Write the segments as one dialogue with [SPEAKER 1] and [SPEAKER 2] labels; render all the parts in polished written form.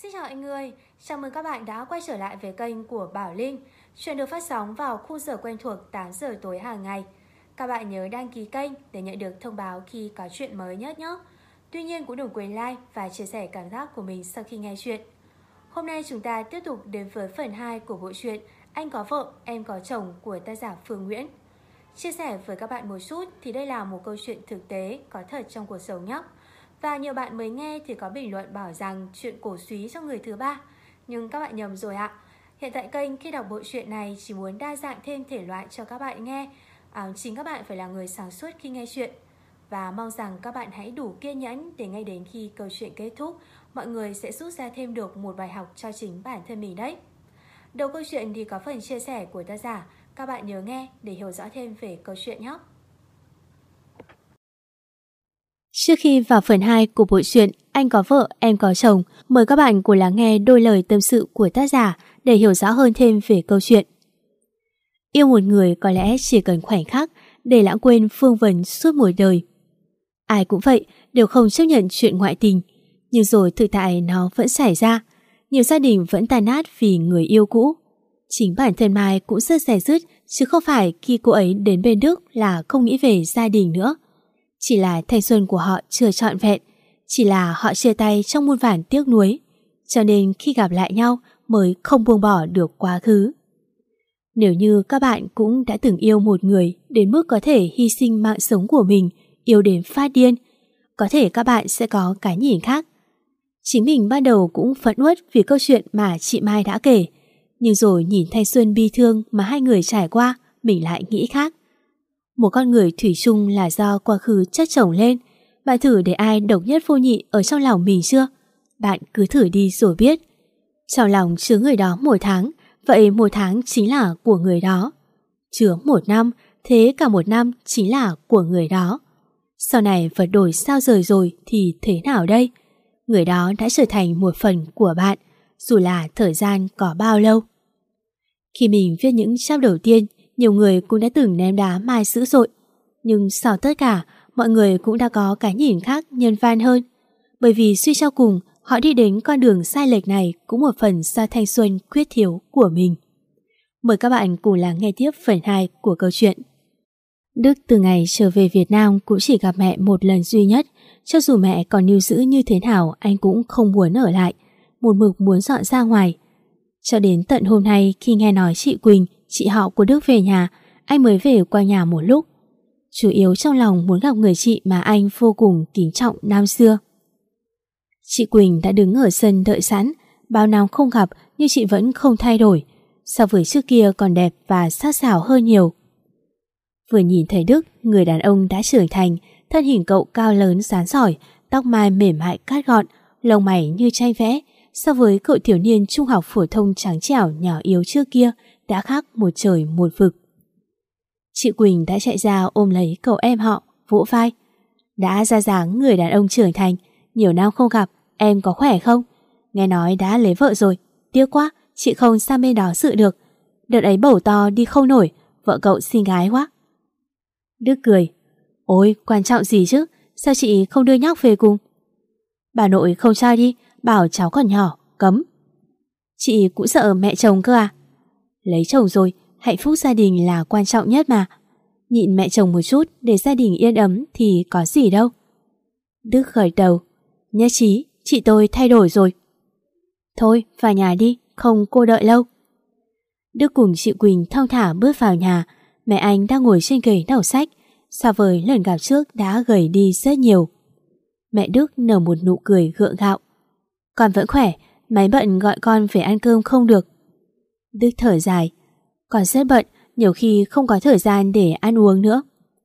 [SPEAKER 1] Xin chào anh ơi, chào mừng các bạn đã quay trở lại với kênh của Bảo Linh. Chuyện được phát sóng vào khung giờ quen thuộc 8 giờ tối hàng ngày. Các bạn nhớ đăng ký kênh để nhận được thông báo khi có chuyện mới nhất nhé. Tuy nhiên cũng đừng quên like và chia sẻ cảm giác của mình sau khi nghe chuyện. Hôm nay chúng ta tiếp tục đến với phần 2 của bộ truyện Anh có vợ, em có chồng của tác giả Phương Nguyễn. Chia sẻ với các bạn một chút thì đây là một câu chuyện thực tế có thật trong cuộc sống nhé. Và nhiều bạn mới nghe thì có bình luận bảo rằng chuyện cổ súy cho người thứ ba. Nhưng các bạn nhầm rồi ạ. Hiện tại kênh khi đọc bộ truyện này chỉ muốn đa dạng thêm thể loại cho các bạn nghe. Chính các bạn phải là người sáng suốt khi nghe chuyện. Và mong rằng các bạn hãy đủ kiên nhẫn để ngay đến khi câu chuyện kết thúc, mọi người sẽ rút ra thêm được một bài học cho chính bản thân mình đấy. Đầu câu chuyện thì có phần chia sẻ của tác giả. Các bạn nhớ nghe để hiểu rõ thêm về câu chuyện nhé. Trước khi vào phần 2 của bộ truyện Anh có vợ, em có chồng, mời các bạn cùng lắng nghe đôi lời tâm sự của tác giả để hiểu rõ hơn thêm về câu chuyện. Yêu một người có lẽ chỉ cần khoảnh khắc để lãng quên phương vấn suốt một đời. Ai cũng vậy, đều không chấp nhận chuyện ngoại tình, nhưng rồi thực tại nó vẫn xảy ra. Nhiều gia đình vẫn tan nát vì người yêu cũ. Chính bản thân Mai cũng rất dè dứt, chứ không phải khi cô ấy đến bên Đức là không nghĩ về gia đình nữa. Chỉ là thanh xuân của họ chưa trọn vẹn, chỉ là họ chia tay trong muôn vàn tiếc nuối, cho nên khi gặp lại nhau mới không buông bỏ được quá khứ. Nếu như các bạn cũng đã từng yêu một người đến mức có thể hy sinh mạng sống của mình, yêu đến phát điên, có thể các bạn sẽ có cái nhìn khác. Chính mình ban đầu cũng phẫn uất vì câu chuyện mà chị Mai đã kể, nhưng rồi nhìn thanh xuân bi thương mà hai người trải qua, mình lại nghĩ khác. Một con người thủy chung là do quá khứ chất chồng lên. Bạn thử để ai độc nhất vô nhị ở trong lòng mình chưa? Bạn cứ thử đi rồi biết. Trong lòng chứa người đó một tháng, vậy một tháng chính là của người đó. Chứa một năm, thế cả một năm chính là của người đó. Sau này vật đổi sao rời rồi thì thế nào đây? Người đó đã trở thành một phần của bạn, dù là thời gian có bao lâu. Khi mình viết những trang đầu tiên, nhiều người cũng đã từng ném đá Mai dữ dội. Nhưng sau tất cả, mọi người cũng đã có cái nhìn khác nhân văn hơn. Bởi vì suy cho cùng, họ đi đến con đường sai lệch này cũng một phần do thanh xuân khuyết thiếu của mình. Mời các bạn cùng lắng nghe tiếp phần 2 của câu chuyện. Đức từ ngày trở về Việt Nam cũng chỉ gặp mẹ một lần duy nhất. Cho dù mẹ còn níu giữ như thế nào, anh cũng không muốn ở lại, một mực muốn dọn ra ngoài. Cho đến tận hôm nay khi nghe nói chị Quỳnh, chị họ của Đức về nhà, anh mới về qua nhà một lúc. Chủ yếu trong lòng muốn gặp người chị mà anh vô cùng kính trọng năm xưa. Chị Quỳnh đã đứng ở sân đợi sẵn, bao năm không gặp nhưng chị vẫn không thay đổi, so với trước kia còn đẹp và sắc sảo hơn nhiều. Vừa nhìn thấy Đức, người đàn ông đã trưởng thành, thân hình cậu cao lớn rắn giỏi, tóc mai mềm mại cát gọn, lông mày như tranh vẽ, so với cậu thiếu niên trung học phổ thông trắng trẻo nhỏ yếu trước kia đã khác một trời một vực. Chị Quỳnh đã chạy ra ôm lấy cậu em họ, vỗ vai. Đã ra dáng người đàn ông trưởng thành, nhiều năm không gặp, em có khỏe không? Nghe nói đã lấy vợ rồi, tiếc quá, chị không sang bên đó dự được. Đợt ấy bầu to đi không nổi, vợ cậu xinh gái quá. Đức cười. Ôi, quan trọng gì chứ, sao chị không đưa nhóc về cùng? Bà nội không cho đi, bảo cháu còn nhỏ, cấm. Chị cũng sợ mẹ chồng cơ à? Lấy chồng rồi, hạnh phúc gia đình là quan trọng nhất mà. Nhịn mẹ chồng một chút để gia đình yên ấm thì có gì đâu. Đức gật đầu. Nhất trí, chị tôi thay đổi rồi. Thôi, vào nhà đi, không cô đợi lâu. Đức cùng chị Quỳnh thong thả bước vào nhà. Mẹ anh đang ngồi trên ghế đọc sách, so với lần gặp trước đã gầy đi rất nhiều. Mẹ Đức nở một nụ cười gượng gạo. Con vẫn khỏe, máy bận gọi con về ăn cơm không được. Đức thở dài. Con rất bận, nhiều khi không có thời gian để ăn uống nữa.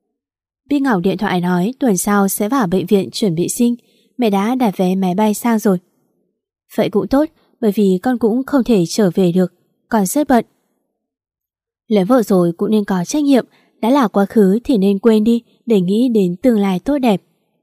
[SPEAKER 1] Bi Ngọc điện thoại nói tuần sau sẽ vào bệnh viện chuẩn bị sinh, mẹ đã đặt vé máy bay sang rồi. Vậy cũng tốt, bởi vì con cũng không thể trở về được, con rất bận. Lấy vợ rồi cũng nên có trách nhiệm, đã là quá khứ thì nên quên đi để nghĩ đến tương lai tốt đẹp.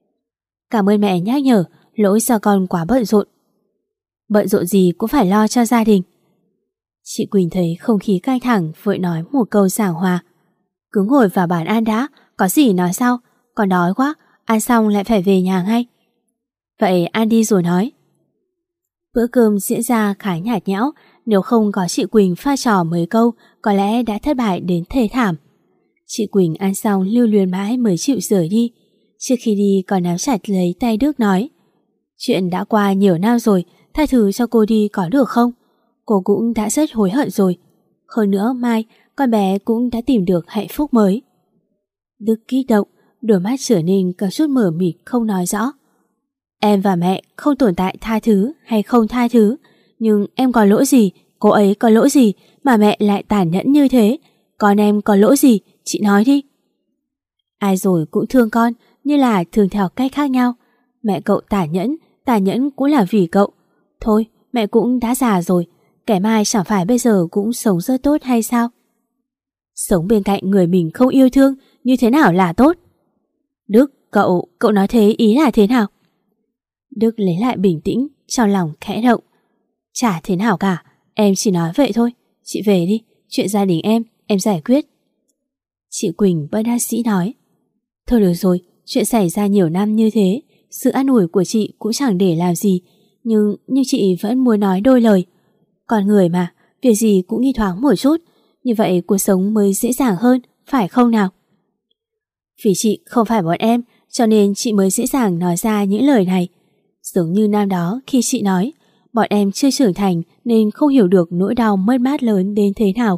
[SPEAKER 1] Cảm ơn mẹ nhắc nhở, lỗi do con quá bận rộn. Bận rộn gì cũng phải lo cho gia đình. Chị Quỳnh thấy không khí căng thẳng, vội nói một câu giảng hòa. Cứ ngồi vào bàn ăn đã, có gì nói sau, còn đói quá, ăn xong lại phải về nhà ngay. Vậy ăn đi rồi nói. Bữa cơm diễn ra khá nhạt nhẽo, nếu không có chị Quỳnh pha trò mấy câu, có lẽ đã thất bại đến thê thảm. Chị Quỳnh ăn xong lưu luyến mãi mới chịu rời đi. Trước khi đi còn nắm chặt lấy tay Đức nói: chuyện đã qua nhiều năm rồi, tha thứ cho cô đi có được không? Cô cũng đã rất hối hận rồi. Hơn nữa mai con bé cũng đã tìm được hạnh phúc mới. Đức kích động, đôi mắt trở nên có chút mờ mịt không nói rõ. Em và mẹ không tồn tại tha thứ hay không tha thứ, nhưng em có lỗi gì, cô ấy có lỗi gì mà mẹ lại tàn nhẫn như thế? Con em có lỗi gì, chị nói đi. Ai rồi cũng thương con, như là thường theo cách khác nhau. Mẹ cậu tàn nhẫn cũng là vì cậu. Thôi, mẹ cũng đã già rồi, kẻ mai chẳng phải bây giờ cũng sống rất tốt hay sao? Sống bên cạnh người mình không yêu thương như thế nào là tốt? Đức, cậu nói thế ý là thế nào? Đức lấy lại bình tĩnh, trong lòng khẽ động. Chả thế nào cả, em chỉ nói vậy thôi. Chị về đi, chuyện gia đình em giải quyết. Chị Quỳnh bất đắc dĩ nói: thôi được rồi, chuyện xảy ra nhiều năm như thế, sự an ủi của chị cũng chẳng để làm gì, nhưng chị vẫn muốn nói đôi lời. Con người mà, việc gì cũng nghi thoáng một chút, như vậy cuộc sống mới dễ dàng hơn, phải không nào? Vì chị không phải bọn em, cho nên chị mới dễ dàng nói ra những lời này. Giống như năm đó khi chị nói, bọn em chưa trưởng thành nên không hiểu được nỗi đau mất mát lớn đến thế nào.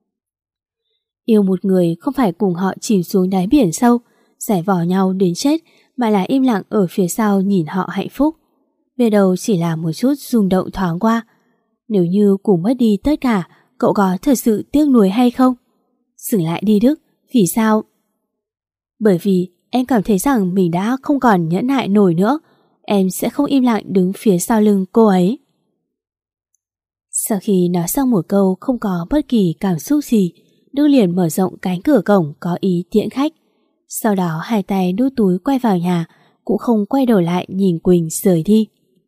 [SPEAKER 1] Yêu một người không phải cùng họ chìm xuống đáy biển sâu, giải vò nhau đến chết, mà là im lặng ở phía sau nhìn họ hạnh phúc. Biết đâu chỉ là một chút rung động thoáng qua. Nếu như cùng mất đi tất cả, cậu có thật sự tiếc nuối hay không? Dừng lại đi Đức, vì sao? Bởi vì em cảm thấy rằng mình đã không còn nhẫn nại nổi nữa. Em sẽ không im lặng đứng phía sau lưng cô ấy. Sau khi nói xong một câu không có bất kỳ cảm xúc gì, Đức liền mở rộng cánh cửa cổng có ý tiễn khách. Sau đó hai tay đút túi quay vào nhà, cũng không quay đầu lại nhìn Quỳnh rời đi.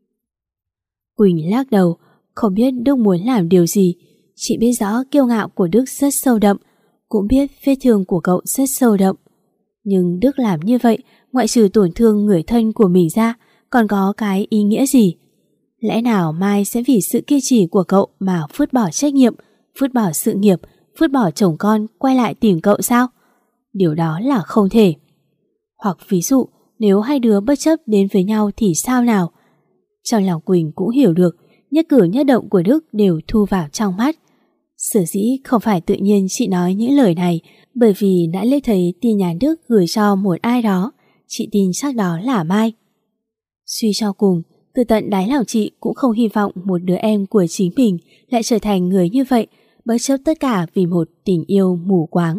[SPEAKER 1] Quỳnh lắc đầu, không biết Đức muốn làm điều gì. Chị biết rõ kiêu ngạo của Đức rất sâu đậm, cũng biết vết thương của cậu rất sâu đậm. Nhưng Đức làm như vậy, ngoại trừ tổn thương người thân của mình ra, còn có cái ý nghĩa gì? Lẽ nào Mai sẽ vì sự kiên trì của cậu mà phứt bỏ trách nhiệm, phứt bỏ sự nghiệp, phứt bỏ chồng con quay lại tìm cậu sao? Điều đó là không thể. Hoặc ví dụ, nếu hai đứa bất chấp đến với nhau thì sao nào? Trong lòng Quỳnh cũng hiểu được, nhất cử nhất động của Đức đều thu vào trong mắt. Sở dĩ không phải tự nhiên chị nói những lời này, bởi vì đã liếc thấy tin nhắn Đức gửi cho một ai đó. Chị tin chắc đó là Mai. Suy cho cùng, từ tận đáy lòng chị cũng không hy vọng một đứa em của chính mình lại trở thành người như vậy, bất chấp tất cả vì một tình yêu mù quáng.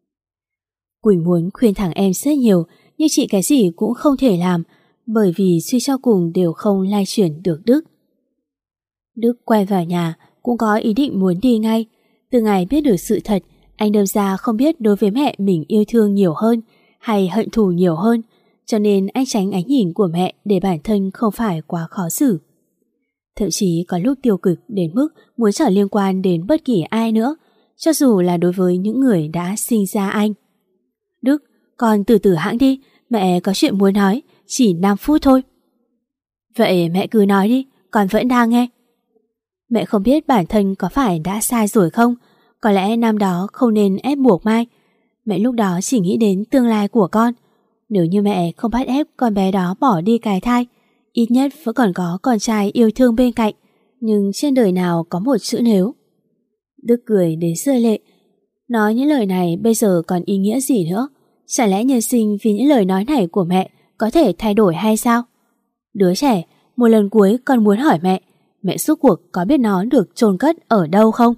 [SPEAKER 1] Quỳnh muốn khuyên thẳng em rất nhiều, nhưng chị cái gì cũng không thể làm, bởi vì suy cho cùng đều không lai chuyển được Đức. Đức quay vào nhà cũng có ý định muốn đi ngay. Từ ngày biết được sự thật, anh đâm ra không biết đối với mẹ mình yêu thương nhiều hơn hay hận thù nhiều hơn, cho nên anh tránh ánh nhìn của mẹ để bản thân không phải quá khó xử. Thậm chí có lúc tiêu cực đến mức muốn trở liên quan đến bất kỳ ai nữa, cho dù là đối với những người đã sinh ra anh. Đức, con từ từ hãng đi, mẹ có chuyện muốn nói, chỉ 5 phút thôi. Vậy mẹ cứ nói đi, con vẫn đang nghe. Mẹ không biết bản thân có phải đã sai rồi không? Có lẽ năm đó không nên ép buộc Mai. Mẹ lúc đó chỉ nghĩ đến tương lai của con. Nếu như mẹ không bắt ép con bé đó bỏ đi cái thai, ít nhất vẫn còn có con trai yêu thương bên cạnh. Nhưng trên đời nào có một chữ nếu. Đức cười đến rơi lệ. Nói những lời này bây giờ còn ý nghĩa gì nữa? Chả lẽ nhân sinh vì những lời nói này của mẹ có thể thay đổi hay sao? Đứa trẻ, một lần cuối con muốn hỏi mẹ suốt cuộc có biết nó được chôn cất ở đâu không?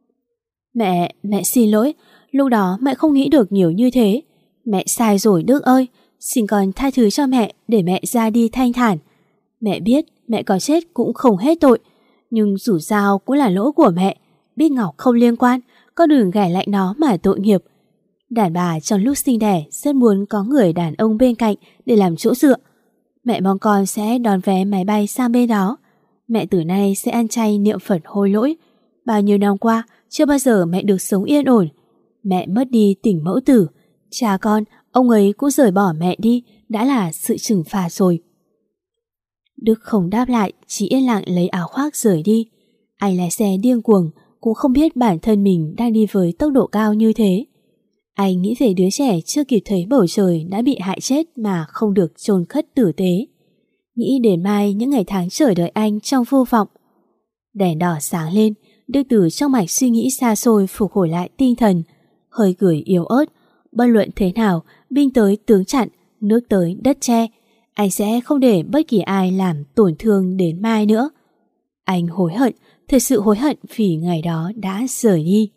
[SPEAKER 1] Mẹ xin lỗi, lúc đó mẹ không nghĩ được nhiều như thế. Mẹ sai rồi Đức ơi, xin con tha thứ cho mẹ để mẹ ra đi thanh thản. Mẹ biết mẹ có chết cũng không hết tội, nhưng dù sao cũng là lỗi của mẹ. Biết Ngọc không liên quan, con đừng gài lại nó mà tội nghiệp. Đàn bà trong lúc sinh đẻ rất muốn có người đàn ông bên cạnh để làm chỗ dựa. Mẹ mong con sẽ đón vé máy bay sang bên đó. Mẹ từ nay sẽ ăn chay niệm Phật hối lỗi. Bao nhiêu năm qua chưa bao giờ mẹ được sống yên ổn. Mẹ mất đi tình mẫu tử. Cha con, ông ấy cũng rời bỏ mẹ đi, đã là sự trừng phạt rồi. Đức không đáp lại, chỉ yên lặng lấy áo khoác rời đi. Anh lái xe điên cuồng, cũng không biết bản thân mình đang đi với tốc độ cao như thế. Anh nghĩ về đứa trẻ chưa kịp thấy bầu trời đã bị hại chết mà không được chôn cất tử tế. Nghĩ đến mai những ngày tháng chờ đợi anh trong vô vọng. Đèn đỏ sáng lên, Đức từ trong mạch suy nghĩ xa xôi phục hồi lại tinh thần, hơi cười yếu ớt. Bất luận thế nào, binh tới tướng chặn, nước tới đất che, anh sẽ không để bất kỳ ai làm tổn thương đến Mai nữa. Anh hối hận, thật sự hối hận vì ngày đó đã rời đi.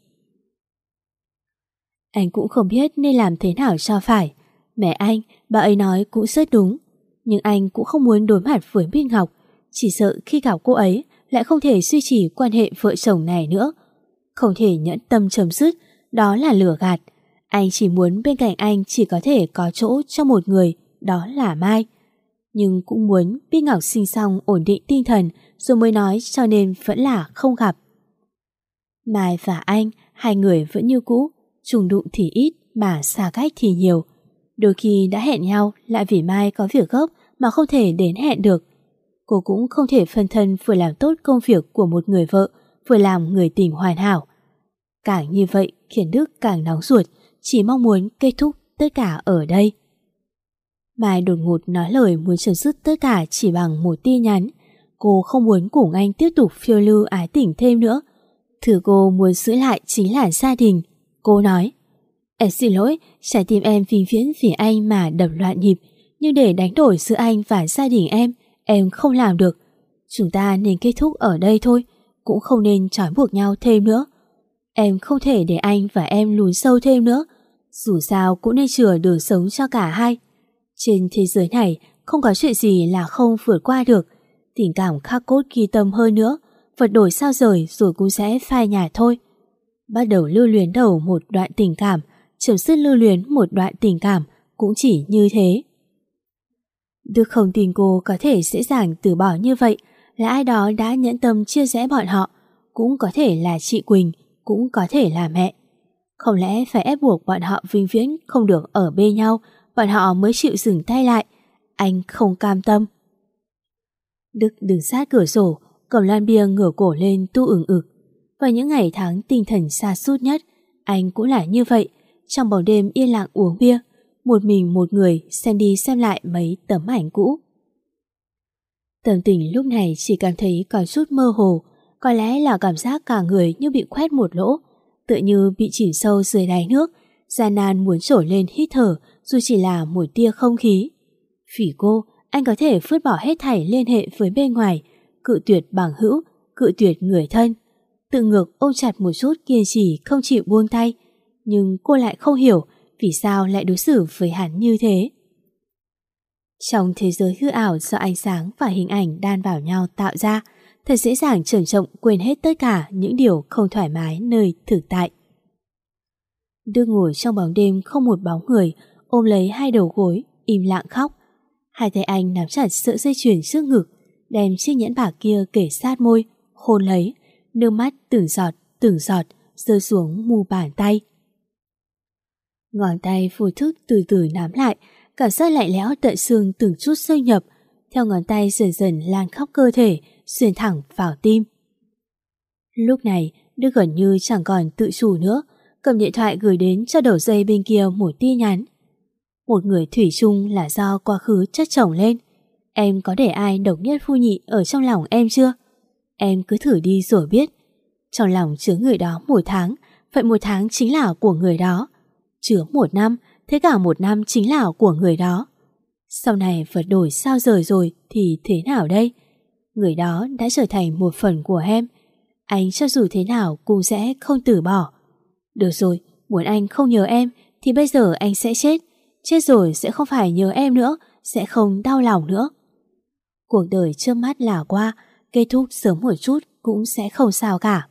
[SPEAKER 1] Anh cũng không biết nên làm thế nào cho phải. Mẹ anh, bà ấy nói cũng rất đúng. Nhưng anh cũng không muốn đối mặt với Minh Ngọc, chỉ sợ khi gặp cô ấy lại không thể duy trì quan hệ vợ chồng này nữa. Không thể nhẫn tâm chấm dứt, đó là lừa gạt. Anh chỉ muốn bên cạnh anh chỉ có thể có chỗ cho một người, đó là Mai. Nhưng cũng muốn Bích Ngọc sinh xong ổn định tinh thần rồi mới nói, cho nên vẫn là không gặp. Mai và anh, hai người vẫn như cũ, trùng đụng thì ít mà xa cách thì nhiều. Đôi khi đã hẹn nhau lại vì Mai có việc gấp mà không thể đến hẹn được. Cô cũng không thể phân thân vừa làm tốt công việc của một người vợ, vừa làm người tình hoàn hảo. Càng như vậy khiến Đức càng nóng ruột, chỉ mong muốn kết thúc tất cả ở đây. Mai đột ngột nói lời muốn chấm dứt tất cả chỉ bằng một tin nhắn. Cô không muốn cùng anh tiếp tục phiêu lưu ái tình thêm nữa. Thứ cô muốn giữ lại chính là gia đình. Cô nói: Em xin lỗi, trái tim em vĩnh viễn vì anh mà đập loạn nhịp, nhưng để đánh đổi giữa anh và gia đình em không làm được. Chúng ta nên kết thúc ở đây thôi, cũng không nên trói buộc nhau thêm nữa. Em không thể để anh và em lún sâu thêm nữa. Dù sao cũng nên chừa đường sống cho cả hai. Trên thế giới này không có chuyện gì là không vượt qua được. Tình cảm khắc cốt ghi tâm hơn nữa, vật đổi sao rời rồi cũng sẽ phai nhạt thôi. Bắt đầu lưu luyến đầu một đoạn tình cảm, chấm dứt lưu luyến một đoạn tình cảm, cũng chỉ như thế. Đức không tin cô có thể dễ dàng từ bỏ như vậy, là ai đó đã nhẫn tâm chia rẽ bọn họ. Cũng có thể là chị Quỳnh, cũng có thể là mẹ. Không lẽ phải ép buộc bọn họ vĩnh viễn không được ở bên nhau, bọn họ mới chịu dừng tay lại? Anh không cam tâm. Đức đứng sát cửa sổ, cầm lon bia ngửa cổ lên tu ửng ực. Vào những ngày tháng tinh thần sa sút nhất, anh cũng là như vậy. Trong bóng đêm yên lặng uống bia, một mình một người xem đi xem lại mấy tấm ảnh cũ. Tâm tình lúc này chỉ cảm thấy có chút mơ hồ, có lẽ là cảm giác cả người như bị khoét một lỗ, tựa như bị chìm sâu dưới đáy nước, gian nan muốn trổ lên hít thở dù chỉ là một tia không khí. Vì cô, anh có thể phớt bỏ hết thảy liên hệ với bên ngoài, cự tuyệt bằng hữu, cự tuyệt người thân. Tự ngược ôm chặt một chút kiên trì không chịu buông tay, nhưng cô lại không hiểu vì sao lại đối xử với hắn như thế. Trong thế giới hư ảo do ánh sáng và hình ảnh đan vào nhau tạo ra, thật dễ dàng trầm trọng quên hết tất cả những điều không thoải mái nơi thực tại. Đức ngồi trong bóng đêm không một bóng người, ôm lấy hai đầu gối, im lặng khóc. Hai tay anh nắm chặt sợi dây chuyền trước ngực, đem chiếc nhẫn bạc kia kề sát môi, hôn lấy, nước mắt từng giọt rơi xuống mu bàn tay. Ngón tay vô thức từ từ nắm lại, cảm giác lạnh lẽo tận xương từng chút xâm nhập, theo ngón tay dần dần lan khắp cơ thể, xuyên thẳng vào tim. Lúc này, Đức gần như chẳng còn tự chủ nữa, cầm điện thoại gửi đến cho đầu dây bên kia một tin nhắn. Một người thủy chung là do quá khứ chất chồng lên. Em có để ai độc nhất vô nhị ở trong lòng em chưa? Em cứ thử đi rồi biết. Trong lòng chứa người đó một tháng, vậy một tháng chính là của người đó. Chứa một năm, thế cả một năm chính là của người đó. Sau này vật đổi sao rời rồi thì thế nào đây? Người đó đã trở thành một phần của em. Anh cho dù thế nào cũng sẽ không từ bỏ. Được rồi, muốn anh không nhớ em thì bây giờ anh sẽ chết. Chết rồi sẽ không phải nhớ em nữa, sẽ không đau lòng nữa. Cuộc đời trước mắt là qua, kết thúc sớm một chút cũng sẽ không sao cả.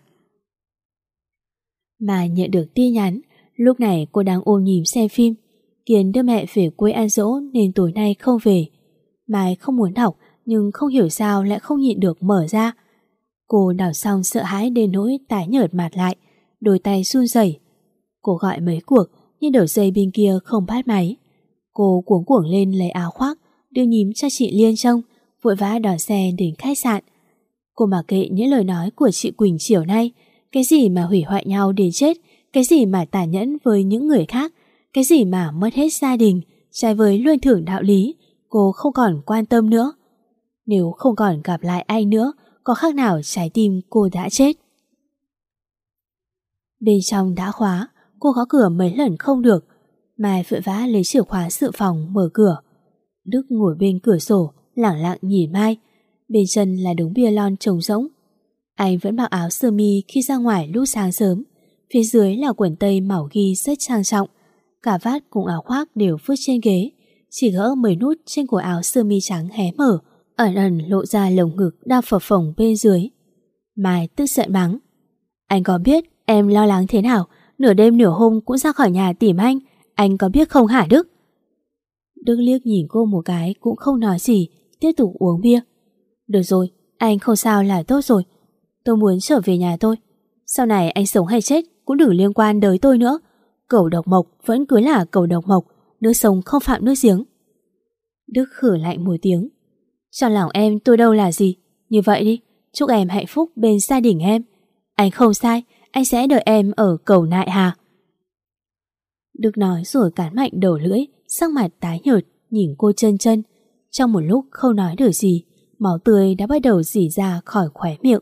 [SPEAKER 1] Mà nhận được tin nhắn, lúc này cô đang ôm nhìm xem phim. Kiên đưa mẹ về quê ăn dỗ nên tối nay không về. Mai không muốn đọc nhưng không hiểu sao lại không nhịn được mở ra. Cô đọc xong sợ hãi đến nỗi tái nhợt mặt lại, đôi tay run rẩy. Cô gọi mấy cuộc nhưng đầu dây bên kia không bắt máy. Cô cuống cuồng lên lấy áo khoác đưa nhím cho chị Liên trông, vội vã đón xe đến khách sạn. Cô mặc kệ những lời nói của chị Quỳnh chiều nay. Cái gì mà hủy hoại nhau đến chết, cái gì mà tàn nhẫn với những người khác, cái gì mà mất hết gia đình, trái với luân thường đạo lý, cô không còn quan tâm nữa. Nếu không còn gặp lại anh nữa, có khác nào trái tim cô đã chết. Bên trong đã khóa, cô gõ cửa mấy lần không được. Mai vội vã lấy chìa khóa dự phòng mở cửa. Đức ngồi bên cửa sổ, lẳng lặng nhìn Mai. Bên chân là đống bia lon trống rỗng. Anh vẫn mặc áo sơ mi khi ra ngoài lúc sáng sớm. Phía dưới là quần tây màu ghi rất trang trọng. Cà vạt cùng áo khoác đều vứt trên ghế. Chỉ gỡ mấy nút trên cổ áo sơ mi trắng hé mở, ẩn ẩn lộ ra lồng ngực đang phập phồng bên dưới. Mai tức giận mắng: Anh có biết em lo lắng thế nào, nửa đêm nửa hôm cũng ra khỏi nhà tìm anh có biết không hả Đức? Đức liếc nhìn cô một cái cũng không nói gì, tiếp tục uống bia. Được rồi, anh không sao là tốt rồi. Tôi muốn trở về nhà tôi. Sau này anh sống hay chết cũng đừng liên quan tới tôi nữa. Cẩu độc mộc vẫn cứ là cẩu độc mộc, nước sông không phạm nước giếng. Đức khử lạnh một tiếng. Trong lòng em tôi đâu là gì. Như vậy đi, chúc em hạnh phúc bên gia đình em. Anh không sai, anh sẽ đợi em ở cầu Nại Hà. Đức nói rồi cắn mạnh đầu lưỡi, sắc mặt tái nhợt, nhìn cô chân chân. Trong một lúc không nói được gì, máu tươi đã bắt đầu rỉ ra khỏi khóe miệng.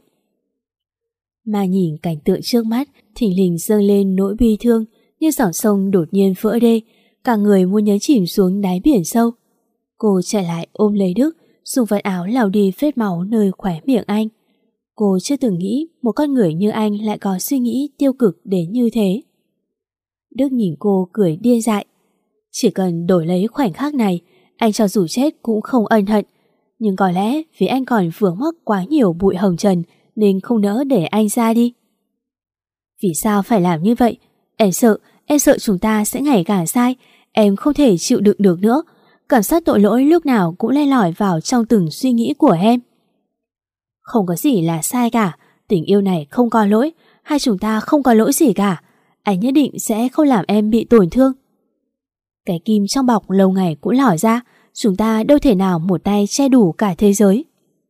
[SPEAKER 1] Mà nhìn cảnh tượng trước mắt, thình lình dâng lên nỗi bi thương, như dòng sông đột nhiên vỡ đê, cả người muốn nhấn chìm xuống đáy biển sâu. Cô chạy lại ôm lấy Đức, dùng vật áo lau đi vết máu nơi khóe miệng anh. Cô chưa từng nghĩ một con người như anh lại có suy nghĩ tiêu cực đến như thế. Đức nhìn cô cười điên dại. Chỉ cần đổi lấy khoảnh khắc này, anh cho dù chết cũng không ân hận. Nhưng có lẽ vì anh còn vướng mắc quá nhiều bụi hồng trần nên không nỡ để anh ra đi. Vì sao phải làm như vậy? Em sợ chúng ta sẽ ngày càng sai. Em không thể chịu đựng được nữa. Cảm giác tội lỗi lúc nào cũng len lỏi vào trong từng suy nghĩ của em. Không có gì là sai cả. Tình yêu này không có lỗi. Hai chúng ta không có lỗi gì cả. Anh nhất định sẽ không làm em bị tổn thương. Cái kim trong bọc lâu ngày cũng lòi ra. Chúng ta đâu thể nào một tay che đủ cả thế giới.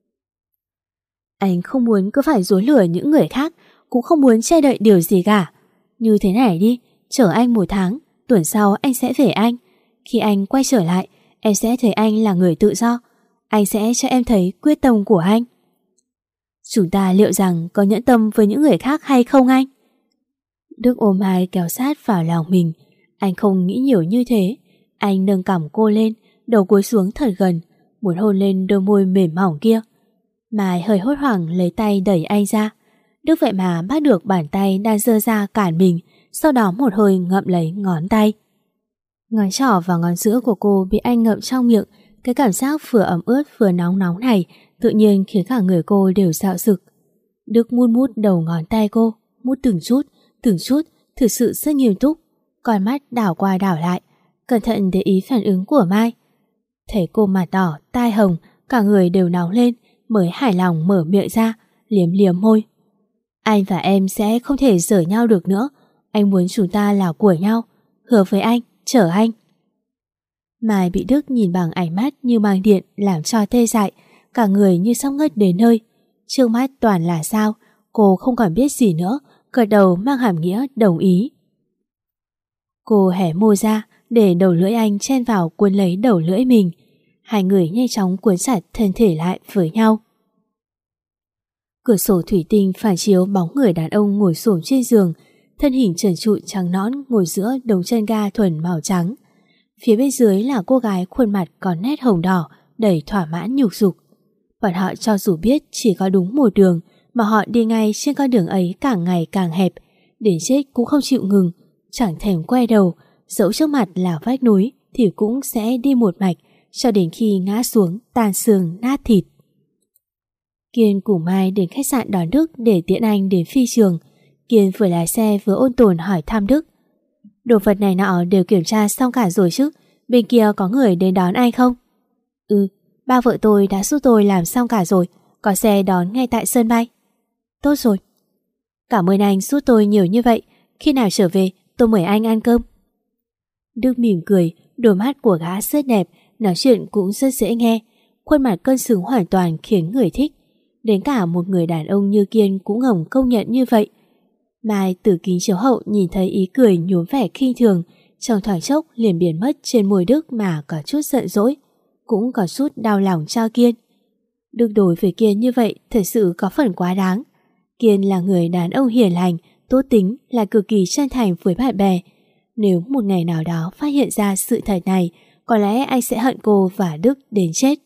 [SPEAKER 1] Anh không muốn cứ phải dối lừa những người khác, cũng không muốn che đậy điều gì cả. Như thế này đi, chở anh 1 tháng, tuần sau anh sẽ về Anh. Khi anh quay trở lại, em sẽ thấy anh là người tự do. Anh sẽ cho em thấy quyết tâm của anh. Chúng ta liệu rằng có nhẫn tâm với những người khác hay không anh? Đức ôm Mai kéo sát vào lòng mình. Anh không nghĩ nhiều như thế. Anh nâng cằm cô lên, đầu cúi xuống thật gần, muốn hôn lên đôi môi mềm mỏng kia. Mai hơi hốt hoảng lấy tay đẩy anh ra. Đức vậy mà bắt được bàn tay đang giơ ra cản mình, sau đó một hơi ngậm lấy ngón tay. Ngón trỏ và ngón giữa của cô bị anh ngậm trong miệng. Cái cảm giác vừa ẩm ướt vừa nóng nóng này tự nhiên khiến cả người cô đều xạo xực. Đức mút đầu ngón tay cô, mút từng chút, thực sự rất nghiêm túc. Con mắt đảo qua đảo lại, cẩn thận để ý phản ứng của Mai. Thấy cô mặt đỏ, tai hồng, cả người đều nóng lên, mới hài lòng mở miệng ra, liếm liếm môi. Anh và em sẽ không thể rời nhau được nữa. Anh muốn chúng ta là của nhau. Hứa với anh, chở anh. Mai bị Đức nhìn bằng ánh mắt như mang điện làm cho tê dại, cả người như sắp ngất đến nơi. Trước mắt toàn là sao, cô không còn biết gì nữa, gật đầu mang hàm nghĩa đồng ý. Cô hé môi ra để đầu lưỡi anh chen vào cuốn lấy đầu lưỡi mình. Hai người nhanh chóng cuốn chặt thân thể lại với nhau. Cửa sổ thủy tinh phản chiếu bóng người đàn ông ngồi xổm trên giường, thân hình trần trụi trắng nõn ngồi giữa đống chân ga thuần màu trắng. Phía bên dưới là cô gái khuôn mặt còn nét hồng đỏ, đầy thỏa mãn nhục dục. Bọn họ cho dù biết chỉ có đúng một đường mà họ đi ngay trên con đường ấy càng ngày càng hẹp, đến chết cũng không chịu ngừng, chẳng thèm quay đầu, dẫu trước mặt là vách núi thì cũng sẽ đi một mạch cho đến khi ngã xuống tan xương nát thịt. Kiên cùng Mai đến khách sạn đón Đức để tiễn anh đến phi trường. Kiên vừa lái xe vừa ôn tồn hỏi thăm Đức. Đồ vật này nọ đều kiểm tra xong cả rồi chứ? Bên kia có người đến đón anh không? Ừ, ba vợ tôi đã giúp tôi làm xong cả rồi, có xe đón ngay tại sân bay. Tốt rồi. Cảm ơn anh giúp tôi nhiều như vậy. Khi nào trở về tôi mời anh ăn cơm. Đức mỉm cười, đôi mắt của gã rất đẹp, nói chuyện cũng rất dễ nghe. khuôn mặt cân xứng hoàn toàn khiến người thích. Đến cả một người đàn ông như Kiên cũng ngầm công nhận như vậy. Mai từ kính chiếu hậu nhìn thấy ý cười nhuốm vẻ khinh thường, trong thoáng chốc liền biến mất trên môi Đức mà có chút giận dỗi, cũng có chút đau lòng cho Kiên. Đức đối với Kiên như vậy thật sự có phần quá đáng. Kiên là người đàn ông hiền lành, tốt tính, là cực kỳ chân thành với bạn bè. Nếu một ngày nào đó phát hiện ra sự thật này, có lẽ anh sẽ hận cô và Đức đến chết.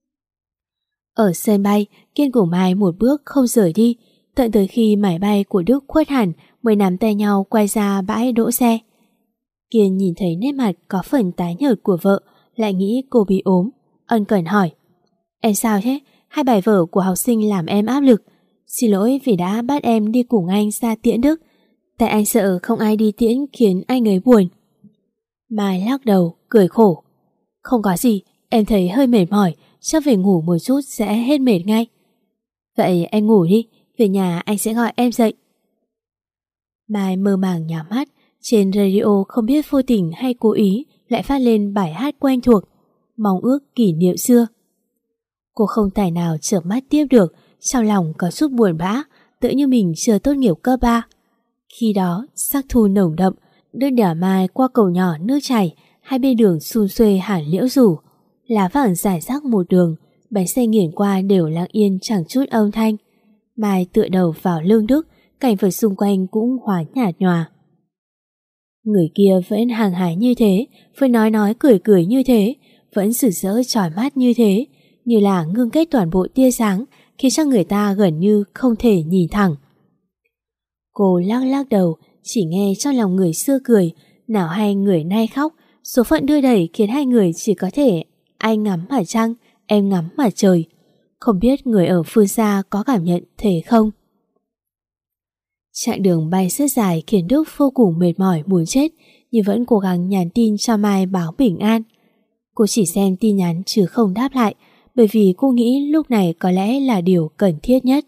[SPEAKER 1] Ở sân bay, Kiên cùng Mai một bước không rời đi, tận tới khi máy bay của Đức khuất hẳn mới nắm tay nhau quay ra bãi đỗ xe. Kiên nhìn thấy nét mặt có phần tái nhợt của vợ, lại nghĩ cô bị ốm, ân cần hỏi: Em sao thế? Hai bài vở của học sinh làm em áp lực. Xin lỗi vì đã bắt em đi cùng anh ra tiễn Đức. Tại anh sợ không ai đi tiễn khiến anh ấy buồn. Mai lắc đầu, cười khổ: Không có gì, em thấy hơi mệt mỏi, chắc về ngủ một chút sẽ hết mệt ngay. Vậy em ngủ đi, về nhà anh sẽ gọi em dậy. Mai mơ màng nhắm mắt, trên radio không biết vô tình hay cố ý lại phát lên bài hát quen thuộc, Mong ước kỷ niệm xưa. Cô không tài nào chợp mắt tiếp được, trong lòng có chút buồn bã, tự như mình chưa tốt nghiệp cấp 3. Khi đó, sắc thu nồng đậm, Đức đẻ Mai qua cầu nhỏ nước chảy, hai bên đường xun xuê hẳn liễu rủ, lá vàng rải rác một đường, bánh xe nghiền qua đều lặng yên chẳng chút âm thanh. Mai tựa đầu vào lưng Đức, cảnh vật xung quanh cũng hóa nhạt nhòa. Người kia vẫn hàng hải như thế, vẫn nói cười cười như thế, vẫn rực rỡ chói mắt như thế, như là ngưng kết toàn bộ tia sáng, khiến cho người ta gần như không thể nhìn thẳng. Cô lắc lắc đầu, chỉ nghe trong lòng người xưa cười, nào hay người nay khóc. Số phận đưa đẩy khiến hai người chỉ có thể anh ngắm mặt trăng, em ngắm mặt trời. Không biết người ở phương xa có cảm nhận thế không? Chặng đường bay rất dài khiến Đức vô cùng mệt mỏi muốn chết, nhưng vẫn cố gắng nhắn tin cho Mai báo bình an. Cô chỉ xem tin nhắn chứ không đáp lại, bởi vì cô nghĩ lúc này có lẽ là điều cần thiết nhất.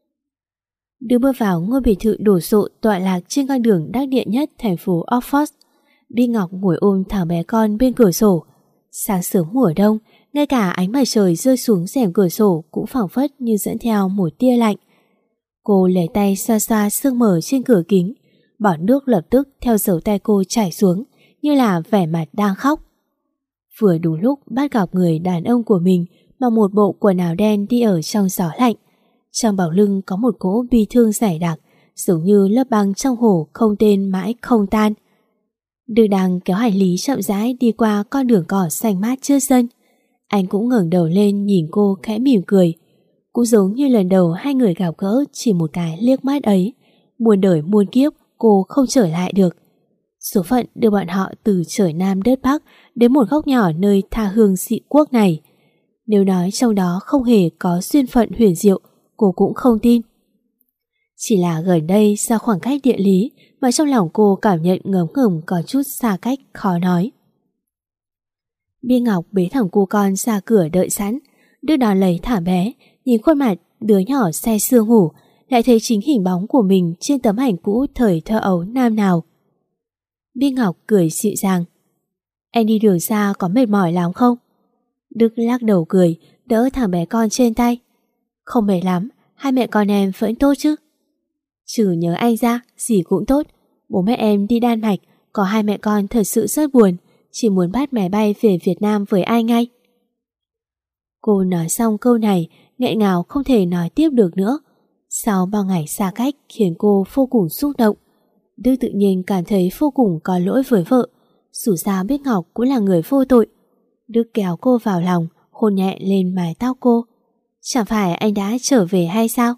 [SPEAKER 1] Đưa bước vào ngôi biệt thự đồ sộ tọa lạc trên con đường đắc địa nhất thành phố Oxford. Bi Ngọc ngồi ôm thằng bé con bên cửa sổ. Sáng sớm mùa đông, ngay cả ánh mặt trời rơi xuống rèm cửa sổ cũng phảng phất như dẫn theo một tia lạnh. Cô lấy tay xoa xoa sương mờ trên cửa kính, bọt nước lập tức theo dấu tay cô chảy xuống, như là vẻ mặt đang khóc. Vừa đúng lúc bắt gặp người đàn ông của mình mặc một bộ quần áo đen đi ở trong gió lạnh. Trong bào lưng có một cỗ bi thương dày đặc, giống như lớp băng trong hồ không tên mãi không tan. Đức đang kéo hành lý chậm rãi đi qua con đường cỏ xanh mát trước sân. Anh cũng ngẩng đầu lên nhìn cô khẽ mỉm cười. Cũng giống như lần đầu hai người gặp gỡ, chỉ một cái liếc mắt ấy, muôn đời muôn kiếp cô không trở lại được. Số phận đưa bọn họ từ trời Nam đất Bắc đến một góc nhỏ nơi tha hương dị quốc này. Nếu nói trong đó không hề có duyên phận huyền diệu, cô cũng không tin. Chỉ là gần đây do khoảng cách địa lý mà trong lòng cô cảm nhận ngấm ngầm có chút xa cách khó nói. Bi Ngọc bế thẳng cô con ra cửa đợi sẵn. Đức đón lấy thả bé, nhìn khuôn mặt đứa nhỏ say sưa ngủ, lại thấy chính hình bóng của mình trên tấm ảnh cũ thời thơ ấu năm nào. Bi Ngọc cười dịu dàng: Em đi đường xa có mệt mỏi lắm không? Đức lắc đầu cười, đỡ thằng bé con trên tay. Không mệt lắm, hai mẹ con em vẫn tốt chứ? Trừ nhớ anh ra, gì cũng tốt. Bố mẹ em đi Đan Mạch, có hai mẹ con thật sự rất buồn, chỉ muốn bắt máy bay về Việt Nam với ai ngay. Cô nói xong câu này, nghẹn ngào không thể nói tiếp được nữa. Sau bao ngày xa cách khiến cô vô cùng xúc động. Đức tự nhiên cảm thấy vô cùng có lỗi với vợ. Dù sao biết Ngọc cũng là người vô tội. Đức kéo cô vào lòng, hôn nhẹ lên mái tóc cô. Chẳng phải anh đã trở về hay sao?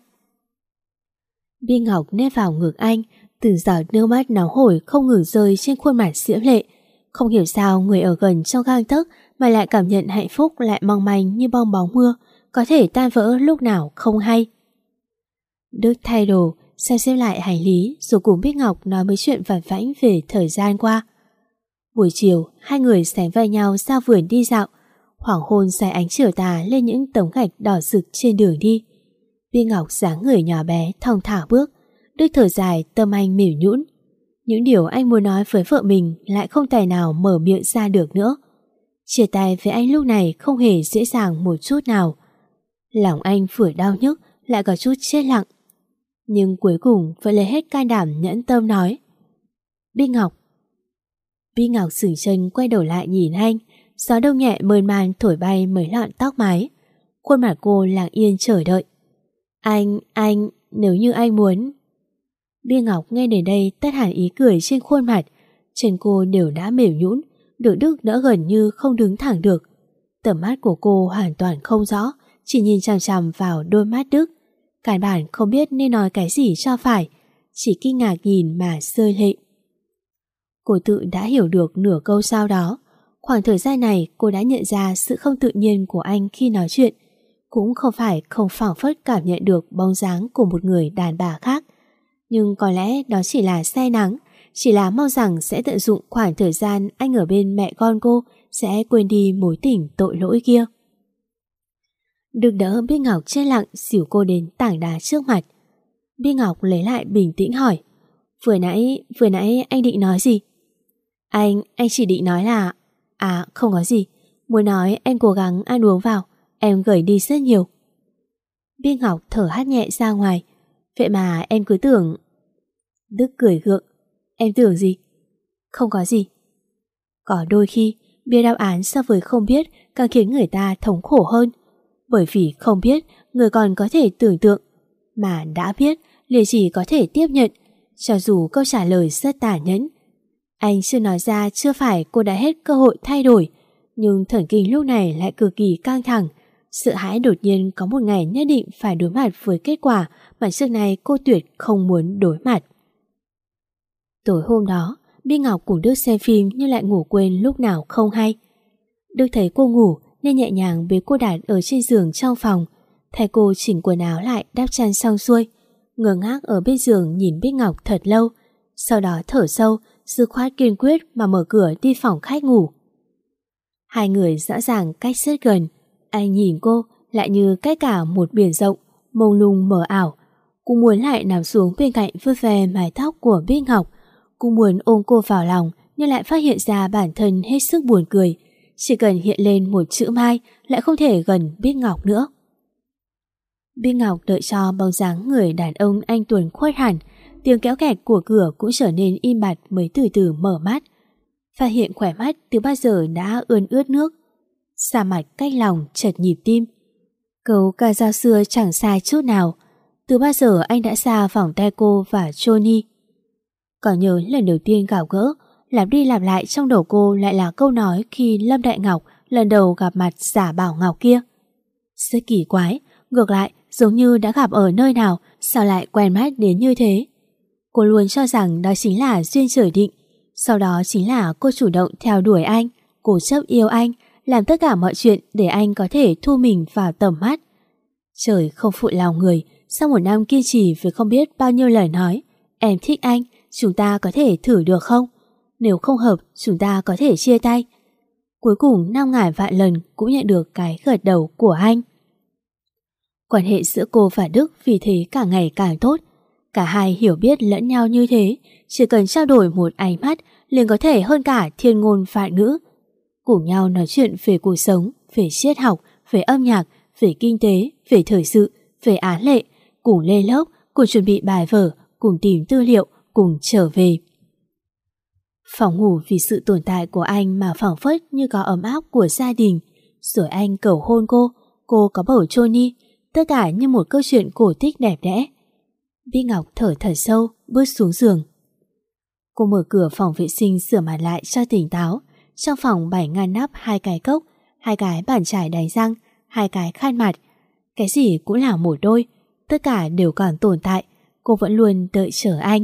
[SPEAKER 1] Bi Ngọc nép vào ngực anh, từng giọt nước mắt nóng hổi không ngừng rơi trên khuôn mặt diễm lệ. Không hiểu sao người ở gần trong gang tấc mà lại cảm nhận hạnh phúc lại mong manh như bong bóng mưa, có thể tan vỡ lúc nào không hay. Đức thay đồ, xem lại hành lý, rồi cùng Bích Ngọc nói mấy chuyện vặt vãnh về thời gian qua. Buổi chiều, hai người sánh vai nhau ra vườn đi dạo. Hoàng hôn rải ánh chiều tà lên những tấm gạch đỏ rực trên đường đi. Bích Ngọc dáng người nhỏ bé thong thả bước. Đức thở dài, tâm anh mỉm nhũn. Những điều anh muốn nói với vợ mình lại không tài nào mở miệng ra được nữa. Chia tay với anh lúc này không hề dễ dàng một chút nào. Lòng anh vừa đau nhức lại có chút chết lặng. Nhưng cuối cùng vẫn lấy hết can đảm nhẫn tâm nói: Bích Ngọc. Bích Ngọc dừng chân quay đầu lại nhìn anh. Gió đông nhẹ mơn man thổi bay mấy lọn tóc mái. Khuôn mặt cô lặng yên chờ đợi. Anh, nếu như anh muốn. Bích Ngọc nghe đến đây tắt hẳn ý cười trên khuôn mặt. Chân cô đều đã mềm nhũn, được Đức đã gần như không đứng thẳng được. Tầm mắt của cô hoàn toàn không rõ, chỉ nhìn chằm chằm vào đôi mắt Đức. Căn bản không biết nên nói cái gì cho phải, chỉ kinh ngạc nhìn mà rơi lệ. Cô tự đã hiểu được nửa câu sau đó. Khoảng thời gian này cô đã nhận ra sự không tự nhiên của anh khi nói chuyện. Cũng không phải không phảng phất cảm nhận được bóng dáng của một người đàn bà khác. Nhưng có lẽ đó chỉ là say nắng, chỉ là mong rằng sẽ tận dụng khoảng thời gian anh ở bên mẹ con cô, sẽ quên đi mối tình tội lỗi kia. Được đỡ Bích Ngọc chết lặng dìu cô đến tảng đá trước mặt. Bích Ngọc lấy lại bình tĩnh hỏi: Vừa nãy anh định nói gì? Anh chỉ định nói là... không có gì. Muốn nói em cố gắng ăn uống vào, em gầy đi rất nhiều. Bích Ngọc thở hắt nhẹ ra ngoài. Vậy mà em cứ tưởng... Đức cười gượng. Em tưởng gì? Không có gì. Có đôi khi biết đáp án so với không biết càng khiến người ta thống khổ hơn. Bởi vì không biết người còn có thể tưởng tượng, mà đã biết liền chỉ có thể tiếp nhận, cho dù câu trả lời rất tàn nhẫn. Anh chưa nói ra chưa phải cô đã hết cơ hội thay đổi, nhưng thần kinh lúc này lại cực kỳ căng thẳng, sợ hãi đột nhiên có một ngày nhất định phải đối mặt với kết quả mà trước này cô tuyệt không muốn đối mặt. Tối hôm đó, Bích Ngọc cùng Đức xem phim nhưng lại ngủ quên lúc nào không hay. Đức thấy cô ngủ nên nhẹ nhàng bế cô đặt ở trên giường trong phòng, thay cô chỉnh quần áo lại đắp chăn xong xuôi, ngơ ngác ở bên giường nhìn Bích Ngọc thật lâu, sau đó thở sâu, dứt khoát kiên quyết mà mở cửa đi phòng khách ngủ. Hai người rõ ràng cách rất gần, anh nhìn cô lại như cách cả một biển rộng, mông lung mờ ảo. Cũng muốn lại nằm xuống bên cạnh vuốt ve mái tóc của Bích Ngọc, cũng muốn ôm cô vào lòng, nhưng lại phát hiện ra bản thân hết sức buồn cười. Chỉ cần hiện lên một chữ Mai lại không thể gần Bích Ngọc nữa. Bích Ngọc đợi cho bóng dáng người đàn ông anh tuấn khuất hẳn, tiếng kéo kẹt của cửa cũng trở nên im bặt mới từ từ mở mắt. Phát hiện khỏe mắt từ bao giờ đã ươn ướt nước, xa mặt cách lòng chợt nhịp tim. Câu ca dao xưa chẳng sai chút nào. Từ bao giờ anh đã xa vòng tay cô và Johnny? Còn nhớ lần đầu tiên gặp gỡ, lặp đi lặp lại trong đầu cô lại là câu nói khi Lâm Đại Ngọc lần đầu gặp mặt giả Bảo Ngọc kia. Rất kỳ quái, ngược lại giống như đã gặp ở nơi nào, sao lại quen mắt đến như thế? Cô luôn cho rằng đó chính là duyên trời định. Sau đó chính là cô chủ động theo đuổi anh, cố chấp yêu anh, làm tất cả mọi chuyện để anh có thể thu mình vào tầm mắt. Trời không phụ lòng người, sau một năm kiên trì với không biết bao nhiêu lời nói: Em thích anh, chúng ta có thể thử được không? Nếu không hợp, chúng ta có thể chia tay. Cuối cùng 5.000 vạn lần cũng nhận được cái gật đầu của anh. Quan hệ giữa cô và Đức vì thế càng ngày càng tốt. Cả hai hiểu biết lẫn nhau như thế, chỉ cần trao đổi một ánh mắt liền có thể hơn cả thiên ngôn vạn ngữ. Cùng nhau nói chuyện về cuộc sống, về triết học, về âm nhạc, về kinh tế, về thời sự, về án lệ, cùng lên lớp, cùng chuẩn bị bài vở, cùng tìm tư liệu, cùng trở về. Phòng ngủ vì sự tồn tại của anh mà phảng phất như có ấm áp của gia đình. Rồi anh cầu hôn cô có bầu Johnny, tất cả như một câu chuyện cổ tích đẹp đẽ. Bích Ngọc thở thật sâu, bước xuống giường. Cô mở cửa phòng vệ sinh sửa mặt lại cho tỉnh táo. Trong phòng bày ngăn nắp 2 cái cốc, 2 cái bàn chải đánh răng, 2 cái khăn mặt. Cái gì cũng là một đôi, tất cả đều còn tồn tại. Cô vẫn luôn đợi chờ anh.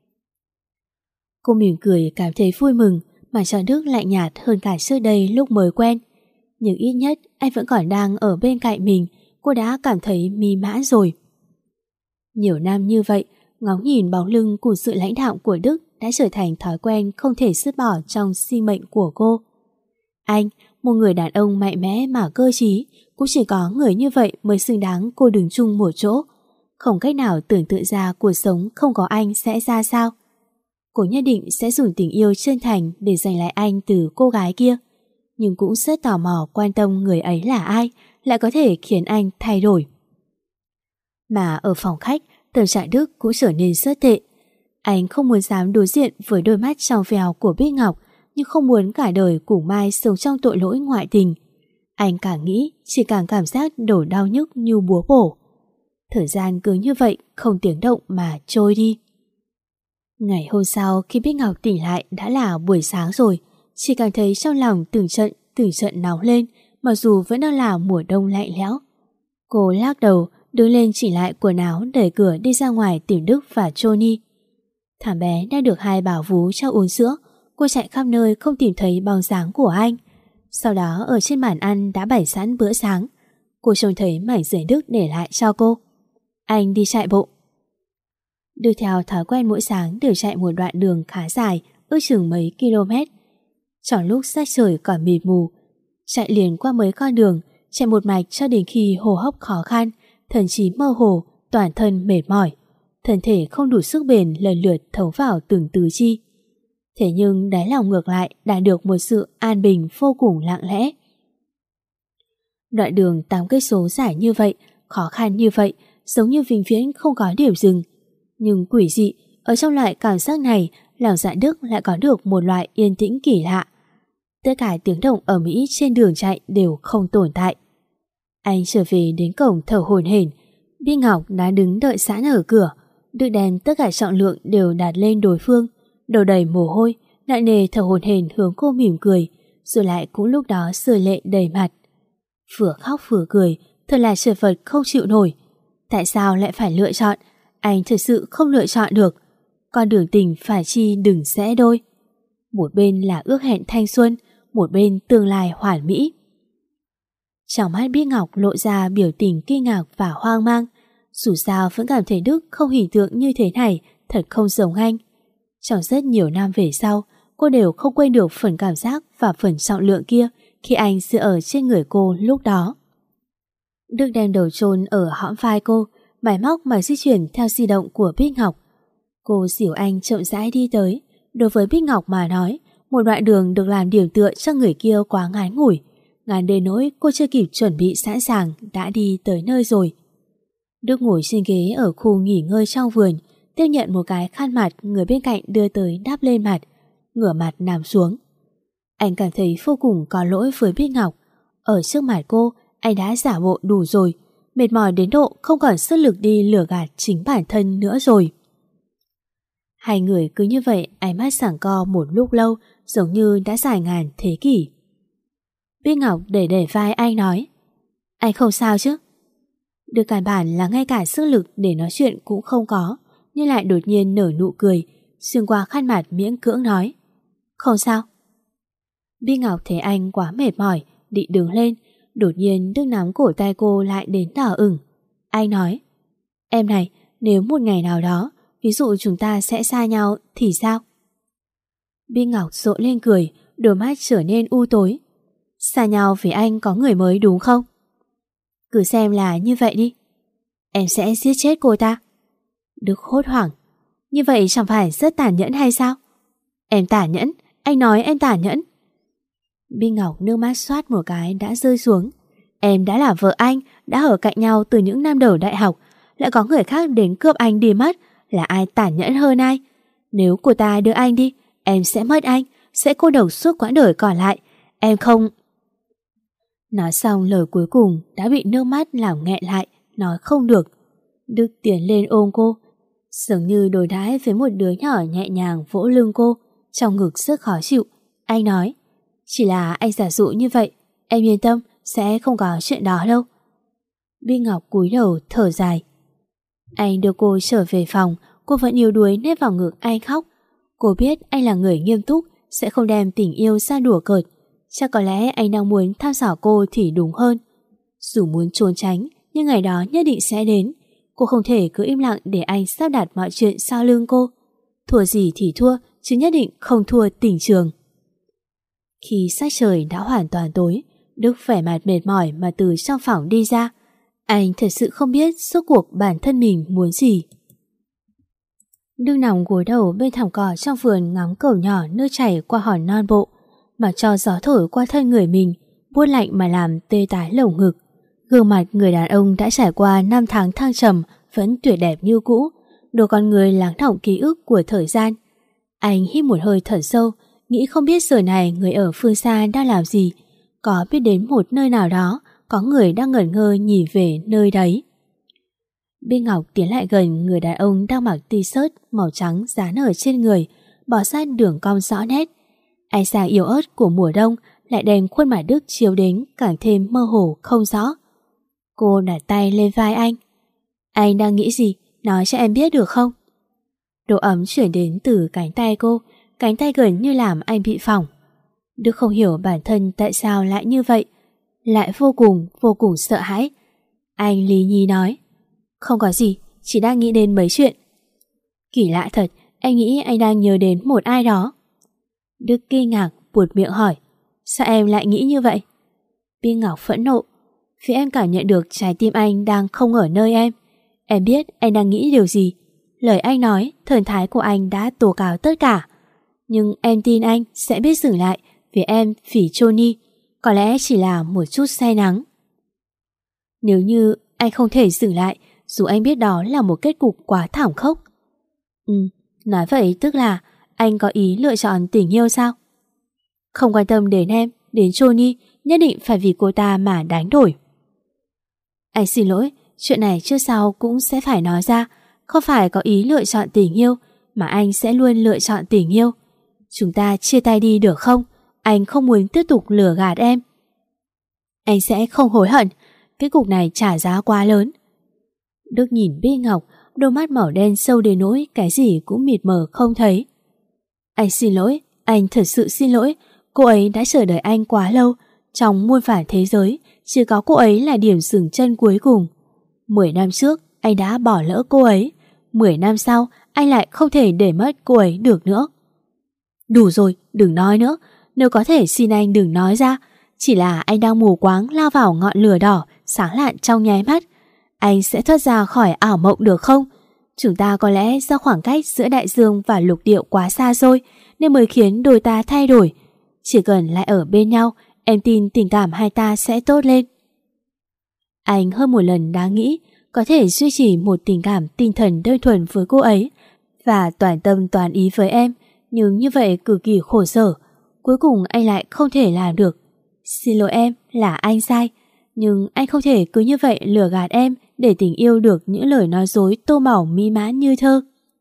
[SPEAKER 1] Cô mỉm cười cảm thấy vui mừng, mà cho Đức lạnh nhạt hơn cả trước đây lúc mới quen. Nhưng ít nhất anh vẫn còn đang ở bên cạnh mình, cô đã cảm thấy mỹ mãn rồi. Nhiều năm như vậy, ngóng nhìn bóng lưng cùng sự lãnh đạo của Đức đã trở thành thói quen không thể dứt bỏ trong sinh mệnh của cô. Anh, một người đàn ông mạnh mẽ mà cơ trí, cũng chỉ có người như vậy mới xứng đáng cô đứng chung một chỗ. Không cách nào tưởng tượng ra cuộc sống không có anh sẽ ra sao. Cô nhất định sẽ dùng tình yêu chân thành để giành lại anh từ cô gái kia. nhưng cũng rất tò mò quan tâm người ấy là ai, lại có thể khiến anh thay đổi. Mà ở phòng khách, tâm trạng Đức cũng trở nên rất tệ. Anh không muốn dám đối diện với đôi mắt trong veo của Bích Ngọc, nhưng không muốn cả đời cùng Mai sống trong tội lỗi ngoại tình. Anh càng nghĩ, chỉ càng cảm giác đổ đau nhức như búa bổ. Thời gian cứ như vậy, không tiếng động mà trôi đi. Ngày hôm sau khi Bích Ngọc tỉnh lại đã là buổi sáng rồi, chỉ cảm thấy trong lòng từng trận nóng lên, mặc dù vẫn đang là mùa đông lạnh lẽo. Cô lắc đầu, đứng lên chỉnh lại quần áo, đẩy cửa đi ra ngoài tìm Đức và Johnny. Thằng bé đã được hai bảo vú cho uống sữa, cô chạy khắp nơi không tìm thấy bóng dáng của anh. Sau đó ở trên bàn ăn đã bày sẵn bữa sáng. Cô trông thấy mảnh giấy Đức để lại cho cô. Anh đi chạy bộ. Đức theo thói quen mỗi sáng đều chạy một đoạn đường khá dài, ước chừng mấy km. Trong lúc sắc trời còn mịt mù, chạy liền qua mấy con đường, chạy một mạch cho đến khi hô hấp khó khăn, thần trí mơ hồ, toàn thân mệt mỏi, thân thể không đủ sức bền lần lượt thấu vào từng tứ chi. Thế nhưng đáy lòng ngược lại đã được một sự an bình vô cùng lặng lẽ. Đoạn đường 8 cây số dài như vậy, khó khăn như vậy, giống như vĩnh viễn không có điểm dừng. Nhưng quỷ dị, ở trong loại cảm giác này, lòng dạ Đức lại có được một loại yên tĩnh kỳ lạ. Tất cả tiếng động ở Mỹ trên đường chạy đều không tồn tại. Anh trở về đến cổng thở hổn hển. Bích Ngọc đã đứng đợi sẵn ở cửa. Đức đèn tất cả trọng lượng đều đặt lên đối phương, đầu đầy mồ hôi, nặng nề thở hổn hển hướng cô mỉm cười, rồi lại cũng lúc đó rơi lệ đầy mặt. Vừa khóc vừa cười, thật là chật vật không chịu nổi. Tại sao lại phải lựa chọn? Anh thực sự không lựa chọn được. Con đường tình phải chi đừng rẽ đôi. Một bên là ước hẹn thanh xuân, một bên tương lai hoàn mỹ. Trong mắt Bích Ngọc lộ ra biểu tình kinh ngạc và hoang mang. Dù sao vẫn cảm thấy Đức không hình tượng như thế này thật không giống anh. Trong rất nhiều năm về sau, cô đều không quên được phần cảm giác và phần trọng lượng kia khi anh dựa ở trên người cô lúc đó. Đức đem đầu chôn ở hõm vai cô, máy móc mà di chuyển theo di động của Bích Ngọc. Cô dìu anh chậm rãi đi tới. Đối với Bích Ngọc mà nói, một đoạn đường được làm điểm tựa cho người kia quá ngắn ngủi. Ngàn đến nỗi cô chưa kịp chuẩn bị sẵn sàng đã đi tới nơi rồi. Đức ngồi trên ghế ở khu nghỉ ngơi trong vườn, tiếp nhận một cái khăn mặt người bên cạnh đưa tới đắp lên mặt, ngửa mặt nằm xuống. Anh cảm thấy vô cùng có lỗi với Bích Ngọc. Ở trước mặt cô, anh đã giả bộ đủ rồi, mệt mỏi đến độ không còn sức lực đi lừa gạt chính bản thân nữa rồi. Hai người cứ như vậy ánh mắt giằng co một lúc lâu, giống như đã dài ngàn thế kỷ. Bích Ngọc đẩy vai anh nói: Anh không sao chứ? Được căn bản là ngay cả sức lực để nói chuyện cũng không có, nhưng lại đột nhiên nở nụ cười, xuyên qua khăn mặt miễn cưỡng nói: Không sao. Bích Ngọc thấy anh quá mệt mỏi, định đứng lên, đột nhiên Đức nắm cổ tay cô lại đến đỏ ửng. Anh nói: Em này, nếu một ngày nào đó, ví dụ chúng ta sẽ xa nhau thì sao? Bích Ngọc rộ lên cười, đôi mắt trở nên u tối. Xa nhau vì anh có người mới đúng không? Cứ xem là như vậy đi. Em sẽ giết chết cô ta. Đức hốt hoảng. Như vậy chẳng phải rất tàn nhẫn hay sao? Em tàn nhẫn, anh nói em tàn nhẫn. Bích Ngọc nước mắt xoát một cái đã rơi xuống. Em đã là vợ anh, đã ở cạnh nhau từ những năm đầu đại học, lại có người khác đến cướp anh đi mất. Là ai tàn nhẫn hơn ai? Nếu cô ta đưa anh đi, em sẽ mất anh, sẽ cô độc suốt quãng đời còn lại. Em không... Nói xong lời cuối cùng đã bị nước mắt làm nghẹn lại, nói không được. Đức tiến lên ôm cô, dường như đối đãi với một đứa nhỏ nhẹ nhàng vỗ lưng cô, trong ngực rất khó chịu. Anh nói: Chỉ là anh giả dụ như vậy, em yên tâm, sẽ không có chuyện đó đâu. Bích Ngọc cúi đầu thở dài. Anh đưa cô trở về phòng, cô vẫn yếu đuối nép vào ngực anh khóc. Cô biết anh là người nghiêm túc, sẽ không đem tình yêu ra đùa cợt. Chắc có lẽ anh đang muốn thăm dò cô thì đúng hơn. Dù muốn trốn tránh, nhưng ngày đó nhất định sẽ đến. Cô không thể cứ im lặng để anh sắp đặt mọi chuyện sau lưng cô. Thua gì thì thua, chứ nhất định không thua tình trường. Khi sắc trời đã hoàn toàn tối, Đức vẻ mặt mệt mỏi mà từ trong phòng đi ra. Anh thật sự không biết rốt cuộc bản thân mình muốn gì. Đức nằm gối đầu bên thảm cỏ trong vườn ngắm cẩu nhỏ nước chảy qua hòn non bộ. mặc cho gió thổi qua thân người mình, buốt lạnh mà làm tê tái lồng ngực. Gương mặt người đàn ông đã trải qua 5 tháng thăng trầm vẫn tuyệt đẹp như cũ, đồ con người lắng đọng ký ức của thời gian. Anh hít một hơi thở sâu, nghĩ không biết giờ này người ở phương xa đang làm gì, có biết đến một nơi nào đó có người đang ngẩn ngơ nhìn về nơi đấy. Bích Ngọc tiến lại gần người đàn ông đang mặc t-shirt màu trắng dán ở trên người, bỏ sát đường cong rõ nét. Ánh sáng yếu ớt của mùa đông lại đem khuôn mặt Đức chiếu đến càng thêm mơ hồ không rõ. Cô đặt tay lên vai anh. Anh đang nghĩ gì? Nói cho em biết được không? Độ ấm chuyển đến từ cánh tay cô, cánh tay gần như làm anh bị phỏng. Đức không hiểu bản thân tại sao lại như vậy, lại vô cùng sợ hãi. Anh lý nhí nói, không có gì, chỉ đang nghĩ đến mấy chuyện. Kỳ lạ thật, anh nghĩ anh đang nhớ đến một ai đó. Đức kinh ngạc buột miệng hỏi, sao em lại nghĩ như vậy? Bích Ngọc phẫn nộ, vì em cảm nhận được trái tim anh đang không ở nơi em. Em biết anh đang nghĩ điều gì. Lời anh nói, thần thái của anh đã tố cáo tất cả. Nhưng em tin anh sẽ biết dừng lại vì em phỉ Johnny, có lẽ chỉ là một chút say nắng. Nếu như anh không thể dừng lại, dù anh biết đó là một kết cục quá thảm khốc. Nói vậy tức là anh có ý lựa chọn tình yêu sao? Không quan tâm đến em, đến Johnny, nhất định phải vì cô ta mà đánh đổi. Anh xin lỗi, chuyện này trước sau cũng sẽ phải nói ra. Không phải có ý lựa chọn tình yêu, mà anh sẽ luôn lựa chọn tình yêu. Chúng ta chia tay đi được không? Anh không muốn tiếp tục lừa gạt em. Anh sẽ không hối hận. Cái cục này trả giá quá lớn. Đức nhìn Bích Ngọc, đôi mắt màu đen sâu đến nỗi cái gì cũng mịt mờ không thấy. Anh xin lỗi, anh thật sự xin lỗi. Cô ấy đã chờ đợi anh quá lâu. Trong muôn vàn thế giới, chỉ có cô ấy là điểm dừng chân cuối cùng. 10 năm trước, anh đã bỏ lỡ cô ấy. 10 năm sau, anh lại không thể để mất cô ấy được nữa. Đủ rồi, đừng nói nữa. Nếu có thể xin anh đừng nói ra. Chỉ là anh đang mù quáng lao vào ngọn lửa đỏ sáng lạn trong nháy mắt. Anh sẽ thoát ra khỏi ảo mộng được không? Chúng ta có lẽ do khoảng cách giữa đại dương và lục địa quá xa xôi nên mới khiến đôi ta thay đổi. Chỉ cần lại ở bên nhau, em tin tình cảm hai ta sẽ tốt lên. Anh hơn một lần đã nghĩ có thể duy trì một tình cảm tinh thần đơn thuần với cô ấy và toàn tâm toàn ý với em, nhưng như vậy cực kỳ khổ sở. Cuối cùng anh lại không thể làm được. Xin lỗi em, là anh sai. Nhưng anh không thể cứ như vậy lừa gạt em để tình yêu được những lời nói dối tô màu mỹ mãn như thơ.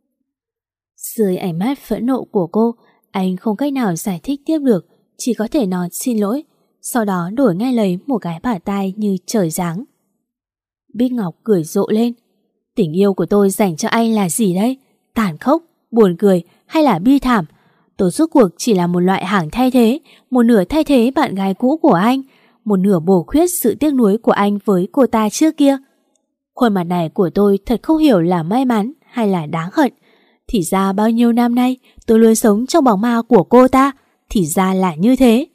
[SPEAKER 1] Dưới ánh mắt phẫn nộ của cô, anh không cách nào giải thích tiếp được, chỉ có thể nói xin lỗi, sau đó đổi ngay lấy một cái bả tai như trời giáng. Bích Ngọc cười rộ lên. Tình yêu của tôi dành cho anh là gì đấy? Tàn khốc, buồn cười hay là bi thảm? Tôi rốt cuộc chỉ là một loại hàng thay thế, một nửa thay thế bạn gái cũ của anh, một nửa bổ khuyết sự tiếc nuối của anh với cô ta trước kia. Khuôn mặt này của tôi thật không hiểu là may mắn hay là đáng hận. Thì ra bao nhiêu năm nay tôi luôn sống trong bóng ma của cô ta, thì ra là như thế.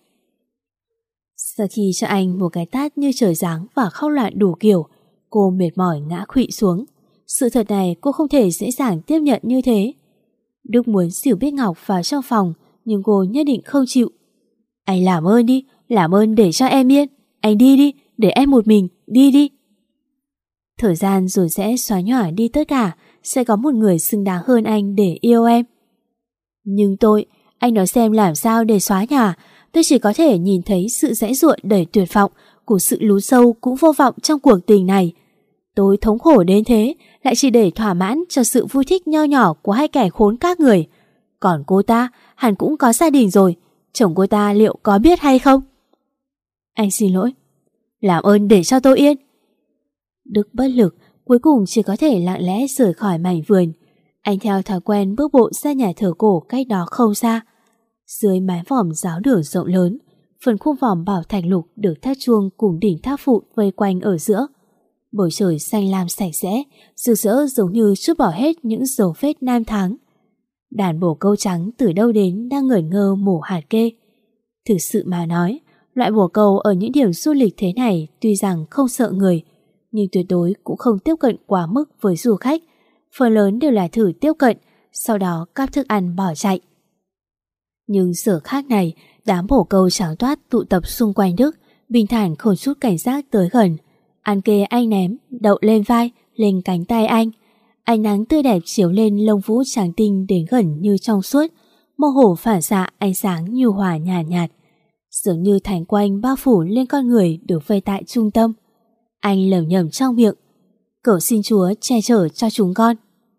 [SPEAKER 1] Sau khi cho anh một cái tát như trời giáng và khóc loạn đủ kiểu, cô mệt mỏi ngã khuỵu xuống. Sự thật này cô không thể dễ dàng tiếp nhận như thế. Đức muốn dìu Bích Ngọc vào trong phòng, nhưng cô nhất định không chịu. Anh làm ơn đi, làm ơn để cho em yên. Anh đi đi, để em một mình, đi đi. Thời gian rồi sẽ xóa nhòa đi tất cả, sẽ có một người xứng đáng hơn anh để yêu em. Nhưng anh nói xem làm sao để xóa nhòa. Tôi chỉ có thể nhìn thấy sự giãy giụa đầy tuyệt vọng của sự lún sâu cũng vô vọng trong cuộc tình này. Tôi thống khổ đến thế lại chỉ để thỏa mãn cho sự vui thích nho nhỏ của hai kẻ khốn các người. Còn cô ta hẳn cũng có gia đình rồi, chồng cô ta liệu có biết hay không? Anh xin lỗi, làm ơn để cho tôi yên. Đức bất lực, cuối cùng chỉ có thể lặng lẽ rời khỏi mảnh vườn. Anh theo thói quen bước bộ ra nhà thờ cổ cách đó không xa. Dưới mái vòm giáo đường rộng lớn, phần khung vòm bảo thạch lục được tháp chuông cùng đỉnh tháp phụ vây quanh ở giữa. Bầu trời xanh lam sạch sẽ, rực rỡ giống như trút bỏ hết những dấu vết năm tháng. Đàn bồ câu trắng từ đâu đến đang ngẩn ngơ mổ hạt kê. Thực sự mà nói, loại bồ câu ở những điểm du lịch thế này tuy rằng không sợ người, nhưng tuyệt đối cũng không tiếp cận quá mức với du khách. Phần lớn đều là thử tiếp cận, sau đó cắp thức ăn bỏ chạy. Nhưng giờ khác này, đám bổ câu trắng toát tụ tập xung quanh Đức, bình thản không chút cảnh giác tới gần. Ăn kê anh ném, đậu lên vai, lên cánh tay anh. Ánh nắng tươi đẹp chiếu lên lông vũ trắng tinh đến gần như trong suốt, mơ hồ phản xạ ánh sáng nhu hòa nhạt nhạt, dường như thành quanh bao phủ lên con người được vây tại trung tâm. Anh lẩm nhẩm trong miệng, cầu xin Chúa che chở cho chúng con.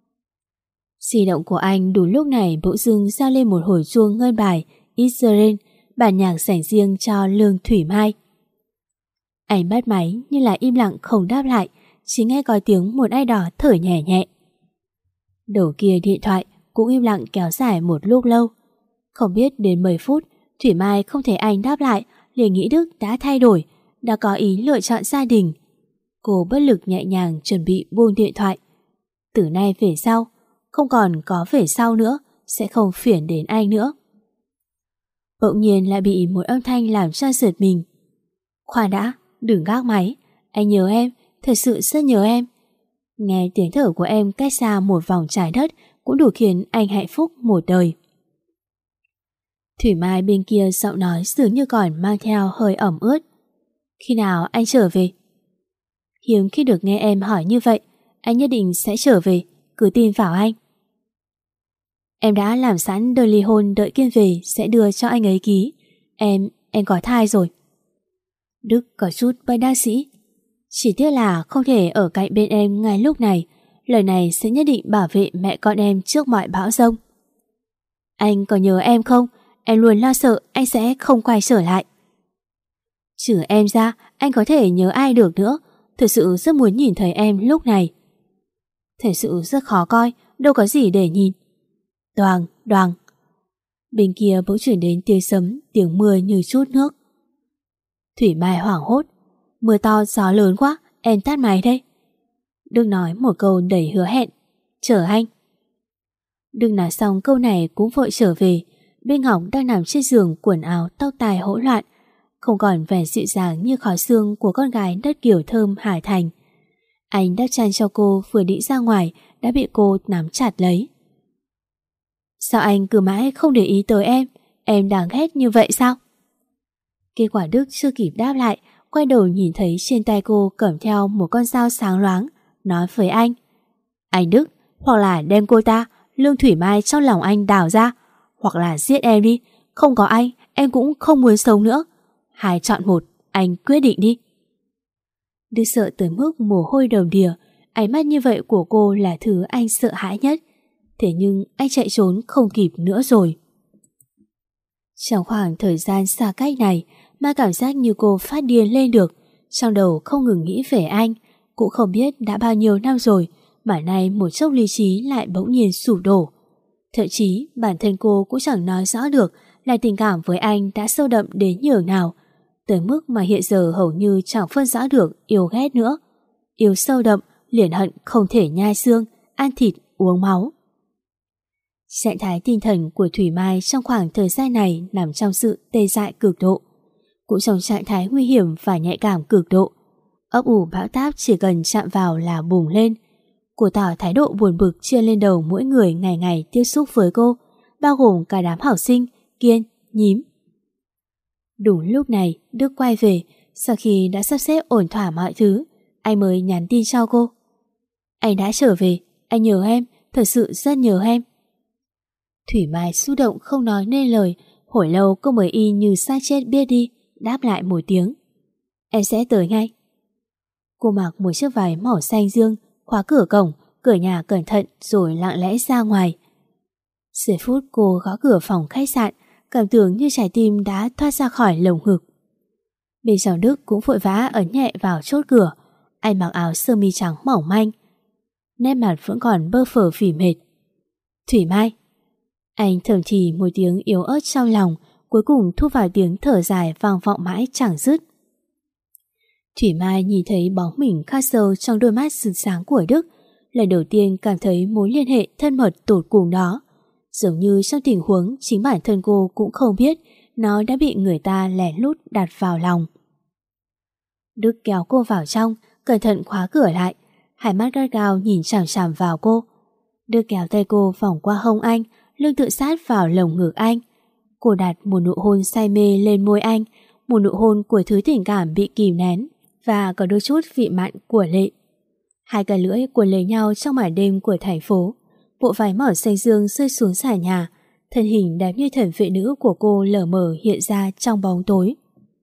[SPEAKER 1] Di động của anh đúng lúc này bỗng dưng giao lên một hồi chuông ngân bài Israel, bản nhạc dành riêng cho Lương Thủy Mai. Anh bắt máy nhưng là im lặng không đáp lại, chỉ nghe có tiếng một ai đó thở nhẹ nhẹ. Đầu kia điện thoại cũng im lặng kéo dài một lúc lâu. Không biết đến 10 phút, Thủy Mai không thấy anh đáp lại, liền nghĩ Đức đã thay đổi, đã có ý lựa chọn gia đình. Cô bất lực nhẹ nhàng chuẩn bị buông điện thoại. Từ nay về sau, không còn có về sau nữa, sẽ không phiền đến anh nữa. Bỗng nhiên lại bị một âm thanh làm cho giật mình. Khoan đã, đừng gác máy, anh nhớ em, thật sự rất nhớ em. Nghe tiếng thở của em cách xa một vòng trái đất cũng đủ khiến anh hạnh phúc một đời. Thủy Mai bên kia giọng nói dường như còn mang theo hơi ẩm ướt. Khi nào anh trở về? Hiếm khi được nghe em hỏi như vậy. Anh nhất định sẽ trở về, cứ tin vào anh. Em đã làm sẵn đơn ly hôn, đợi Kiên về sẽ đưa cho anh ấy ký. Em có thai rồi. Đức có chút bất đắc dĩ. Chỉ tiếc là không thể ở cạnh bên em ngay lúc này. Lời này sẽ nhất định bảo vệ mẹ con em trước mọi bão giông. Anh có nhớ em không? Em luôn lo sợ anh sẽ không quay trở lại. Trừ em ra, anh có thể nhớ ai được nữa. Thực sự rất muốn nhìn thấy em lúc này. Thật sự rất khó coi, đâu có gì để nhìn. Đoàng, đoàng. Bên kia bỗng chuyển đến tiếng sấm, tiếng mưa như chút nước. Thủy Mai hoảng hốt. Mưa to, gió lớn quá, em tắt máy đây. Đức nói một câu đầy hứa hẹn. Chờ anh. Đức nói xong câu này cũng vội trở về. Bên Ngọc đang nằm trên giường, quần áo tóc tai hỗn loạn, không còn vẻ dịu dàng như khói xương của con gái đất kiểu thơm Hải Thành. Anh đắp chăn cho cô, vừa định ra ngoài đã bị cô nắm chặt lấy. Sao anh cứ mãi không để ý tới em đáng ghét như vậy sao? Kết quả Đức chưa kịp đáp lại, quay đầu nhìn thấy trên tay cô cầm theo một con dao sáng loáng, nói với anh. Anh Đức, hoặc là đem cô ta, Lương Thủy Mai trong lòng anh đào ra, hoặc là giết em đi, không có anh, em cũng không muốn sống nữa. Hai chọn một, anh quyết định đi. Đức sợ tới mức mồ hôi đầm đìa, ánh mắt như vậy của cô là thứ anh sợ hãi nhất. Thế nhưng anh chạy trốn không kịp nữa rồi. Trong khoảng thời gian xa cách này, mà cảm giác như cô phát điên lên được, trong đầu không ngừng nghĩ về anh. Cũng không biết đã bao nhiêu năm rồi mà nay một chốc lý trí lại bỗng nhiên sụp đổ. Thậm chí bản thân cô cũng chẳng nói rõ được là tình cảm với anh đã sâu đậm đến nhường nào, tới mức mà hiện giờ hầu như chẳng phân rõ được yêu ghét nữa. Yêu sâu đậm, liền hận không thể nhai xương, ăn thịt, uống máu. Trạng thái tinh thần của Thủy Mai trong khoảng thời gian này nằm trong sự tê dại cực độ, cũng trong trạng thái nguy hiểm và nhạy cảm cực độ. Ấp ủ bão táp chỉ cần chạm vào là bùng lên. Cô tỏ thái độ buồn bực chia lên đầu mỗi người ngày ngày tiếp xúc với cô, bao gồm cả đám học sinh, Kiên, Nhím. Đúng lúc này, Đức quay về, sau khi đã sắp xếp ổn thỏa mọi thứ, anh mới nhắn tin cho cô. Anh đã trở về, anh nhớ em, thật sự rất nhớ em. Thủy Mai xúc động không nói nên lời, hồi lâu cô mới y như xác chết biết đi, đáp lại một tiếng. Em sẽ tới ngay. Cô mặc một chiếc váy màu xanh dương, khóa cửa cổng, cửa nhà cẩn thận rồi lặng lẽ ra ngoài. Giây phút cô gõ cửa phòng khách sạn, cảm tưởng như trái tim đã thoát ra khỏi lồng ngực. Bên trong Đức cũng vội vã ấn nhẹ vào chốt cửa. Anh mặc áo sơ mi trắng mỏng manh, nét mặt vẫn còn bơ phờ phì mệt. Thủy Mai. Anh thầm thì một tiếng yếu ớt trong lòng, cuối cùng thu vào tiếng thở dài vang vọng mãi chẳng dứt. Thủy Mai nhìn thấy bóng mình khắc sâu trong đôi mắt rực sáng của Đức, lần đầu tiên cảm thấy mối liên hệ thân mật tột cùng đó. Giống như trong tình huống chính bản thân cô cũng không biết nó đã bị người ta lén lút đặt vào lòng. Đức kéo cô vào trong, cẩn thận khóa cửa lại, hai mắt gắt gao nhìn chằm chằm vào cô. Đức kéo tay cô vòng qua hông anh, lưng tựa sát vào lồng ngực anh. Cô đặt một nụ hôn say mê lên môi anh, một nụ hôn của thứ tình cảm bị kìm nén và có đôi chút vị mặn của lệ. Hai cái lưỡi cuốn lấy nhau trong màn đêm của thành phố. Bộ váy màu xanh dương rơi xuống sàn nhà, thân hình đẹp như thần vệ nữ của cô lờ mờ hiện ra trong bóng tối.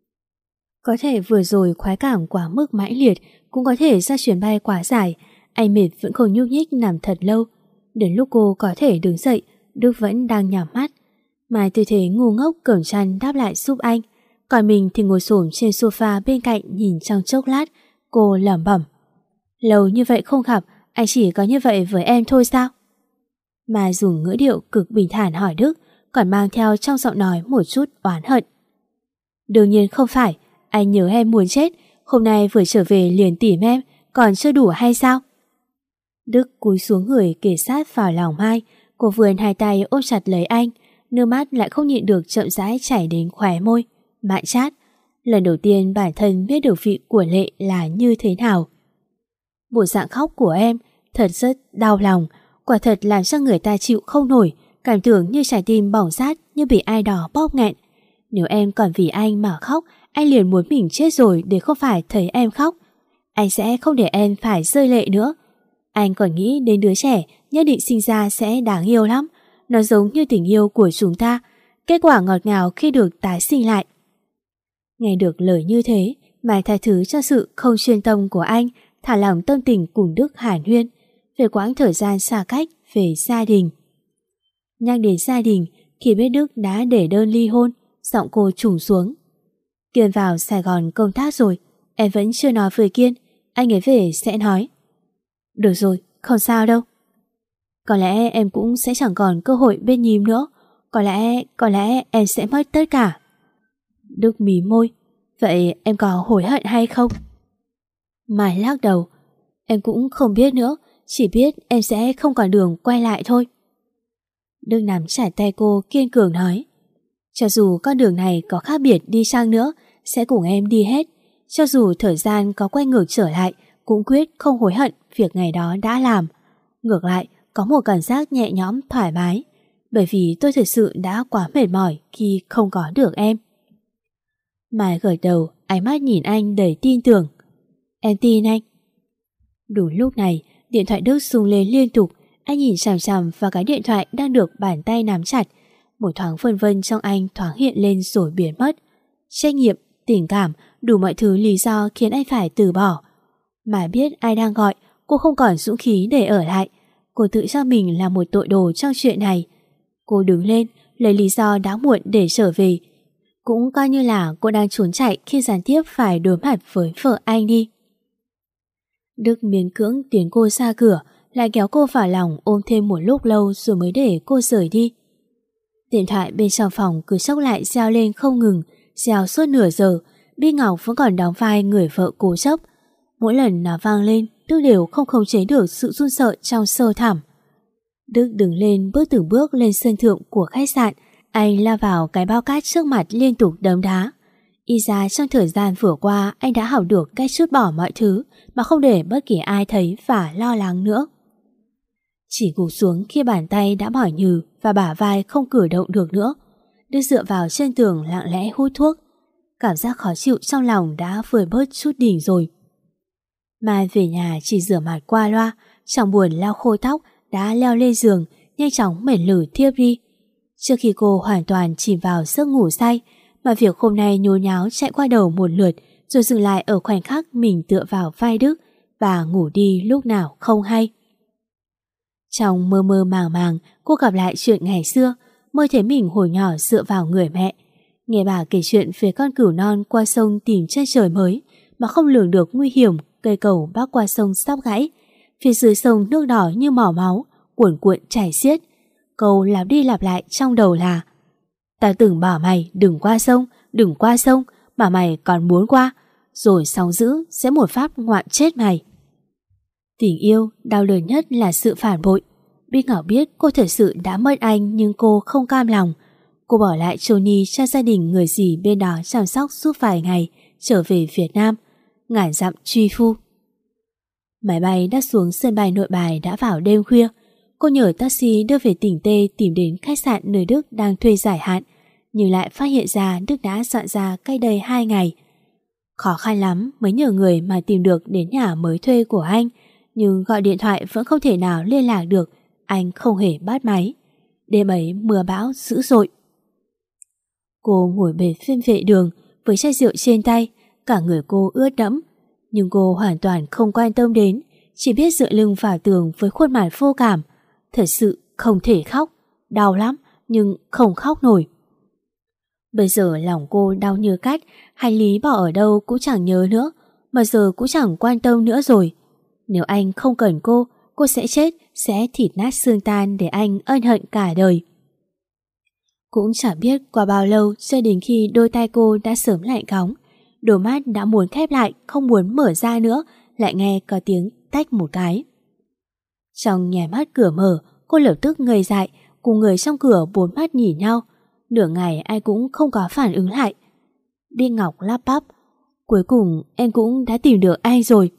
[SPEAKER 1] Có thể vừa rồi khoái cảm quá mức mãnh liệt, cũng có thể do chuyến bay quá dài, anh mệt vẫn không nhúc nhích nằm thật lâu. Đến lúc cô có thể đứng dậy, Đức vẫn đang nhắm mắt. Mai tư thế ngu ngốc cởi chăn đáp lại giúp anh, còn mình thì ngồi xổm trên sofa bên cạnh nhìn trong chốc lát. Cô lẩm bẩm: lâu như vậy không gặp, anh chỉ có như vậy với em thôi sao? Mai dùng ngữ điệu cực bình thản hỏi Đức, còn mang theo trong giọng nói một chút oán hận. Đương nhiên không phải, anh nhớ em muốn chết, hôm nay vừa trở về liền tìm em, còn chưa đủ hay sao? Đức cúi xuống người kề sát vào lòng Mai, cô vươn hai tay ôm chặt lấy anh, nước mắt lại không nhịn được chậm rãi chảy đến khóe môi, mặn chát. Lần đầu tiên bản thân biết được vị của lệ là như thế nào. Bộ dạng khóc của em thật rất đau lòng, quả thật làm cho người ta chịu không nổi, cảm tưởng như trái tim bỏng rát, như bị ai đó bóp nghẹn. Nếu em còn vì anh mà khóc, anh liền muốn mình chết rồi để không phải thấy em khóc. Anh sẽ không để em phải rơi lệ nữa. Anh còn nghĩ đến đứa trẻ nhất định sinh ra sẽ đáng yêu lắm. Nó giống như tình yêu của chúng ta, kết quả ngọt ngào khi được tái sinh lại. Nghe được lời như thế, Mai tha thứ cho sự không chuyên tâm của anh, thả lỏng tâm tình cùng Đức hàn huyên về quãng thời gian xa cách, về gia đình. Nhắc đến gia đình, khi biết Đức đã để đơn ly hôn, giọng cô trùng xuống. Kiên vào Sài Gòn công tác rồi, em vẫn chưa nói với Kiên, anh ấy về sẽ nói. Được rồi, không sao đâu. Có lẽ em cũng sẽ chẳng còn cơ hội bên Nhím nữa, có lẽ em sẽ mất tất cả. Đức mí môi, vậy em có hối hận hay không? Mai lắc đầu, em cũng không biết nữa, chỉ biết em sẽ không còn đường quay lại thôi. Đức nắm chặt tay cô kiên cường nói, cho dù con đường này có khác biệt đi chăng nữa, sẽ cùng em đi hết. Cho dù thời gian có quay ngược trở lại, cũng quyết không hối hận việc ngày đó đã làm. Ngược lại, có một cảm giác nhẹ nhõm thoải mái, bởi vì tôi thực sự đã quá mệt mỏi khi không có được em. Mai gật đầu, ánh mắt nhìn anh đầy tin tưởng. Em tin anh. Đúng lúc này, điện thoại Đức rung lên liên tục. Anh nhìn chằm chằm vào cái điện thoại đang được bàn tay nắm chặt. Một thoáng phân vân trong anh thoáng hiện lên rồi biến mất. Trách nhiệm, tình cảm, đủ mọi thứ lý do khiến anh phải từ bỏ. Mà biết ai đang gọi, cô không còn dũng khí để ở lại. Cô tự cho mình là một tội đồ trong chuyện này. Cô đứng lên, lấy lý do đã muộn để trở về. Cũng coi như là cô đang trốn chạy khi gián tiếp phải đối mặt với vợ anh đi. Đức miễn cưỡng tiến cô ra cửa, lại kéo cô vào lòng ôm thêm một lúc lâu rồi mới để cô rời đi. Điện thoại bên trong phòng cứ chốc lại reo lên không ngừng, reo suốt nửa giờ. Bi Ngọc vẫn còn đóng vai người vợ cố chấp. Mỗi lần nó vang lên, Đức đều không khống chế được sự run sợ trong sâu thẳm. Đức đứng lên bước từng bước lên sân thượng của khách sạn. Anh lao vào cái bao cát trước mặt liên tục đấm đá. Y ra trong thời gian vừa qua anh đã học được cách trút bỏ mọi thứ mà không để bất kỳ ai thấy và lo lắng nữa. Chỉ gục xuống khi bàn tay đã mỏi nhừ và bả vai không cử động được nữa. Đức dựa vào chân tường lặng lẽ hút thuốc. Cảm giác khó chịu trong lòng đã vơi bớt chút đỉnh rồi. Mai về nhà chỉ rửa mặt qua loa, chẳng buồn lau khô tóc, đã leo lên giường, nhanh chóng mệt lử thiếp đi. Trước khi cô hoàn toàn chìm vào giấc ngủ say, mà việc hôm nay nhốn nháo chạy qua đầu một lượt, rồi dừng lại ở khoảnh khắc mình tựa vào vai Đức và ngủ đi lúc nào không hay. Trong mơ mơ màng màng, cô gặp lại chuyện ngày xưa, mơ thấy mình hồi nhỏ dựa vào người mẹ. Nghe bà kể chuyện về con cừu non qua sông tìm chân trời mới, mà không lường được nguy hiểm cây cầu bắc qua sông sắp gãy. Phía dưới sông nước đỏ như mỏ máu, cuồn cuộn chảy xiết. Câu lặp đi lặp lại trong đầu là: tao từng bảo mày đừng qua sông, mà mày còn muốn qua, rồi sóng dữ sẽ một phát ngoạm chết mày. Tình yêu đau lớn nhất là sự phản bội. Bi Ngọc biết cô thật sự đã mất anh, nhưng cô không cam lòng. Cô bỏ lại Johnny cho gia đình người dì bên đó chăm sóc suốt vài ngày, trở về Việt Nam, ngàn dặm truy phu. Máy bay đáp xuống sân bay Nội Bài đã vào đêm khuya. Cô nhờ taxi đưa về tỉnh Tê tìm đến khách sạn nơi Đức đang thuê dài hạn. nhưng lại phát hiện ra Đức đã dọn ra cách đây 2 ngày. Khó khăn lắm mới nhờ người mà tìm được đến nhà mới thuê của anh, nhưng gọi điện thoại vẫn không thể nào liên lạc được, anh không hề bắt máy. Đêm ấy mưa bão dữ dội. Cô ngồi bệt bên vệ đường với chai rượu trên tay, cả người cô ướt đẫm, nhưng cô hoàn toàn không quan tâm đến, chỉ biết dựa lưng vào tường với khuôn mặt vô cảm. Thật sự không thể khóc, đau lắm nhưng không khóc nổi. Bây giờ lòng cô đau như cắt, hành lý bỏ ở đâu cũng chẳng nhớ nữa, mà giờ cũng chẳng quan tâm nữa rồi. Nếu anh không cần cô sẽ chết, sẽ thịt nát xương tan để anh ân hận cả đời. Cũng chẳng biết qua bao lâu cho đến khi đôi tay cô đã sớm lạnh cóng, đôi mắt đã muốn khép lại, không muốn mở ra nữa, lại nghe có tiếng tách một cái. Trong nháy mắt cửa mở, cô lập tức ngây dại, cùng người trong cửa bốn mắt nhìn nhau. Nửa ngày ai cũng không có phản ứng lại. Biên Ngọc lắp bắp: "Cuối cùng em cũng đã tìm được anh rồi."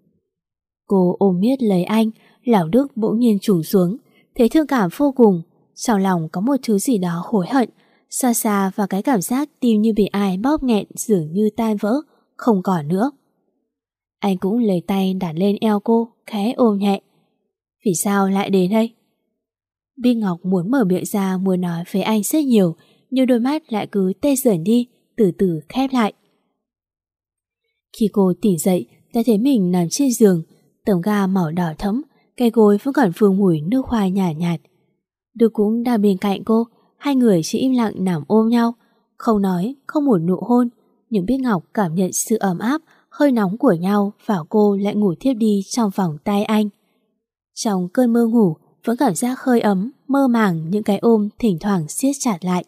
[SPEAKER 1] Cô ôm miết lấy anh, Lão Đức bỗng nhiên trùng xuống, thấy thương cảm vô cùng. Trong lòng có một thứ gì đó hối hận, xa xa và cái cảm giác tim như bị ai bóp nghẹn dường như tan vỡ, không còn nữa. Anh cũng lấy tay đặt lên eo cô, khẽ ôm nhẹ. "Vì sao lại đến đây?" Biên Ngọc muốn mở miệng ra muốn nói với anh rất nhiều, nhưng đôi mắt lại cứ tê dần đi, từ từ khép lại. Khi cô tỉnh dậy, đã thấy mình nằm trên giường, tấm ga màu đỏ thẫm, cái gối vẫn còn vương mùi nước hoa nhạt nhạt. Đức cũng đang bên cạnh cô, hai người chỉ im lặng nằm ôm nhau, không nói, không một nụ hôn, nhưng Biên Ngọc cảm nhận sự ấm áp, hơi nóng của nhau và cô lại ngủ thiếp đi trong vòng tay anh. Trong cơn mơ ngủ, vẫn cảm giác hơi ấm, mơ màng những cái ôm thỉnh thoảng siết chặt lại.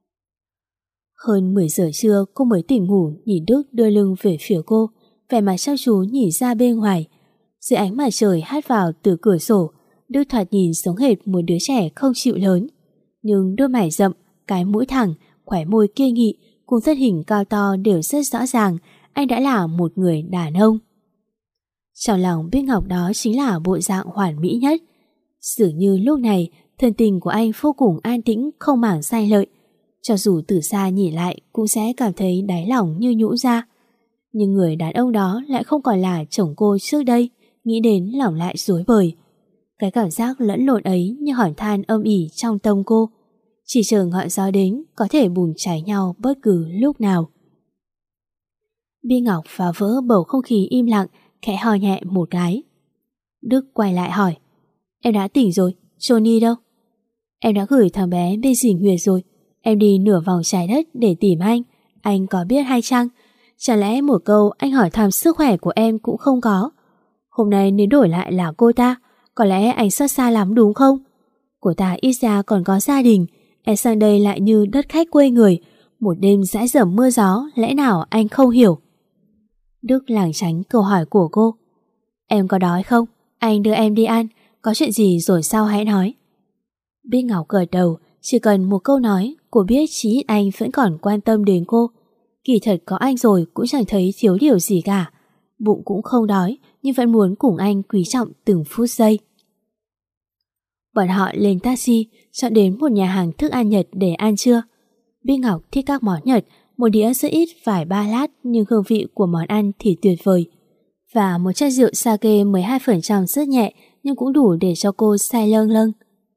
[SPEAKER 1] Hơn 10 giờ trưa cô mới tỉnh ngủ, nhìn Đức đưa lưng về phía cô, vẻ mặt chăm chú nhìn ra bên ngoài. Dưới ánh mặt trời hắt vào từ cửa sổ, Đức thoạt nhìn giống hệt một đứa trẻ không chịu lớn. Nhưng đôi mày rậm, cái mũi thẳng, khóe môi kiên nghị cùng thân hình cao to đều rất rõ ràng anh đã là một người đàn ông. Trong lòng Biên Ngọc đó chính là bộ dạng hoàn mỹ nhất. Dường như lúc này thân tình của anh vô cùng an tĩnh, không mảng sai lợi. Cho dù từ xa nhìn lại cũng sẽ cảm thấy đáy lòng như nhũn ra. Nhưng người đàn ông đó lại không còn là chồng cô trước đây, nghĩ đến lòng lại rối bời. Cái cảm giác lẫn lộn ấy như hỏi than âm ỉ trong tâm cô, chỉ chờ ngọn gió đến có thể bùng cháy nhau bất cứ lúc nào. Biên Ngọc phá vỡ bầu không khí im lặng, khẽ ho nhẹ một cái. Đức quay lại hỏi: "Em đã tỉnh rồi, Johnny đâu?" "Em đã gửi thằng bé bên Dình Nguyệt rồi. Em đi nửa vòng trái đất để tìm anh có biết hay chăng? Chả lẽ một câu anh hỏi thăm sức khỏe của em cũng không có? Hôm nay nếu đổi lại là cô ta, có lẽ anh xót xa lắm đúng không? Cô ta ít ra còn có gia đình, em sang đây lại như đất khách quê người, một đêm dãi dầm mưa gió, lẽ nào anh không hiểu?" Đức lảng tránh câu hỏi của cô. "Em có đói không? Anh đưa em đi ăn, có chuyện gì rồi sau hãy nói." Biên Ngọc gật đầu, chỉ cần một câu nói, cô biết chí ít anh vẫn còn quan tâm đến cô. Kỳ thật có anh rồi cũng chẳng thấy thiếu điều gì cả. Bụng cũng không đói, nhưng vẫn muốn cùng anh quý trọng từng phút giây. Bọn họ lên taxi, chọn đến một nhà hàng thức ăn Nhật để ăn trưa. Biên Ngọc thích các món Nhật, một đĩa rất ít vài 3 lát nhưng hương vị của món ăn thì tuyệt vời. Và một chai rượu sake 12% rất nhẹ nhưng cũng đủ để cho cô say lâng lâng.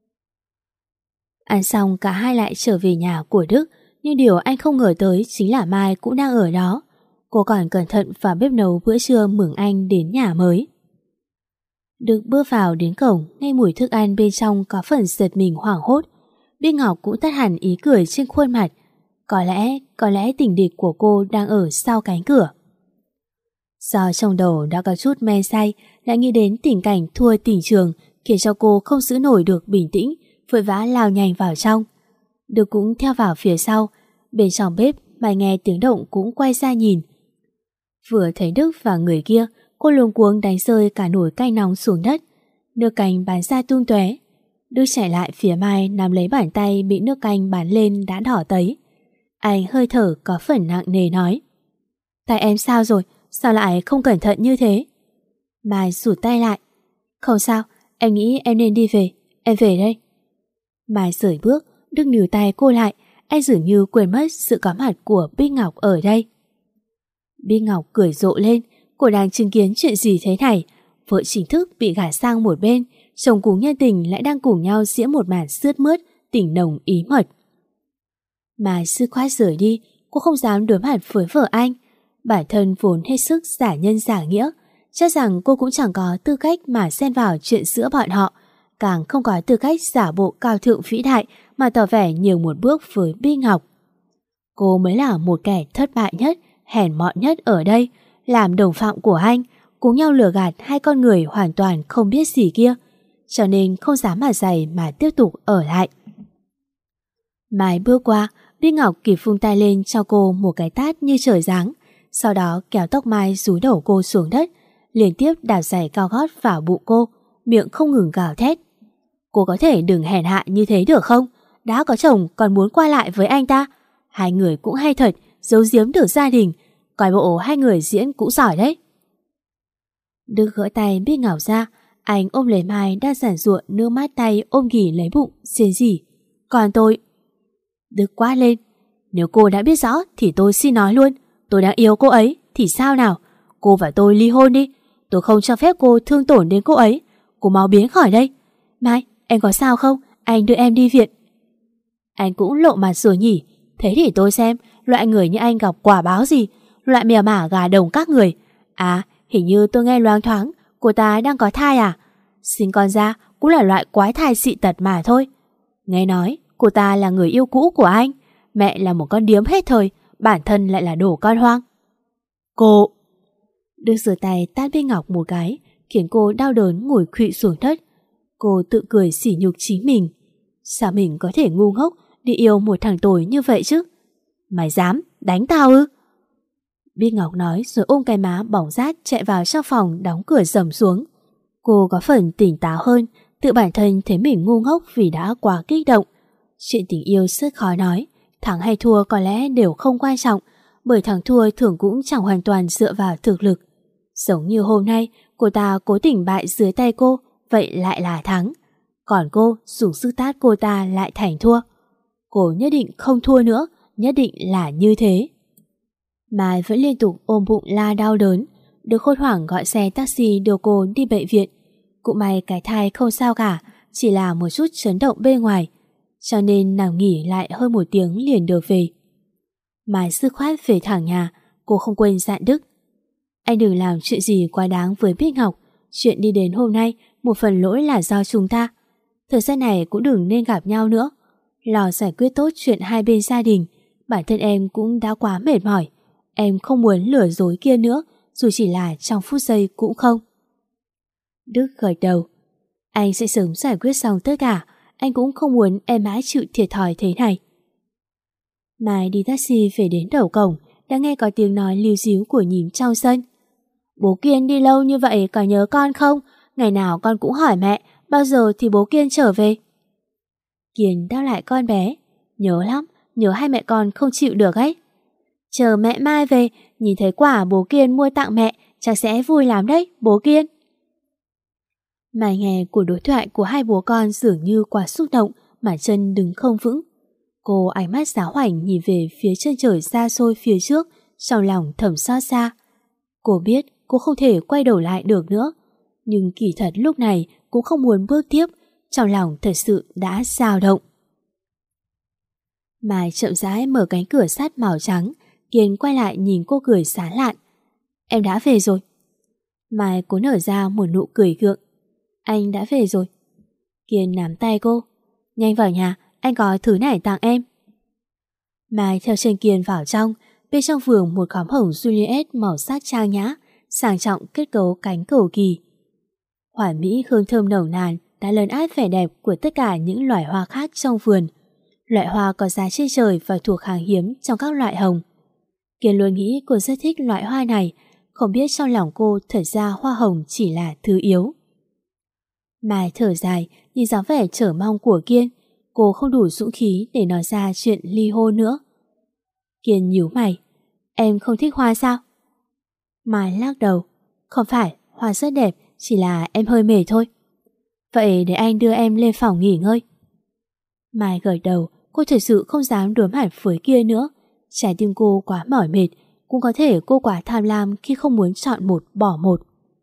[SPEAKER 1] Ăn xong cả hai lại trở về nhà của Đức, nhưng điều anh không ngờ tới chính là Mai cũng đang ở đó. Cô còn cẩn thận vào bếp nấu bữa trưa mừng anh đến nhà mới. Đức bước vào đến cổng, nghe mùi thức ăn bên trong có phần giật mình hoảng hốt. Biên Ngọc cũng tắt hẳn ý cười trên khuôn mặt. Có lẽ tình địch của cô đang ở sau cánh cửa. Do trong đầu đã có chút men say, lại nghĩ đến tình cảnh thua tình trường, khiến cho cô không giữ nổi được bình tĩnh, vội vã lao nhanh vào trong. Đức cũng theo vào phía sau. Bên trong bếp, Mai nghe tiếng động cũng quay ra nhìn. Vừa thấy Đức và người kia, cô luống cuống đánh rơi cả nồi canh nóng xuống đất. Nước canh bắn ra tung tóe. Đức chạy lại phía Mai nắm lấy bàn tay bị nước canh bắn lên đã đỏ tấy. Anh hơi thở có phần nặng nề nói: "Tay em sao rồi? Sao lại không cẩn thận như thế?" Mai rụt tay lại: "Không sao, em nghĩ em nên đi về. Em về đây." Mai rời bước, Đức níu tay cô lại. anh dường như quên mất sự có mặt của Bích Ngọc ở đây. Bích Ngọc cười rộ lên, cô đang chứng kiến chuyện gì thế này? Vợ chính thức bị gả sang một bên, chồng cùng nhân tình lại đang cùng nhau diễn một màn sướt mướt, tình nồng ý mật. Mà dứt khoát rời đi, cô không dám đối mặt với vợ anh. Bản thân vốn hết sức giả nhân giả nghĩa, chắc rằng cô cũng chẳng có tư cách mà xen vào chuyện giữa bọn họ, càng không có tư cách giả bộ cao thượng vĩ đại mà tỏ vẻ nhiều một bước với Bích Ngọc. Cô mới là một kẻ thất bại nhất, hèn mọn nhất ở đây, làm đồng phạm của anh, cùng nhau lừa gạt hai con người hoàn toàn không biết gì kia, cho nên không dám mà dày mà tiếp tục ở lại. Mai bước qua, Bích Ngọc kịp vung tay lên cho cô một cái tát như trời giáng, sau đó kéo tóc Mai dúi đầu cô xuống đất, liên tiếp đạp giày cao gót vào bụng cô, miệng không ngừng gào thét. Cô có thể đừng hèn hạ như thế được không? Đã có chồng còn muốn qua lại với anh ta. Hai người cũng hay thật, giấu giếm được gia đình, coi bộ hai người diễn cũng giỏi đấy. Đức gỡ tay Bích Ngọc ra, anh ôm lấy Mai đang giản giụa nước mắt tay ôm ghì lấy bụng, rên rỉ. Còn tôi... Đức quát lên. Nếu cô đã biết rõ thì tôi xin nói luôn, tôi đang yêu cô ấy thì sao nào? Cô và tôi ly hôn đi, tôi không cho phép cô thương tổn đến cô ấy. Cô mau biến khỏi đây. Mai, em có sao không? Anh đưa em đi viện. Anh cũng lộ mặt rồi nhỉ? Thế thì tôi xem loại người như anh gặp quả báo gì, loại mèo mả gà đồng các người. À, hình như tôi nghe loáng thoáng cô ta đang có thai à? Sinh con ra cũng là loại quái thai dị tật mà thôi. Nghe nói cô ta là người yêu cũ của anh, mẹ là một con điếm hết thời, bản thân lại là đồ con hoang. Cô... Đức giơ tay tát Bích Ngọc một cái, khiến cô đau đớn ngồi khuỵu xuống đất. Cô tự cười sỉ nhục chính mình. Sao mình có thể ngu ngốc đi yêu một thằng tồi như vậy chứ? Mày dám đánh tao ư? Bích Ngọc nói rồi ôm cái má bỏng rát chạy vào trong phòng, đóng cửa rầm xuống. Cô có phần tỉnh táo hơn, tự bản thân thấy mình ngu ngốc vì đã quá kích động. Chuyện tình yêu rất khó nói, thắng hay thua có lẽ đều không quan trọng, bởi thắng thua thường cũng chẳng hoàn toàn dựa vào thực lực. Giống như hôm nay, cô ta cố tình bại dưới tay cô, vậy lại là thắng. Còn cô dùng sức tát cô ta lại thành thua. Cô nhất định không thua nữa, nhất định là như thế. Mai vẫn liên tục ôm bụng la đau đớn, được hốt hoảng gọi xe taxi đưa cô đi bệnh viện. Cũng may cái thai không sao cả, chỉ là một chút chấn động bên ngoài, cho nên nằm nghỉ lại hơn một tiếng liền được về. Mai dứt khoát về thẳng nhà, cô không quên dặn Đức. Anh đừng làm chuyện gì quá đáng với Bích Ngọc, chuyện đi đến hôm nay một phần lỗi là do chúng ta. Thời gian này cũng đừng nên gặp nhau nữa, lo giải quyết tốt chuyện hai bên gia đình. Bản thân em cũng đã quá mệt mỏi, em không muốn lừa dối kia nữa, dù chỉ là trong phút giây cũng không. Đức gật đầu. Anh sẽ sớm giải quyết xong tất cả, anh cũng không muốn em mãi chịu thiệt thòi thế này. Mai đi taxi về đến đầu cổng, đã nghe có tiếng nói líu díu của nhím trong sân. Bố Kiên đi lâu như vậy có nhớ con không? Ngày nào con cũng hỏi mẹ, bao giờ thì bố Kiên trở về? Kiên đáp lại con bé. Nhớ lắm, nhớ hai mẹ con không chịu được ấy. Chờ mẹ Mai về, nhìn thấy quà bố Kiên mua tặng mẹ, chắc sẽ vui lắm đấy, bố Kiên. Mai nghe cuộc đối thoại của hai bố con dường như quá xúc động mà chân đứng không vững. Cô ánh mắt giáo hoảnh nhìn về phía chân trời xa xôi phía trước, trong lòng thầm xót xa. Cô biết cô không thể quay đầu lại được nữa, nhưng kỳ thật lúc này cũng không muốn bước tiếp, trong lòng thật sự đã dao động. Mai chậm rãi mở cánh cửa sắt màu trắng, Kiên quay lại nhìn cô cười sán lạn. Em đã về rồi. Mai cố nở ra một nụ cười gượng. Anh đã về rồi. Kiên nắm tay cô. Nhanh vào nhà, anh có thứ này tặng em. Mai theo chân Kiên vào trong. Bên trong vườn một khóm hồng Juliet màu sắc trang nhã, sang trọng kết cấu cánh cầu kỳ. Hoàn mỹ hương thơm nồng nàn đã lấn át vẻ đẹp của tất cả những loài hoa khác trong vườn. Loại hoa có giá trên trời và thuộc hàng hiếm trong các loại hồng. Kiên luôn nghĩ cô rất thích loại hoa này, không biết trong lòng cô thật ra hoa hồng chỉ là thứ yếu. Mai thở dài nhìn dáng vẻ trở mong của Kiên, cô không đủ dũng khí để nói ra chuyện ly hôn nữa. Kiên nhíu mày. Em không thích hoa sao? Mai lắc đầu. Không phải, hoa rất đẹp, chỉ là em hơi mệt thôi. Vậy để anh đưa em lên phòng nghỉ ngơi. Mai gật đầu, Cô thật sự không dám đối mặt với kia nữa. Trái tim cô quá mỏi mệt, cũng có thể cô quá tham lam khi không muốn chọn một bỏ một.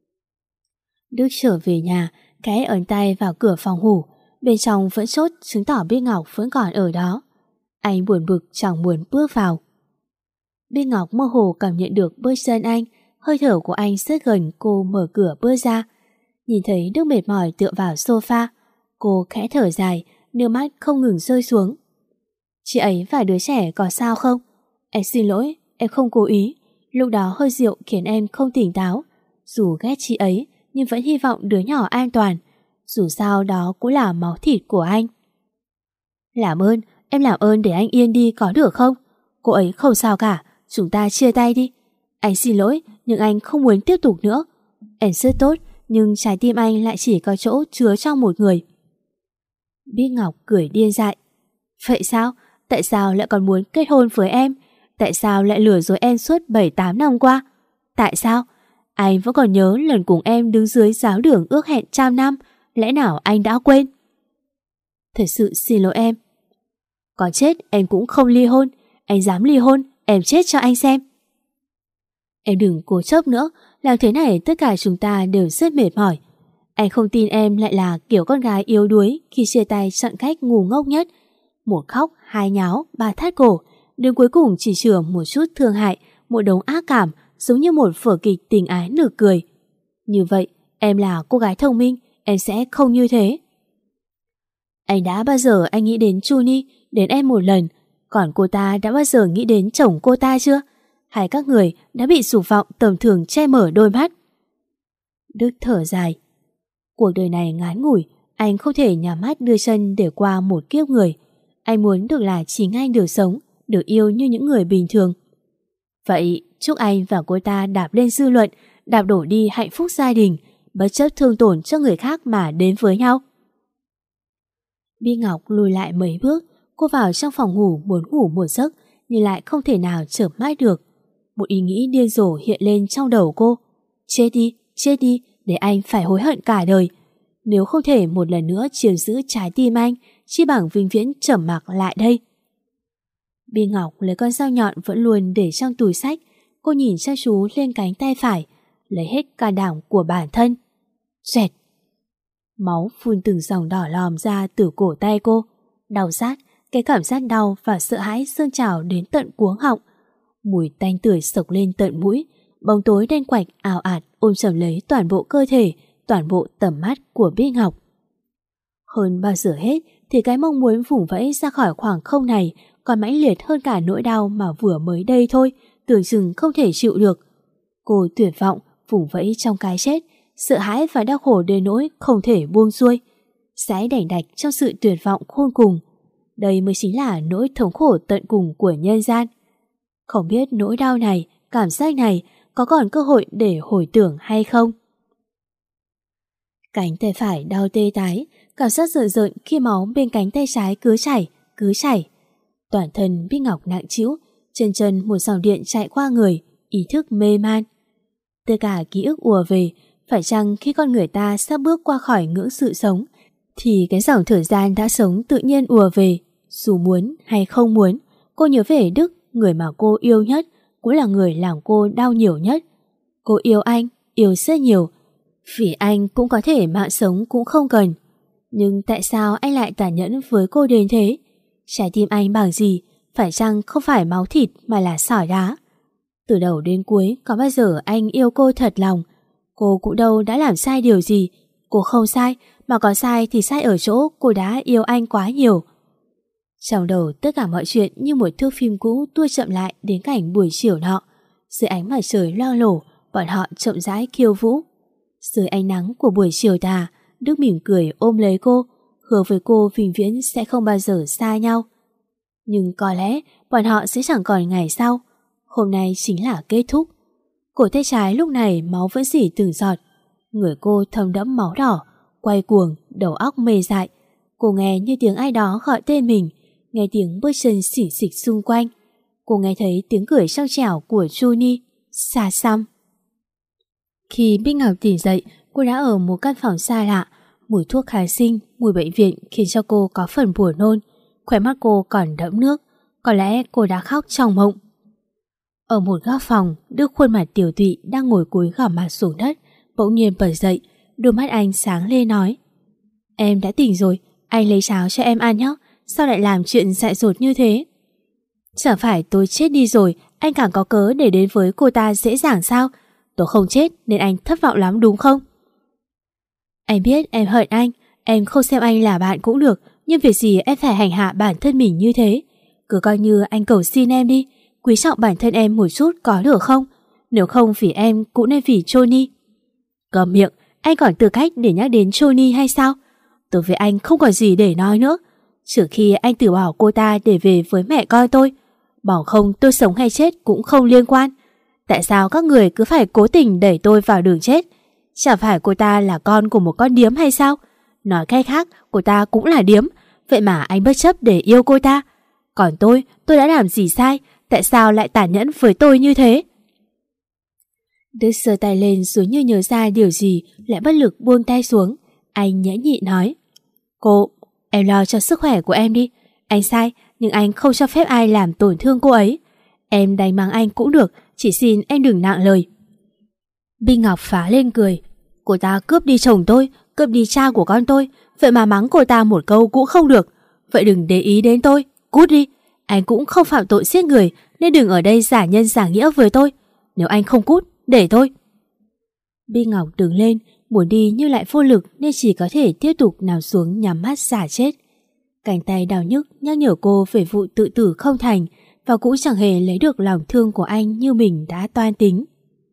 [SPEAKER 1] Đức trở về nhà, khẽ ấn tay vào cửa phòng ngủ. Bên trong vẫn chốt chứng tỏ Bích Ngọc vẫn còn ở đó. Anh buồn bực chẳng muốn bước vào. Bích Ngọc mơ hồ cảm nhận được bước chân anh, hơi thở của anh rất gần. Cô mở cửa bước ra, nhìn thấy Đức mệt mỏi tựa vào sofa. Cô khẽ thở dài, nước mắt không ngừng rơi xuống. Chị ấy và đứa trẻ có sao không? Em xin lỗi, em không cố ý. Lúc đó hơi rượu khiến em không tỉnh táo. Dù ghét chị ấy, nhưng vẫn hy vọng đứa nhỏ an toàn. Dù sao đó cũng là máu thịt của anh. Làm ơn, em làm ơn để anh yên đi có được không? Cô ấy không sao cả, chúng ta chia tay đi. Anh xin lỗi, nhưng anh không muốn tiếp tục nữa. Em rất tốt, nhưng trái tim anh lại chỉ có chỗ chứa trong một người. Bích Ngọc cười điên dại. Vậy sao? Tại sao lại còn muốn kết hôn với em? Tại sao lại lừa dối em suốt 7-8 năm qua? Tại sao? Anh vẫn còn nhớ lần cùng em đứng dưới giáo đường ước hẹn 100 năm. Lẽ nào anh đã quên? Thật sự xin lỗi em. Có chết em cũng không ly hôn. Anh dám ly hôn, em chết cho anh xem. Em đừng cố chấp nữa. Làm thế này tất cả chúng ta đều rất mệt mỏi. Anh không tin em lại là kiểu con gái yếu đuối khi chia tay chọn cách ngu ngốc nhất. Một khóc, hai nháo, ba thắt cổ, đến cuối cùng chỉ chừa một chút thương hại, một đống ác cảm, giống như một vở kịch tình ái nực cười. Như vậy, em là cô gái thông minh, em sẽ không như thế. Anh đã bao giờ anh nghĩ đến Chuni, đến em một lần, còn cô ta đã bao giờ nghĩ đến chồng cô ta chưa? Hay các người đã bị dục vọng tầm thường che mở đôi mắt? Đức thở dài. Cuộc đời này ngắn ngủi, anh không thể nhắm mắt đưa chân để qua một kiếp người. Anh muốn được là chính anh được sống, được yêu như những người bình thường. Vậy chúc anh và cô ta đạp lên dư luận, đạp đổ đi hạnh phúc gia đình, bất chấp thương tổn cho người khác mà đến với nhau. Bích Ngọc lùi lại mấy bước, cô vào trong phòng ngủ muốn ngủ một giấc nhưng lại không thể nào chợp mắt được. Một ý nghĩ điên rồ hiện lên trong đầu cô. Chết đi, để anh phải hối hận cả đời. Nếu không thể một lần nữa chiếm giữ trái tim anh, chi bằng vĩnh viễn trầm mặc lại đây. Bích Ngọc lấy con dao nhọn vẫn luôn để trong túi xách. Cô nhìn chăm chú lên cánh tay phải, lấy hết can đảm của bản thân. Xoẹt. Máu phun từng dòng đỏ lòm ra từ cổ tay cô. Đau rát, cái cảm giác đau và sợ hãi dâng trào đến tận cuống họng. Mùi tanh tưởi sộc lên tận mũi. Bóng tối đen quạch ào ạt ôm chầm lấy toàn bộ cơ thể, toàn bộ tầm mắt của Bích Ngọc. Hơn bao giờ hết thì cái mong muốn vùng vẫy ra khỏi khoảng không này còn mãnh liệt hơn cả nỗi đau mà vừa mới đây thôi, tưởng chừng không thể chịu được. Cô tuyệt vọng vùng vẫy trong cái chết, sợ hãi và đau khổ đến nỗi không thể buông xuôi, sẽ đành đạch trong sự tuyệt vọng khôn cùng. Đây mới chính là nỗi thống khổ tận cùng của nhân gian. Không biết nỗi đau này, cảm giác này có còn cơ hội để hồi tưởng hay không? Cánh tay phải đau tê tái, cảm giác rợn rợn khi máu bên cánh tay trái cứ chảy. Toàn thân Bích Ngọc nặng trĩu, chân một dòng điện chạy qua người, ý thức mê man. Tất cả ký ức ùa về, phải chăng khi con người ta sắp bước qua khỏi ngưỡng sự sống, thì cái dòng thời gian đã sống tự nhiên ùa về, dù muốn hay không muốn. Cô nhớ về Đức, người mà cô yêu nhất, cũng là người làm cô đau nhiều nhất. Cô yêu anh, yêu rất nhiều. Vì anh cũng có thể mạng sống cũng không cần. Nhưng tại sao anh lại tàn nhẫn với cô đến thế? Trái tim anh bằng gì? Phải chăng không phải máu thịt mà là sỏi đá? Từ đầu đến cuối có bao giờ anh yêu cô thật lòng? Cô cũng đâu đã làm sai điều gì. Cô không sai, mà có sai thì sai ở chỗ cô đã yêu anh quá nhiều. Trong đầu tất cả mọi chuyện như một thước phim cũ tua chậm lại đến cảnh buổi chiều nọ. Dưới ánh mặt trời loang lổ, bọn họ chậm rãi khiêu vũ. Dưới ánh nắng của buổi chiều tà, Đức mỉm cười ôm lấy cô, hứa với cô vĩnh viễn sẽ không bao giờ xa nhau. Nhưng có lẽ bọn họ sẽ chẳng còn ngày sau. Hôm nay chính là kết thúc. Cổ tay trái lúc này máu vẫn rỉ từng giọt. Người cô thấm đẫm máu đỏ, quay cuồng, đầu óc mê dại. Cô nghe như tiếng ai đó gọi tên mình, nghe tiếng bước chân xỉ xịch xung quanh. Cô nghe thấy tiếng cười trong trẻo của Juni, xa xăm. Khi Bích Ngọc tỉnh dậy, cô đã ở một căn phòng xa lạ. Mùi thuốc kháng sinh, mùi bệnh viện khiến cho cô có phần buồn nôn. khóe mắt cô còn đẫm nước. Có lẽ cô đã khóc trong mộng. Ở một góc phòng, Đức khuôn mặt tiểu tụy đang ngồi cúi gằm mặt xuống đất, bỗng nhiên bật dậy, đôi mắt anh sáng lên nói: Em đã tỉnh rồi, anh lấy cháo cho em ăn nhé. Sao lại làm chuyện dại dột như thế? Chẳng phải tôi chết đi rồi, anh càng có cớ để đến với cô ta dễ dàng sao? Tôi không chết nên anh thất vọng lắm đúng không? Anh biết em hận anh, em không xem anh là bạn cũng được, nhưng việc gì em phải hành hạ bản thân mình như thế? Cứ coi như anh cầu xin em đi, quý trọng bản thân em một chút có được không? Nếu không vì em cũng nên vì Johnny. Câm miệng, anh còn tư cách để nhắc đến Johnny hay sao? Tôi với anh không còn gì để nói nữa. Trừ khi anh từ bỏ cô ta để về với mẹ con tôi, bỏ không tôi sống hay chết cũng không liên quan. Tại sao các người cứ phải cố tình đẩy tôi vào đường chết? Chẳng phải cô ta là con của một con điếm hay sao? Nói cách khác, cô ta cũng là điếm, vậy mà anh bất chấp để yêu cô ta. Còn tôi đã làm gì sai? Tại sao lại tàn nhẫn với tôi như thế? Đức giơ tay lên rồi như nhớ ra điều gì, lại bất lực buông tay xuống. Anh nhã nhị nói: Cô, em lo cho sức khỏe của em đi. Anh sai, nhưng anh không cho phép ai làm tổn thương cô ấy. Em đánh mắng anh cũng được, chỉ xin em đừng nặng lời. Binh Ngọc phá lên cười: Cô ta cướp đi chồng tôi, cướp đi cha của con tôi, vậy mà mắng cô ta một câu cũng không được. Vậy đừng để ý đến tôi, cút đi. Anh cũng không phạm tội giết người, nên đừng ở đây giả nhân giả nghĩa với tôi. Nếu anh không cút, để tôi. Binh Ngọc đứng lên, muốn đi nhưng lại vô lực nên chỉ có thể tiếp tục nằm xuống nhắm mắt giả chết. Cánh tay đau nhức nhắc nhở cô về vụ tự tử không thành, và cũng chẳng hề lấy được lòng thương của anh như mình đã toan tính.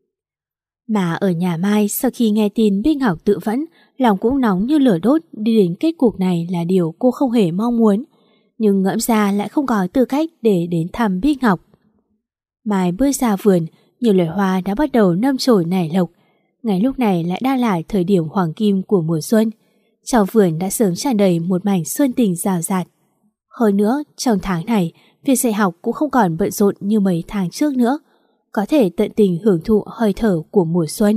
[SPEAKER 1] Mà ở nhà Mai, sau khi nghe tin Binh Ngọc tự vẫn, lòng cũng nóng như lửa đốt. Đi đến kết cục này là điều cô không hề mong muốn, nhưng ngẫm ra lại không có tư cách để đến thăm Binh Ngọc. Mai bước ra vườn, nhiều loài hoa đã bắt đầu nâm chồi nảy lộc. Ngay lúc này lại đang là thời điểm hoàng kim của mùa xuân. Trong vườn đã sớm tràn đầy một mảnh xuân tình rào rạt. Hơn nữa, trong tháng này, việc dạy học cũng không còn bận rộn như mấy tháng trước nữa, có thể tận tình hưởng thụ hơi thở của mùa xuân.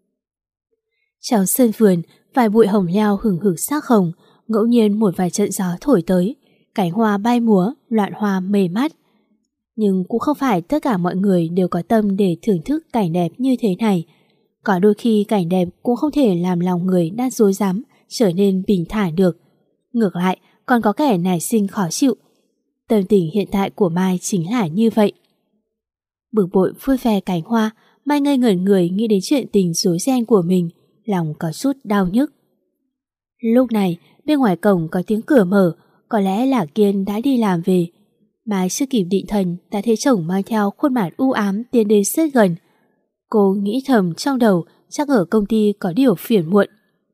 [SPEAKER 1] Trong sân vườn, vài bụi hồng leo hừng hực sắc hồng, ngẫu nhiên một vài trận gió thổi tới, cánh hoa bay múa, loạn hoa mê mắt. Nhưng cũng không phải tất cả mọi người đều có tâm để thưởng thức cảnh đẹp như thế này. Có đôi khi cảnh đẹp cũng không thể làm lòng người đang rối rắm trở nên bình thản được. Ngược lại, còn có kẻ nảy sinh khó chịu. Tâm tình hiện tại của Mai chính là như vậy. Bực bội vui vẻ cánh hoa, Mai ngây ngẩn người nghĩ đến chuyện tình rối ren của mình, lòng có chút đau nhức. Lúc này, bên ngoài cổng có tiếng cửa mở, có lẽ là Kiên đã đi làm về. Mai chưa kịp định thần đã thấy chồng mang theo khuôn mặt u ám tiến đến rất gần. Cô nghĩ thầm trong đầu chắc ở công ty có điều phiền muộn.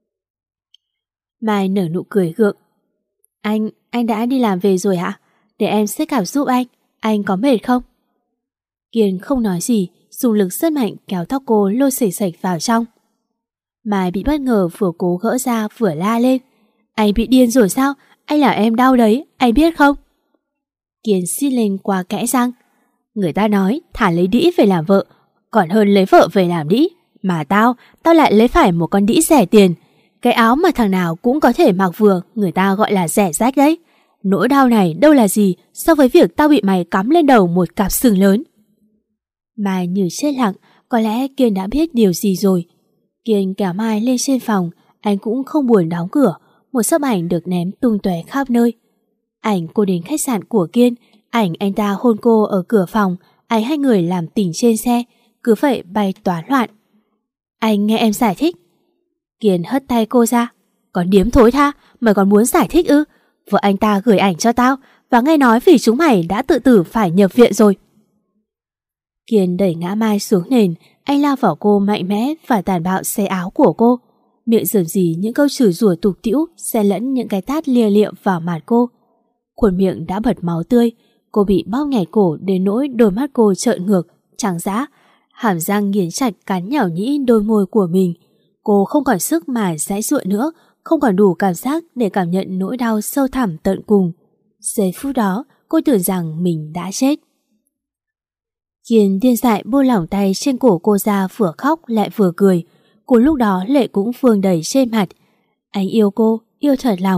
[SPEAKER 1] Mai nở nụ cười gượng. Anh đã đi làm về rồi hả? Để em xếp cặp giúp anh có mệt không? Kiên không nói gì, dùng lực rất mạnh kéo tóc cô lôi sẩy sạch vào trong. Mai bị bất ngờ vừa cố gỡ ra vừa la lên. Anh bị điên rồi sao? Anh làm em đau đấy, anh biết không? Kiên xít lên qua kẽ răng. Người ta nói thả lấy đĩ về làm vợ còn hơn lấy vợ về làm đĩ. Mà tao lại lấy phải một con đĩ rẻ tiền. Cái áo mà thằng nào cũng có thể mặc vừa, người ta gọi là rẻ rách đấy. Nỗi đau này đâu là gì so với việc tao bị mày cắm lên đầu một cặp sừng lớn. Mai như chết lặng, có lẽ Kiên đã biết điều gì rồi. Kiên kéo Mai lên trên phòng, anh cũng không buồn đóng cửa. Một sấp ảnh được ném tung tóe khắp nơi. Ảnh cô đến khách sạn của Kiên, ảnh anh ta hôn cô ở cửa phòng, ảnh hai người làm tình trên xe, cứ vậy bay toán loạn. Anh nghe em giải thích. Kiên hất tay cô ra. Còn điếm thối tha, mày còn muốn giải thích ư? Vợ anh ta gửi ảnh cho tao, và nghe nói vì chúng mày đã tự tử phải nhập viện rồi. Kiên đẩy ngã Mai xuống nền, anh lao vào cô mạnh mẽ và tàn bạo xé áo của cô. Miệng rườm rì những câu chửi rủa tục tĩu, xen lẫn những cái tát lia lịa vào mặt cô. Khuôn miệng đã bật máu tươi, cô bị bóp nghẹt cổ đến nỗi đôi mắt cô trợn ngược, trắng dã, hàm răng nghiến chặt cắn nhảo nhĩ đôi môi của mình. Cô không còn sức mà giãy giụa nữa, không còn đủ cảm giác để cảm nhận nỗi đau sâu thẳm tận cùng. Giây phút đó, cô tưởng rằng mình đã chết. Kiên điên dại buông lỏng tay trên cổ cô ra, vừa khóc lại vừa cười. Cô lúc đó lệ cũng vương đầy trên mặt. Anh yêu cô, yêu thật lòng,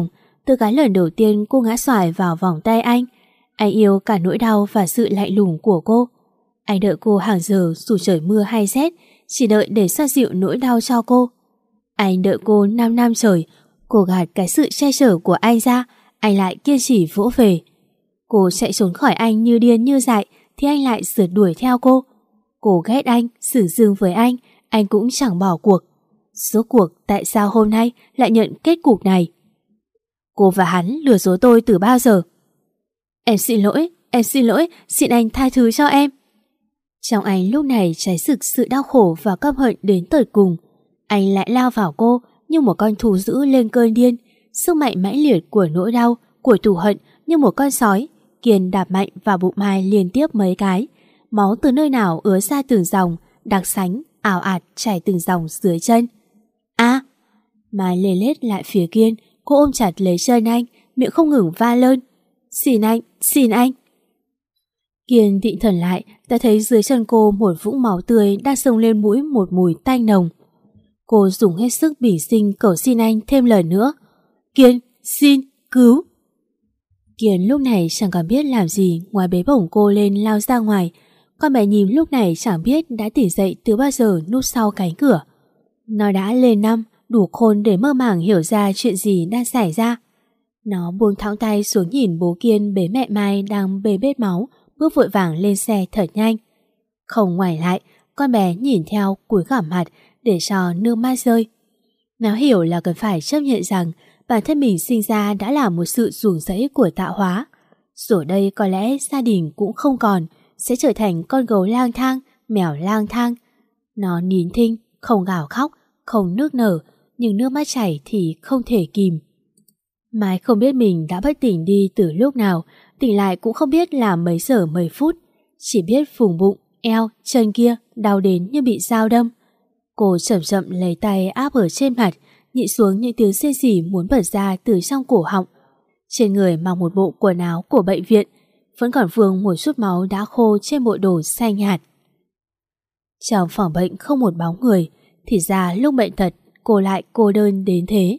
[SPEAKER 1] Từ cái lần đầu tiên cô ngã xoài vào vòng tay anh yêu cả nỗi đau và sự lạnh lùng của cô. Anh đợi cô hàng giờ dù trời mưa hay rét, chỉ đợi để xoa dịu nỗi đau cho cô. Anh đợi cô 5 năm trời, cô gạt cái sự che chở của anh ra, anh lại kiên trì vỗ về. Cô chạy trốn khỏi anh như điên như dại, thì anh lại rượt đuổi theo cô. Cô ghét anh, xử dương với anh cũng chẳng bỏ cuộc. Rốt cuộc tại sao hôm nay lại nhận kết cục này? Cô và hắn lừa dối tôi từ bao giờ? Em xin lỗi, xin anh tha thứ cho em. Trong anh lúc này cháy rực sự đau khổ và căm hận đến tột cùng. Anh lại lao vào cô như một con thú dữ lên cơn điên. Sức mạnh mãnh liệt của nỗi đau, của thù hận như một con sói. Kiên đạp mạnh vào bụng Mai liên tiếp mấy cái. Máu từ nơi nào ứa ra từng dòng, đặc sánh, ào ạt chảy từng dòng dưới chân. Mai lê lết lại phía Kiên. Cô ôm chặt lấy chân anh, miệng không ngừng va lơn. Xin anh. Kiên định thần lại, đã thấy dưới chân cô một vũng máu tươi đang xông lên mũi một mùi tanh nồng. Cô dùng hết sức bỉ sinh cầu xin anh thêm lần nữa. Kiên, xin, cứu. Kiên lúc này chẳng còn biết làm gì ngoài bế bổng cô lên lao ra ngoài. Con bé nhím lúc này chẳng biết đã tỉnh dậy từ bao giờ núp sau cánh cửa. Nó đã lên năm, đủ khôn để mơ màng hiểu ra chuyện gì đang xảy ra. Nó buông thõng tay xuống nhìn bố Kiên bế mẹ Mai đang bê bết máu, bước vội vàng lên xe thật nhanh. Không ngoảnh lại, con bé nhìn theo cúi gằm mặt để cho nước mắt rơi. Nó hiểu là cần phải chấp nhận rằng bản thân mình sinh ra đã là một sự ruồng rẫy của tạo hóa. Rồi đây có lẽ gia đình cũng không còn, sẽ trở thành con gấu lang thang, mèo lang thang. Nó nín thinh, không gào khóc, không nước nở, nhưng nước mắt chảy thì không thể kìm. Mai không biết mình đã bất tỉnh đi từ lúc nào, tỉnh lại cũng không biết là mấy giờ mấy phút, chỉ biết vùng bụng, eo, chân kia đau đến như bị dao đâm. Cô chậm chậm lấy tay áp ở trên mặt, nhịn xuống những tiếng rên rỉ muốn bật ra từ trong cổ họng. Trên người mặc một bộ quần áo của bệnh viện, vẫn còn vương một chút máu đã khô trên bộ đồ xanh nhạt. Trong phòng bệnh không một bóng người, thì ra lúc bệnh tật cô lại cô đơn đến thế.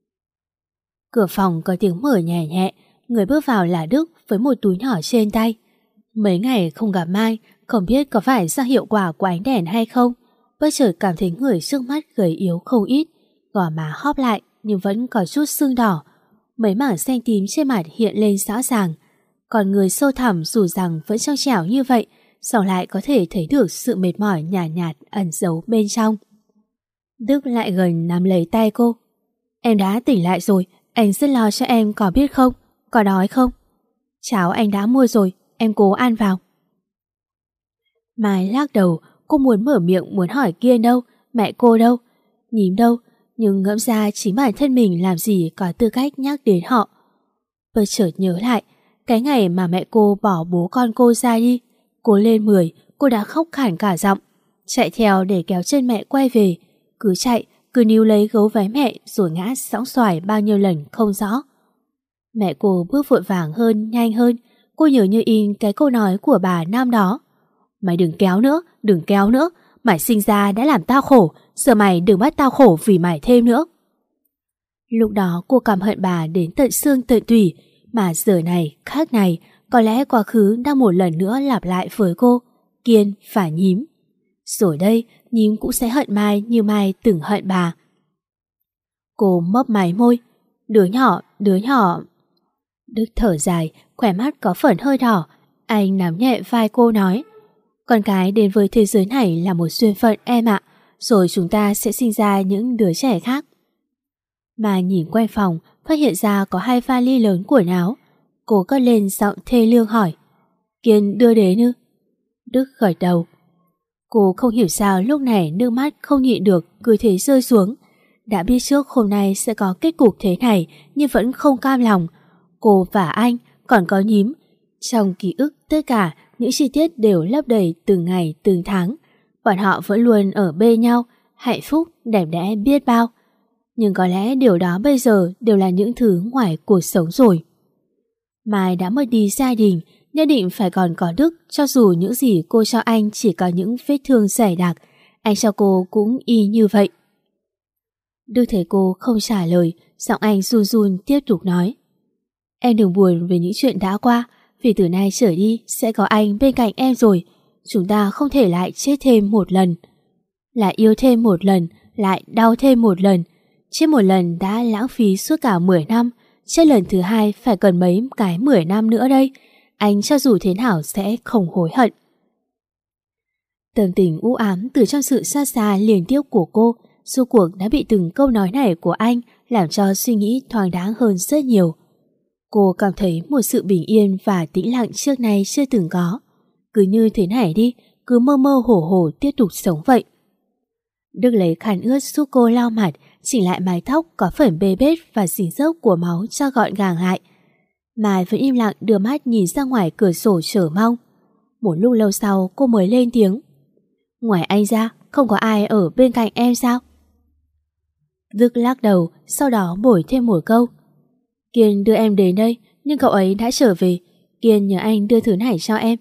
[SPEAKER 1] Cửa phòng có tiếng mở nhẹ nhẹ, người bước vào là Đức với một túi nhỏ trên tay. Mấy ngày không gặp Mai, không biết có phải do hiệu quả của ánh đèn hay không, bất chợt cảm thấy người trước mắt gầy yếu không ít, gò má hóp lại nhưng vẫn có chút sưng đỏ, mấy mảng xanh tím trên mặt hiện lên rõ ràng. Còn người sâu thẳm dù rằng vẫn trong trẻo như vậy, sau lại có thể thấy được sự mệt mỏi nhạt nhạt ẩn giấu bên trong. Đức lại gần nắm lấy tay cô. Em đã tỉnh lại rồi, anh rất lo cho em có biết không? Có đói không? Cháo anh đã mua rồi, em cố ăn vào. Mai lắc đầu, cô muốn mở miệng muốn hỏi Kiên đâu, mẹ cô đâu, nhím đâu, nhưng ngẫm ra chính bản thân mình làm gì có tư cách nhắc đến họ. Bất chợt nhớ lại, cái ngày mà mẹ cô bỏ bố con cô ra đi, cô lên 10, cô đã khóc khản cả giọng, chạy theo để kéo chân mẹ quay về, cứ chạy, cứ níu lấy gấu váy mẹ rồi ngã sõng xoài bao nhiêu lần không rõ. Mẹ cô bước vội vàng hơn, nhanh hơn, cô nhớ như in cái câu nói của bà năm đó. Mày đừng kéo nữa, mày sinh ra đã làm tao khổ, giờ mày đừng bắt tao khổ vì mày thêm nữa. Lúc đó cô cảm hận bà đến tận xương tận tủy, mà giờ này, khác này, có lẽ quá khứ đang một lần nữa lặp lại với cô, Kiên và nhím. Rồi đây, nhím cũng sẽ hận Mai như Mai từng hận bà. Cô mấp máy môi. Đứa nhỏ. Đức thở dài, khóe mắt có phần hơi đỏ. Anh nắm nhẹ vai cô nói, con cái đến với thế giới này là một duyên phận em ạ, rồi chúng ta sẽ sinh ra những đứa trẻ khác. Mà nhìn quanh phòng, phát hiện ra có 2 vali lớn quần áo. Cô cất lên giọng thê lương hỏi, Kiên đưa đến ư? Đức gật đầu. Cô không hiểu sao lúc này nước mắt không nhịn được cứ thế rơi xuống. Đã biết trước hôm nay sẽ có kết cục thế này nhưng vẫn không cam lòng. Cô và anh, còn có nhím. Trong ký ức tất cả những chi tiết đều lấp đầy từng ngày từng tháng. Bọn họ vẫn luôn ở bên nhau, hạnh phúc, đẹp đẽ biết bao. Nhưng có lẽ điều đó bây giờ đều là những thứ ngoài cuộc sống rồi. Mai đã mất đi gia đình, nhất định phải còn có Đức, cho dù những gì cô cho anh chỉ có những vết thương dày đặc, anh cho cô cũng y như vậy. Đức thấy cô không trả lời, giọng anh run run tiếp tục nói. Em đừng buồn về những chuyện đã qua, vì từ nay trở đi sẽ có anh bên cạnh em rồi. Chúng ta không thể lại chết thêm một lần. Lại yêu thêm một lần, lại đau thêm một lần. Chết một lần đã lãng phí suốt cả 10 năm. Chết lần thứ hai phải cần mấy cái 10 năm nữa đây. Anh cho dù thế nào sẽ không hối hận. Tâm tình u ám từ trong sự xa xa liên tiếp của cô, rốt cuộc đã bị từng câu nói này của anh làm cho suy nghĩ thoáng đáng hơn rất nhiều. Cô cảm thấy một sự bình yên và tĩnh lặng trước nay chưa từng có. Cứ như thế này đi, cứ mơ mơ hồ hồ tiếp tục sống vậy. Đức lấy khăn ướt giúp cô lau mặt, chỉnh lại mái tóc có phần bê bết và dính dốc của máu cho gọn gàng lại. Mai vẫn im lặng đưa mắt nhìn ra ngoài cửa sổ chờ mong. Một lúc lâu sau cô mới lên tiếng. Ngoài anh ra, không có ai ở bên cạnh em sao? Đức lắc đầu, sau đó bổi thêm một câu. Kiên đưa em đến đây, nhưng cậu ấy đã trở về. Kiên nhờ anh đưa thứ này cho em.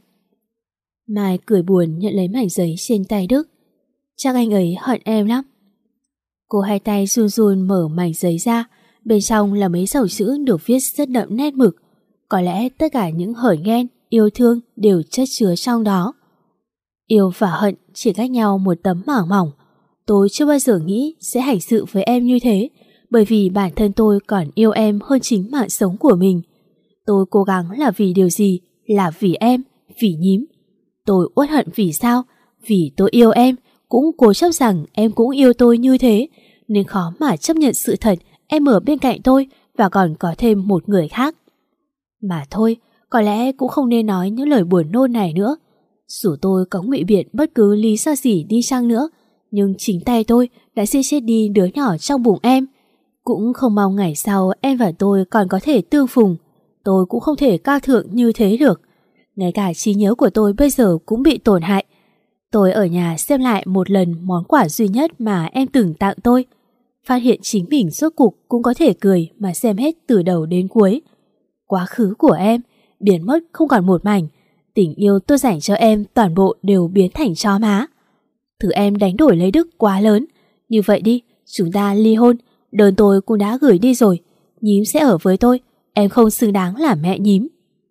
[SPEAKER 1] Mai cười buồn nhận lấy mảnh giấy trên tay Đức. Chắc anh ấy hận em lắm. Cô hai tay run run mở mảnh giấy ra. Bên trong là mấy dòng chữ được viết rất đậm nét mực. Có lẽ tất cả những hờn ghen, yêu thương đều chất chứa trong đó. Yêu và hận chỉ cách nhau một tấm mảng mỏng. Tôi chưa bao giờ nghĩ sẽ hành sự với em như thế, bởi vì bản thân tôi còn yêu em hơn chính mạng sống của mình. Tôi cố gắng là vì điều gì? Là vì em, vì nhím. Tôi uất hận vì sao? Vì tôi yêu em, cũng cố chấp rằng em cũng yêu tôi như thế, nên khó mà chấp nhận sự thật em ở bên cạnh tôi và còn có thêm một người khác. Mà thôi, có lẽ cũng không nên nói những lời buồn nôn này nữa. Dù tôi có ngụy biện bất cứ lý do gì đi chăng nữa, nhưng chính tay tôi đã giết chết đi đứa nhỏ trong bụng em. Cũng không mong ngày sau em và tôi còn có thể tương phùng. Tôi cũng không thể cao thượng như thế được. Ngay cả trí nhớ của tôi bây giờ cũng bị tổn hại. Tôi ở nhà xem lại một lần món quà duy nhất mà em từng tặng tôi. Phát hiện chính mình rốt cục cũng có thể cười mà xem hết từ đầu đến cuối. Quá khứ của em biến mất không còn một mảnh. Tình yêu tôi dành cho em toàn bộ đều biến thành tro má. Thứ em đánh đổi lấy Đức quá lớn. Như vậy đi, chúng ta ly hôn. Đơn tôi cũng đã gửi đi rồi. Nhím sẽ ở với tôi. Em không xứng đáng là mẹ nhím.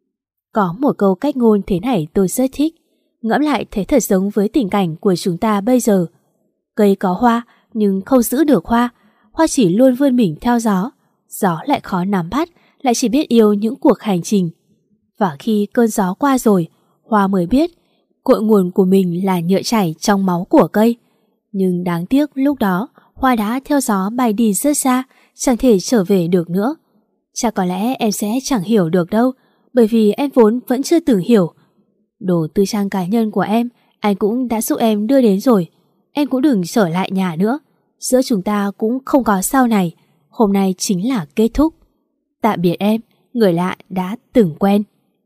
[SPEAKER 1] Có một câu cách ngôn thế này tôi rất thích. Ngẫm lại thấy thật giống với tình cảnh của chúng ta bây giờ. Cây có hoa nhưng không giữ được hoa. Hoa chỉ luôn vươn mình theo gió. Gió lại khó nắm bắt, lại chỉ biết yêu những cuộc hành trình. Và khi cơn gió qua rồi, hoa mới biết cội nguồn của mình là nhựa chảy trong máu của cây. Nhưng đáng tiếc lúc đó hoa đã theo gió bay đi rất xa, chẳng thể trở về được nữa. Chắc có lẽ em sẽ chẳng hiểu được đâu, bởi vì em vốn vẫn chưa từng hiểu. Đồ tư trang cá nhân của em, anh cũng đã giúp em đưa đến rồi. Em cũng đừng trở lại nhà nữa. Giữa chúng ta cũng không có sau này. Hôm nay chính là kết thúc. Tạm biệt em, người lạ đã từng quen.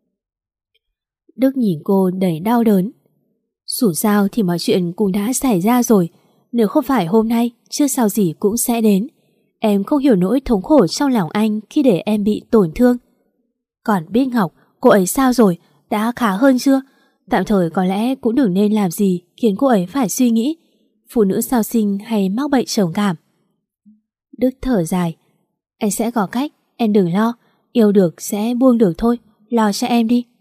[SPEAKER 1] Đức nhìn cô đầy đau đớn. Dù sao thì mọi chuyện cũng đã xảy ra rồi. Nếu không phải hôm nay, chưa sau gì cũng sẽ đến. Em không hiểu nỗi thống khổ trong lòng anh khi để em bị tổn thương. Còn Bích Ngọc, cô ấy sao rồi? Đã khá hơn chưa? Tạm thời có lẽ cũng đừng nên làm gì khiến cô ấy phải suy nghĩ. Phụ nữ sau sinh hay mắc bệnh trầm cảm. Đức thở dài. Anh sẽ có cách, em đừng lo. Yêu được sẽ buông được thôi. Lo cho em đi.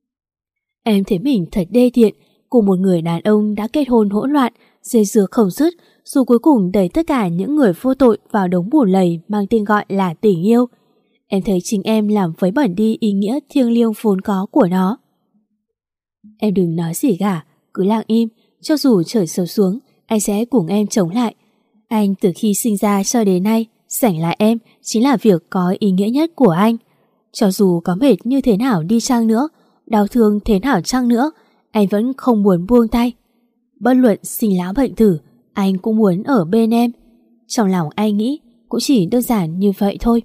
[SPEAKER 1] Em thấy mình thật đê tiện. Cùng một người đàn ông đã kết hôn hỗn loạn, dây dưa không dứt, dù cuối cùng đẩy tất cả những người vô tội vào đống bùn lầy mang tên gọi là tình yêu. Em thấy chính em làm vấy bẩn đi ý nghĩa thiêng liêng vốn có của nó. Em đừng nói gì cả, cứ lặng im. Cho dù trời sập xuống, anh sẽ cùng em chống lại. Anh từ khi sinh ra cho đến nay, giành lại em chính là việc có ý nghĩa nhất của anh. Cho dù có mệt như thế nào đi chăng nữa, đau thương thế nào chăng nữa, anh vẫn không muốn buông tay. Bất luận sinh lão bệnh tử, anh cũng muốn ở bên em. Trong lòng anh nghĩ cũng chỉ đơn giản như vậy thôi.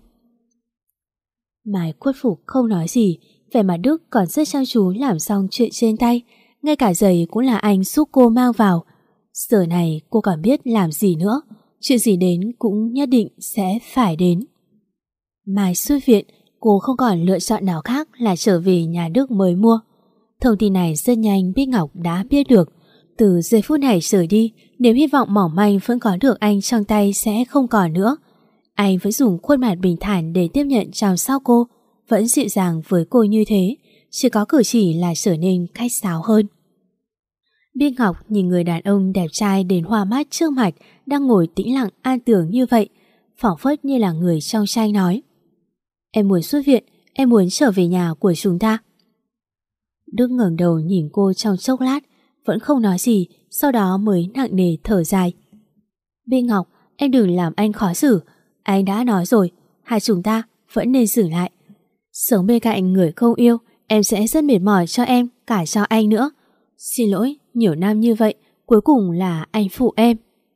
[SPEAKER 1] Mai khuất phục không nói gì. Vẻ mặt Đức còn rất chăm chú làm xong chuyện trên tay. Ngay cả giày cũng là anh giúp cô mang vào. Giờ này cô còn biết làm gì nữa. Chuyện gì đến cũng nhất định sẽ phải đến. Mai xuất viện, cô không còn lựa chọn nào khác là trở về nhà Đức mới mua. Thông tin này rất nhanh Bích Ngọc đã biết được. Từ giây phút này trở đi, niềm hy vọng mỏng manh vẫn có được anh trong tay sẽ không còn nữa. Anh vẫn dùng khuôn mặt bình thản để tiếp nhận chào sau cô, vẫn dịu dàng với cô như thế, chỉ có cử chỉ là trở nên khách sáo hơn. Biên Ngọc nhìn người đàn ông đẹp trai đến hoa mắt trước mặt đang ngồi tĩnh lặng an tường như vậy, phảng phất như là người trong tranh nói: Em muốn xuất viện, em muốn trở về nhà của chúng ta. Đức ngẩng đầu nhìn cô trong chốc lát, vẫn không nói gì, sau đó mới nặng nề thở dài. Biên Ngọc, em đừng làm anh khó xử. Anh đã nói rồi, hai chúng ta vẫn nên dừng lại. Sống bên cạnh người không yêu, em sẽ rất mệt mỏi cho em, cả cho anh nữa. Xin lỗi, nhiều năm như vậy, cuối cùng là anh phụ em.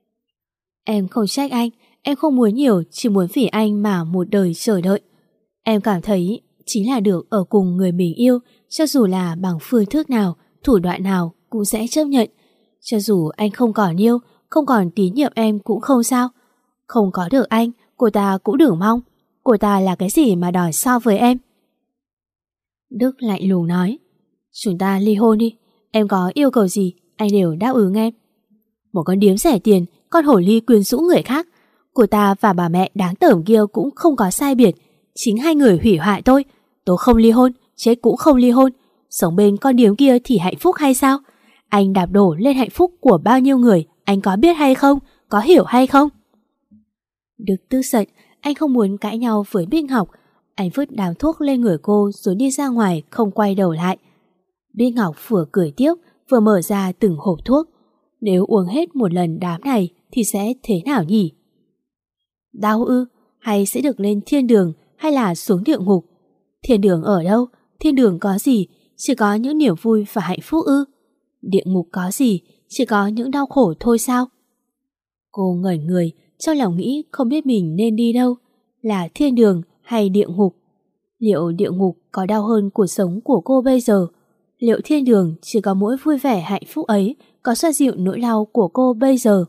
[SPEAKER 1] Em không trách anh, em không muốn nhiều, chỉ muốn vì anh mà một đời chờ đợi. Em cảm thấy chính là được ở cùng người mình yêu, cho dù là bằng phương thức nào, thủ đoạn nào cũng sẽ chấp nhận. Cho dù anh không còn yêu, không còn tín nhiệm em cũng không sao. Không có được anh, cô ta cũng đừng mong. Cô ta là cái gì mà đòi so với em? Đức lạnh lùng nói: Chúng ta ly hôn đi. Em có yêu cầu gì, anh đều đáp ứng em. Một con điếm rẻ tiền, con hổ ly quyến rũ người khác. Cô ta và bà mẹ đáng tởm kia cũng không có sai biệt. Chính hai người hủy hoại tôi. Tôi không ly hôn, chết cũng không ly hôn. Sống bên con điếm kia thì hạnh phúc hay sao? Anh đạp đổ lên hạnh phúc của bao nhiêu người, anh có biết hay không? Có hiểu hay không? Đức tức giận, anh không muốn cãi nhau với Biên Ngọc. Anh vứt đám thuốc lên người cô rồi đi ra ngoài, không quay đầu lại. Biên Ngọc vừa cười tiếp, vừa mở ra từng hộp thuốc. Nếu uống hết một lần đám này thì sẽ thế nào nhỉ? Đau ư? Hay sẽ được lên thiên đường, hay là xuống địa ngục? Thiên đường ở đâu? Thiên đường có gì? Chỉ có những niềm vui và hạnh phúc ư? Địa ngục có gì? Chỉ có những đau khổ thôi sao? Cô ngẩn người, trong lòng nghĩ không biết mình nên đi đâu, là thiên đường hay địa ngục. Liệu địa ngục có đau hơn cuộc sống của cô bây giờ? Liệu thiên đường chỉ có mỗi vui vẻ hạnh phúc ấy có xoa dịu nỗi đau của cô bây giờ?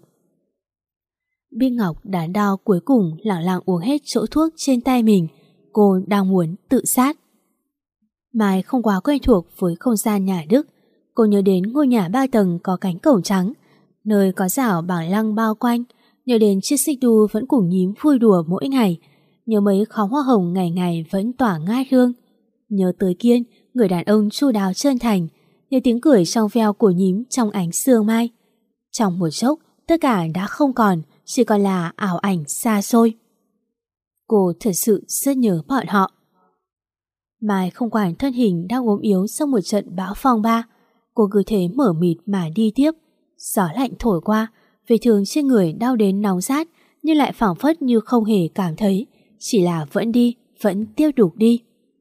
[SPEAKER 1] Biên Ngọc đắn đo cuối cùng lặng lặng uống hết chỗ thuốc trên tay mình. Cô đang muốn tự sát. Mai không quá quen thuộc với không gian nhà Đức. Cô nhớ đến ngôi nhà 3 tầng có cánh cổng trắng, nơi có rào bằng lăng bao quanh. Nhớ đến chiếc xích đu vẫn cùng nhím vui đùa mỗi ngày. Nhớ mấy khóm hoa hồng ngày ngày vẫn tỏa ngát hương. Nhớ tới Kiên, người đàn ông chu đáo chân thành. Nhớ tiếng cười trong veo của nhím trong ánh sương mai. Trong một chốc, tất cả đã không còn, chỉ còn là ảo ảnh xa xôi. Cô thật sự rất nhớ bọn họ. Mai không quản thân hình đang ốm yếu sau một trận bão phong ba. Cô cứ thế mở mịt mà đi tiếp. Gió lạnh thổi qua, vết thương trên người đau đến nóng rát, nhưng lại phảng phất như không hề cảm thấy, chỉ là vẫn đi, vẫn tiếp tục đi.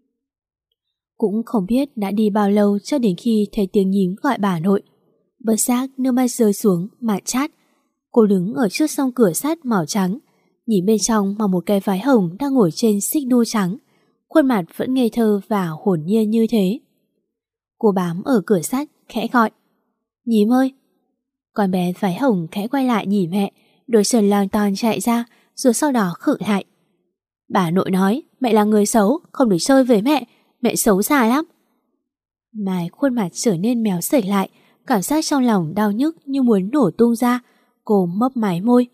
[SPEAKER 1] Cũng không biết đã đi bao lâu cho đến khi thấy tiếng nhím gọi bà nội. Bất giác nước mắt rơi xuống, mạn chát. Cô đứng ở trước song cửa sắt màu trắng, nhìn bên trong mà một cái váy hồng đang ngồi trên xích đu trắng. Khuôn mặt vẫn ngây thơ và hồn nhiên như thế. Cô bám ở cửa sắt, khẽ gọi: Nhím ơi! Con bé váy hồng khẽ quay lại nhìn mẹ, đôi chân lon ton chạy ra, rồi sau đó khựng lại. Bà nội nói mẹ là người xấu, không được chơi với mẹ xấu xa lắm. Mai khuôn mặt trở nên méo sẩy lại, cảm giác trong lòng đau nhức như muốn nổ tung ra. Cô mấp máy môi: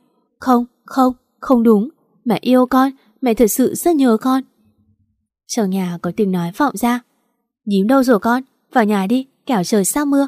[SPEAKER 1] Không đúng, mẹ yêu con, mẹ thật sự rất nhớ con. Trong nhà có tiếng nói vọng ra: Nhím đâu rồi con, vào nhà đi, kẻo trời sắp mưa.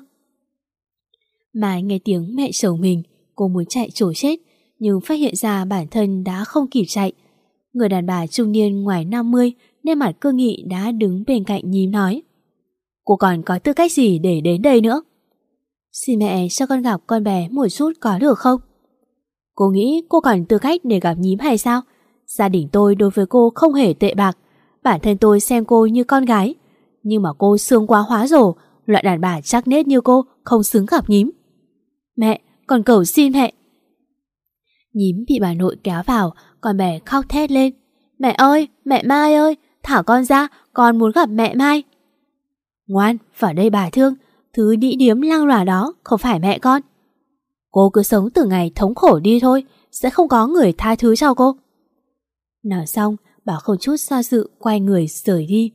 [SPEAKER 1] Mai nghe tiếng mẹ chồng mình, cô muốn chạy trốn chết, nhưng phát hiện ra bản thân đã không kịp chạy. Người đàn bà trung niên ngoài 50 nên mặt cương nghị đã đứng bên cạnh nhím nói: Cô còn có tư cách gì để đến đây nữa? Xin mẹ cho con gặp con bé một chút có được không? Cô nghĩ cô còn tư cách để gặp nhím hay sao? Gia đình tôi đối với cô không hề tệ bạc. Bản thân tôi xem cô như con gái. Nhưng mà cô xương quá hóa rổ. Loại đàn bà chắc nết như cô không xứng gặp nhím. Mẹ, con cầu xin mẹ. Nhím bị bà nội kéo vào, con bé khóc thét lên: Mẹ ơi, mẹ Mai ơi, thả con ra, con muốn gặp mẹ Mai. Ngoan, vào đây bà thương, thứ đĩ điếm lang lòa đó không phải mẹ con. Cô cứ sống từ ngày thống khổ đi thôi, sẽ không có người tha thứ cho cô. Nói xong, bà không chút do dự quay người rời đi.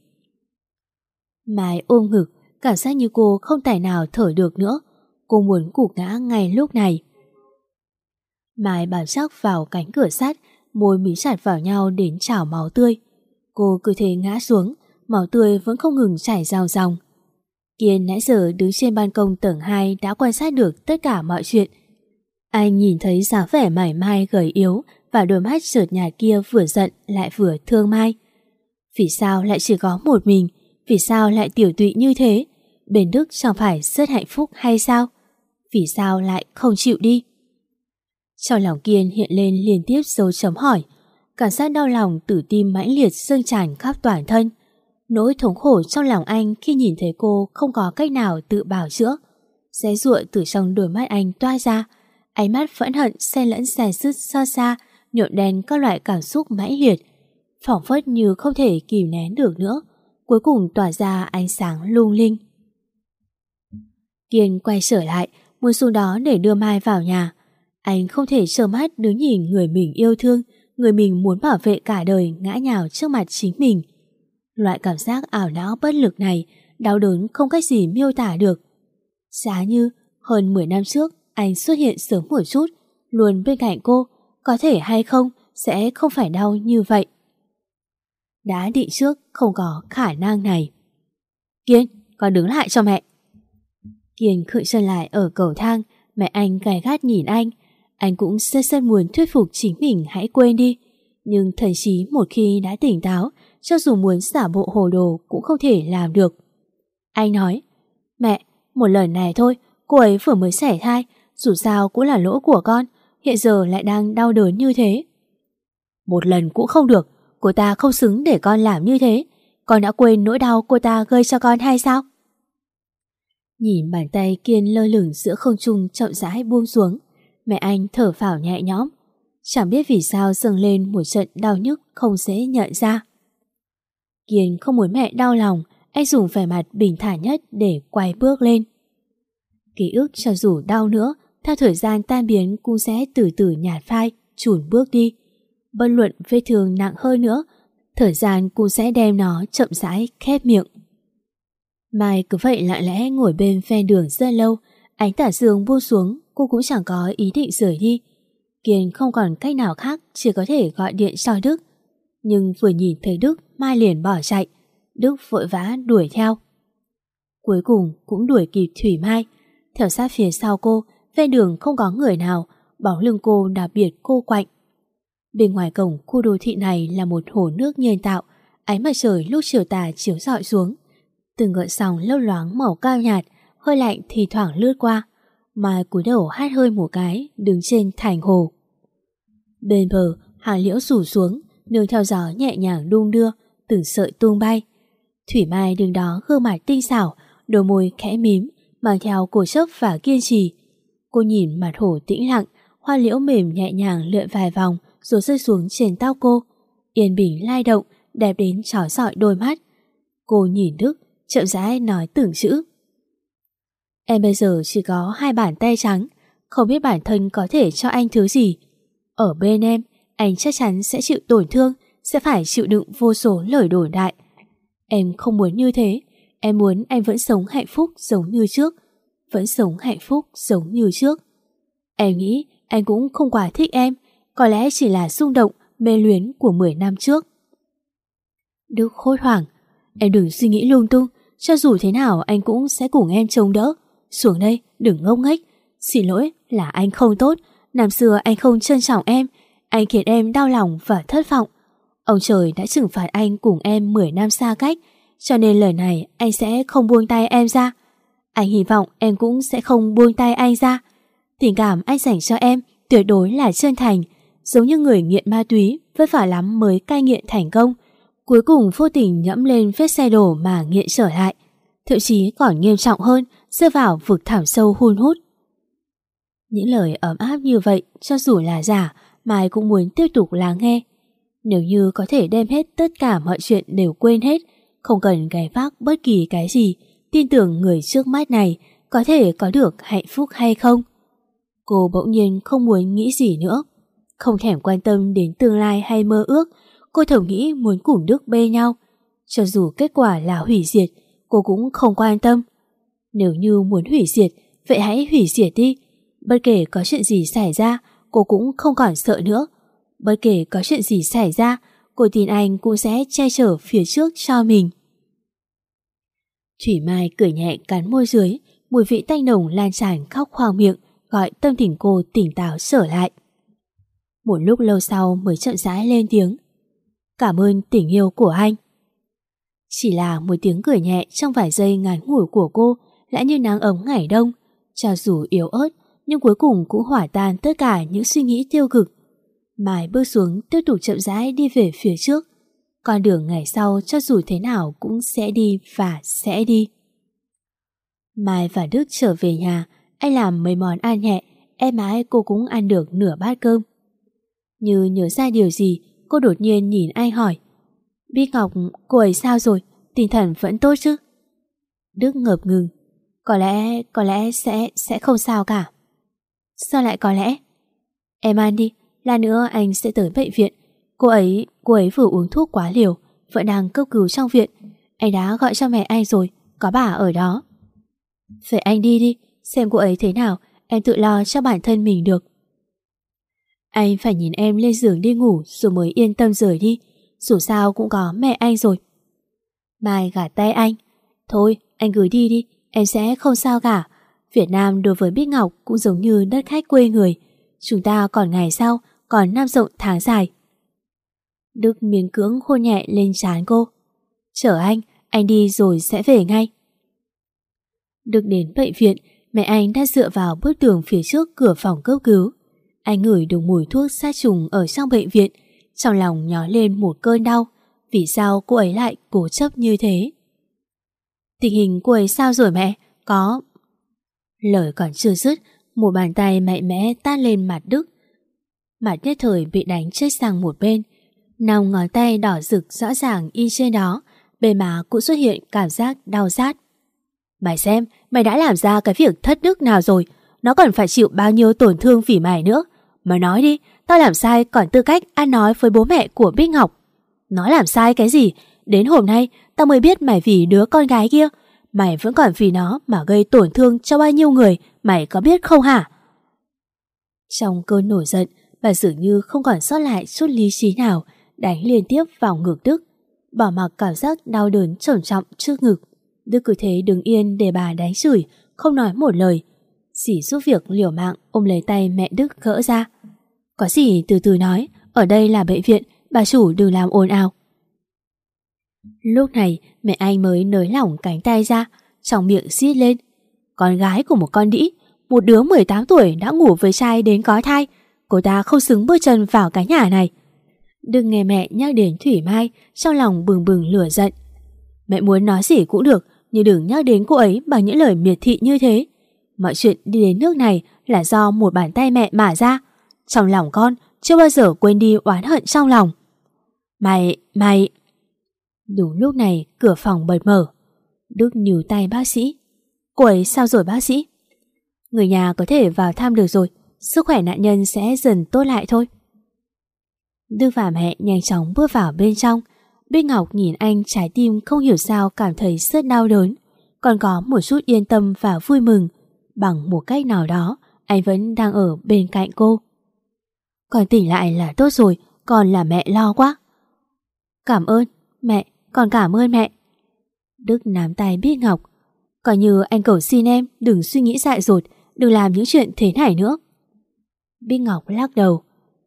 [SPEAKER 1] Mai ôm ngực, cảm giác như cô không tài nào thở được nữa. Cô muốn gục ngã ngay lúc này. Mai bám chắc vào cánh cửa sắt, môi mí chặt vào nhau đến trào máu tươi. Cô cứ thế ngã xuống, máu tươi vẫn không ngừng chảy ròng ròng. Kiên nãy giờ đứng trên ban công tầng 2 đã quan sát được tất cả mọi chuyện. Anh nhìn thấy dáng vẻ mảnh mai gầy yếu và đôi mắt chợt nhạt kia vừa giận lại vừa thương Mai. Vì sao lại chỉ có một mình? Vì sao lại tiểu tụy như thế? Bên Đức chẳng phải rất hạnh phúc hay sao? Vì sao lại không chịu đi? Trong lòng Kiên hiện lên liên tiếp dấu chấm hỏi. Cảm giác đau lòng từ tim mãnh liệt dâng tràn khắp toàn thân. Nỗi thống khổ trong lòng anh khi nhìn thấy cô không có cách nào tự bào chữa. Giãy giụa từ trong đôi mắt anh toa ra. Ánh mắt phẫn hận xen lẫn xè sứt xa xa, nhuộm đen các loại cảm xúc mãnh liệt, phảng phất như không thể kìm nén được nữa, cuối cùng tỏa ra ánh sáng lung linh. Kiên quay trở lại, muốn xuống đó để đưa Mai vào nhà. Anh không thể trơ mắt đứng nhìn người mình yêu thương, người mình muốn bảo vệ cả đời ngã nhào trước mặt chính mình. Loại cảm giác ảo não bất lực này, đau đớn không cách gì miêu tả được. Giá như hơn 10 năm trước anh xuất hiện sớm một chút, luôn bên cạnh cô, có thể hay không sẽ không phải đau như vậy. Đã định trước không có khả năng này. Kiên, con đứng lại cho mẹ. Kiên khựng chân lại ở cầu thang, mẹ anh gay gắt nhìn anh. Anh cũng rất muốn thuyết phục chính mình hãy quên đi. Nhưng thần trí một khi đã tỉnh táo, cho dù muốn giả bộ hồ đồ cũng không thể làm được. Anh nói, mẹ, một lần này thôi, cô ấy vừa mới sẻ thai, dù sao cũng là lỗi của con, hiện giờ lại đang đau đớn như thế. Một lần cũng không được, cô ta không xứng để con làm như thế. Con đã quên nỗi đau cô ta gây cho con hay sao? Nhìn bàn tay Kiên lơ lửng giữa không trung chậm rãi buông xuống, mẹ anh thở phào nhẹ nhõm. Chẳng biết vì sao dâng lên một trận đau nhức không dễ nhận ra. Kiên không muốn mẹ đau lòng, anh dùng vẻ mặt bình thản nhất để quay bước lên. Ký ức cho dù đau nữa, theo thời gian tan biến cũng sẽ từ từ nhạt phai, chùn bước đi. Bất luận vết thương nặng hơn nữa, thời gian cũng sẽ đem nó chậm rãi khép miệng. Mai cứ vậy lặng lẽ ngồi bên ven đường rất lâu, ánh tà dương buông xuống, cô cũng chẳng có ý định rời đi. Kiên không còn cách nào khác, chỉ có thể gọi điện cho Đức. Nhưng vừa nhìn thấy Đức, Mai liền bỏ chạy. Đức vội vã đuổi theo. Cuối cùng cũng đuổi kịp Thủy Mai. Theo sát phía sau cô, ven đường không có người nào, bóng lưng cô đặc biệt cô quạnh. Bên ngoài cổng khu đô thị này là một hồ nước nhân tạo, ánh mặt trời lúc chiều tà chiếu rọi xuống. Từng gợn sóng lấp loáng màu cam nhạt, hơi lạnh thì thoảng lướt qua. Mai cúi đầu hắt hơi một cái, đứng trên thành hồ. Bên bờ, hàng liễu rủ xuống, nương theo gió nhẹ nhàng đung đưa, từng sợi tung bay. Thủy Mai đứng đó gương mặt tinh xảo, đôi môi khẽ mím, mang theo cố chấp và kiên trì. Cô nhìn mặt hồ tĩnh lặng, hoa liễu mềm nhẹ nhàng lượn vài vòng rồi rơi xuống trên tóc cô. Yên bình lai động, đẹp đến chói rọi đôi mắt. Cô nhìn Đức, chậm rãi nói từng chữ. Em bây giờ chỉ có 2 bàn tay trắng, không biết bản thân có thể cho anh thứ gì. Ở bên em, anh chắc chắn sẽ chịu tổn thương, sẽ phải chịu đựng vô số lời đồn đại. Em không muốn như thế, em muốn anh vẫn sống hạnh phúc giống như trước, vẫn sống hạnh phúc giống như trước. Em nghĩ anh cũng không quá thích em, có lẽ chỉ là xung động, mê luyến của 10 năm trước. Đức hốt hoảng, em đừng suy nghĩ lung tung, cho dù thế nào anh cũng sẽ cùng em chống đỡ. Xuống đây, đừng ngốc nghếch. Xin lỗi, là anh không tốt, năm xưa anh không trân trọng em, anh khiến em đau lòng và thất vọng. Ông trời đã trừng phạt anh cùng em 10 năm xa cách, cho nên lời này anh sẽ không buông tay em ra. Anh hy vọng em cũng sẽ không buông tay anh ra. Tình cảm anh dành cho em tuyệt đối là chân thành, giống như người nghiện ma túy vất vả lắm mới cai nghiện thành công, cuối cùng vô tình nhẫm lên vết xe đổ mà nghiện trở lại, thậm chí còn nghiêm trọng hơn, rơi vào vực thẳm sâu hun hút. Những lời ấm áp như vậy, cho dù là giả, Mai cũng muốn tiếp tục lắng nghe. Nếu như có thể đem hết tất cả mọi chuyện đều quên hết, không cần gánh vác bất kỳ cái gì, tin tưởng người trước mắt này có thể có được hạnh phúc hay không. Cô bỗng nhiên không muốn nghĩ gì nữa, không thèm quan tâm đến tương lai hay mơ ước. Cô thầm nghĩ muốn cùng Đức bê nhau, cho dù kết quả là hủy diệt, cô cũng không quan tâm. Nếu như muốn hủy diệt, vậy hãy hủy diệt đi. Bất kể có chuyện gì xảy ra, cô cũng không còn sợ nữa. Bất kể có chuyện gì xảy ra, cô tin anh cũng sẽ che chở phía trước cho mình. Thủy Mai cười nhẹ cắn môi dưới, mùi vị tanh nồng lan tràn khắp khoang miệng, gọi tâm tình cô tỉnh táo trở lại. Một lúc lâu sau mới chậm rãi lên tiếng. Cảm ơn tình yêu của anh. Chỉ là một tiếng cười nhẹ trong vài giây ngắn ngủi của cô lại như nắng ấm ngày đông, cho dù yếu ớt nhưng cuối cùng cũng hỏa tan tất cả những suy nghĩ tiêu cực. Mai bước xuống tiếp tục chậm rãi đi về phía trước. Con đường ngày sau cho dù thế nào cũng sẽ đi và sẽ đi. Mai và Đức trở về nhà, anh làm mấy món ăn nhẹ, em ái cô cũng ăn được nửa bát cơm. Như nhớ ra điều gì, cô đột nhiên nhìn anh hỏi. Bích Ngọc, cô ấy sao rồi? Tinh thần vẫn tốt chứ? Đức ngập ngừng. Có lẽ sẽ không sao cả. Sao lại có lẽ? Em ăn đi, lát nữa anh sẽ tới bệnh viện. Cô ấy vừa uống thuốc quá liều, vẫn đang cấp cứu trong viện. Anh đã gọi cho mẹ anh rồi, có bà ở đó. Vậy anh đi đi, xem cô ấy thế nào, em tự lo cho bản thân mình được. Anh phải nhìn em lên giường đi ngủ rồi mới yên tâm rời đi, dù sao cũng có mẹ anh rồi. Mai gạt tay anh. Thôi, anh cứ đi đi, em sẽ không sao cả. Việt Nam đối với Bích Ngọc cũng giống như đất khách quê người. Chúng ta còn ngày sau, còn năm rộng tháng dài. Đức miễn cưỡng hôn nhẹ lên trán cô. Chở anh đi rồi sẽ về ngay. Đức đến bệnh viện, mẹ anh đã dựa vào bức tường phía trước cửa phòng cấp cứu. Anh ngửi được mùi thuốc sát trùng ở trong bệnh viện, trong lòng nhói lên một cơn đau. Vì sao cô ấy lại cố chấp như thế? Tình hình cô ấy sao rồi mẹ? Có... Lời còn chưa dứt, một bàn tay mạnh mẽ tát lên mặt Đức. Mặt nhất thời bị đánh chết sang một bên. Nòng ngón tay đỏ rực rõ ràng in trên đó, bên má cũng xuất hiện cảm giác đau rát. Mày xem, mày đã làm ra cái việc thất đức nào rồi? Nó còn phải chịu bao nhiêu tổn thương vì mày nữa? Mày nói đi, tao làm sai còn tư cách ăn nói với bố mẹ của Bích Ngọc. Nó làm sai cái gì? Đến hôm nay tao mới biết mày vì đứa con gái kia. Mày vẫn còn vì nó mà gây tổn thương cho bao nhiêu người, mày có biết không hả? Trong cơn nổi giận, bà dường như không còn sót lại chút lý trí nào, đánh liên tiếp vào ngực Đức, bỏ mặc cảm giác đau đớn trầm trọng trước ngực. Đức cứ thế đứng yên để bà đánh chửi, không nói một lời. Chỉ giúp việc liều mạng ôm lấy tay mẹ Đức gỡ ra. Có gì từ từ nói, ở đây là bệnh viện, bà chủ đừng làm ồn ào. Lúc này mẹ anh mới nới lỏng cánh tay ra, trong miệng rít lên. Con gái của một con đĩ, một đứa 18 tuổi đã ngủ với trai đến có thai, cô ta không xứng bước chân vào cái nhà này. Đừng nghe mẹ nhắc đến Thủy Mai, trong lòng bừng bừng lửa giận. Mẹ muốn nói gì cũng được, nhưng đừng nhắc đến cô ấy bằng những lời miệt thị như thế. Mọi chuyện đi đến nước này là do một bàn tay mẹ mà ra. Trong lòng con chưa bao giờ quên đi oán hận trong lòng. Mày... Đúng lúc này cửa phòng bật mở. Đức níu tay bác sĩ. Cô ấy sao rồi bác sĩ? Người nhà có thể vào thăm được rồi, sức khỏe nạn nhân sẽ dần tốt lại thôi. Đức và mẹ nhanh chóng bước vào bên trong. Bích Ngọc nhìn anh, trái tim không hiểu sao cảm thấy rất đau đớn, còn có một chút yên tâm và vui mừng. Bằng một cách nào đó, anh vẫn đang ở bên cạnh cô. Con tỉnh lại là tốt rồi, còn là mẹ lo quá. Cảm ơn, mẹ, con cảm ơn mẹ. Đức nắm tay Bích Ngọc. Coi như anh cầu xin em đừng suy nghĩ dại dột, đừng làm những chuyện thế này nữa. Bích Ngọc lắc đầu.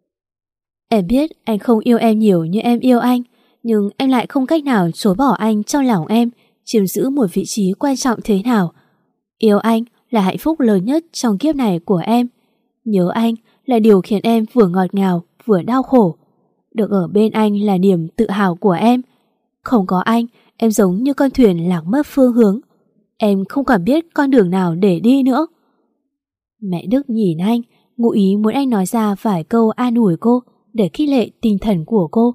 [SPEAKER 1] Em biết anh không yêu em nhiều như em yêu anh, nhưng em lại không cách nào chối bỏ anh trong lòng em, chiếm giữ một vị trí quan trọng thế nào. Yêu anh là hạnh phúc lớn nhất trong kiếp này của em. Nhớ anh là điều khiến em vừa ngọt ngào vừa đau khổ. Được ở bên anh là niềm tự hào của em. Không có anh, em giống như con thuyền lạc mất phương hướng. Em không còn biết con đường nào để đi nữa. Mẹ Đức nhìn anh, ngụ ý muốn anh nói ra vài câu an ủi cô để khích lệ tinh thần của cô.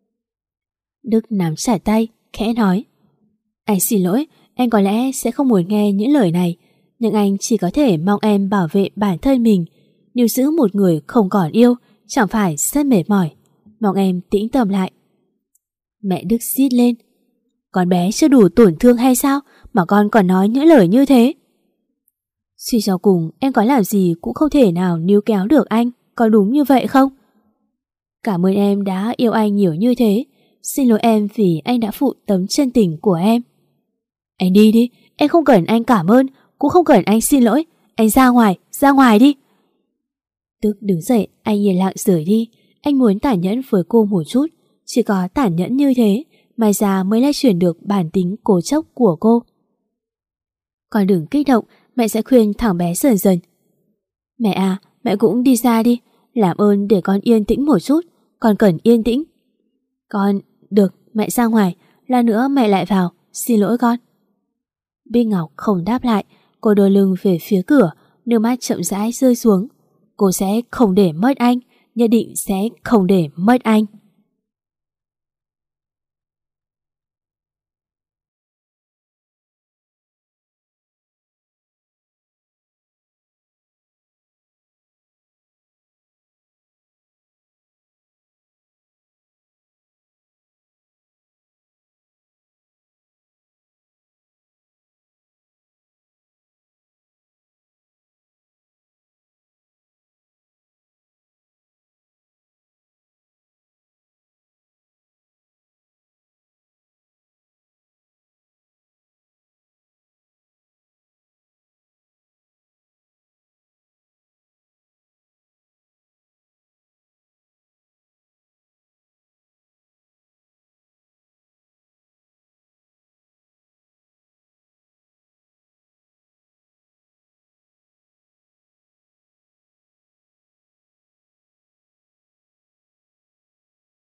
[SPEAKER 1] Đức nắm chặt tay, khẽ nói. Anh xin lỗi, em có lẽ sẽ không muốn nghe những lời này, nhưng anh chỉ có thể mong em bảo vệ bản thân mình. Níu giữ một người không còn yêu chẳng phải rất mệt mỏi. Mong em tĩnh tâm lại. Mẹ Đức rít lên. Con bé chưa đủ tổn thương hay sao mà con còn nói những lời như thế? Suy cho cùng em có làm gì cũng không thể nào níu kéo được anh, có đúng như vậy không? Cảm ơn em đã yêu anh nhiều như thế. Xin lỗi em vì anh đã phụ tấm chân tình của em. Anh đi đi, em không cần anh cảm ơn, cũng không cần anh xin lỗi. Anh ra ngoài đi. Tức đứng dậy, anh yên lặng rời đi. Anh muốn tàn nhẫn với cô một chút. Chỉ có tàn nhẫn như thế, Mai Gia mới lay chuyển được bản tính cố chốc của cô. Con đừng kích động, mẹ sẽ khuyên thằng bé dần dần. Mẹ à, mẹ cũng đi ra đi. Làm ơn để con yên tĩnh một chút. Con cần yên tĩnh. Con, được, mẹ ra ngoài. Lát nữa mẹ lại vào, xin lỗi con. Bích Ngọc không đáp lại. Cô đưa lưng về phía cửa, nước mắt chậm rãi rơi xuống. Cô sẽ không để mất anh, nhất định sẽ không để mất anh.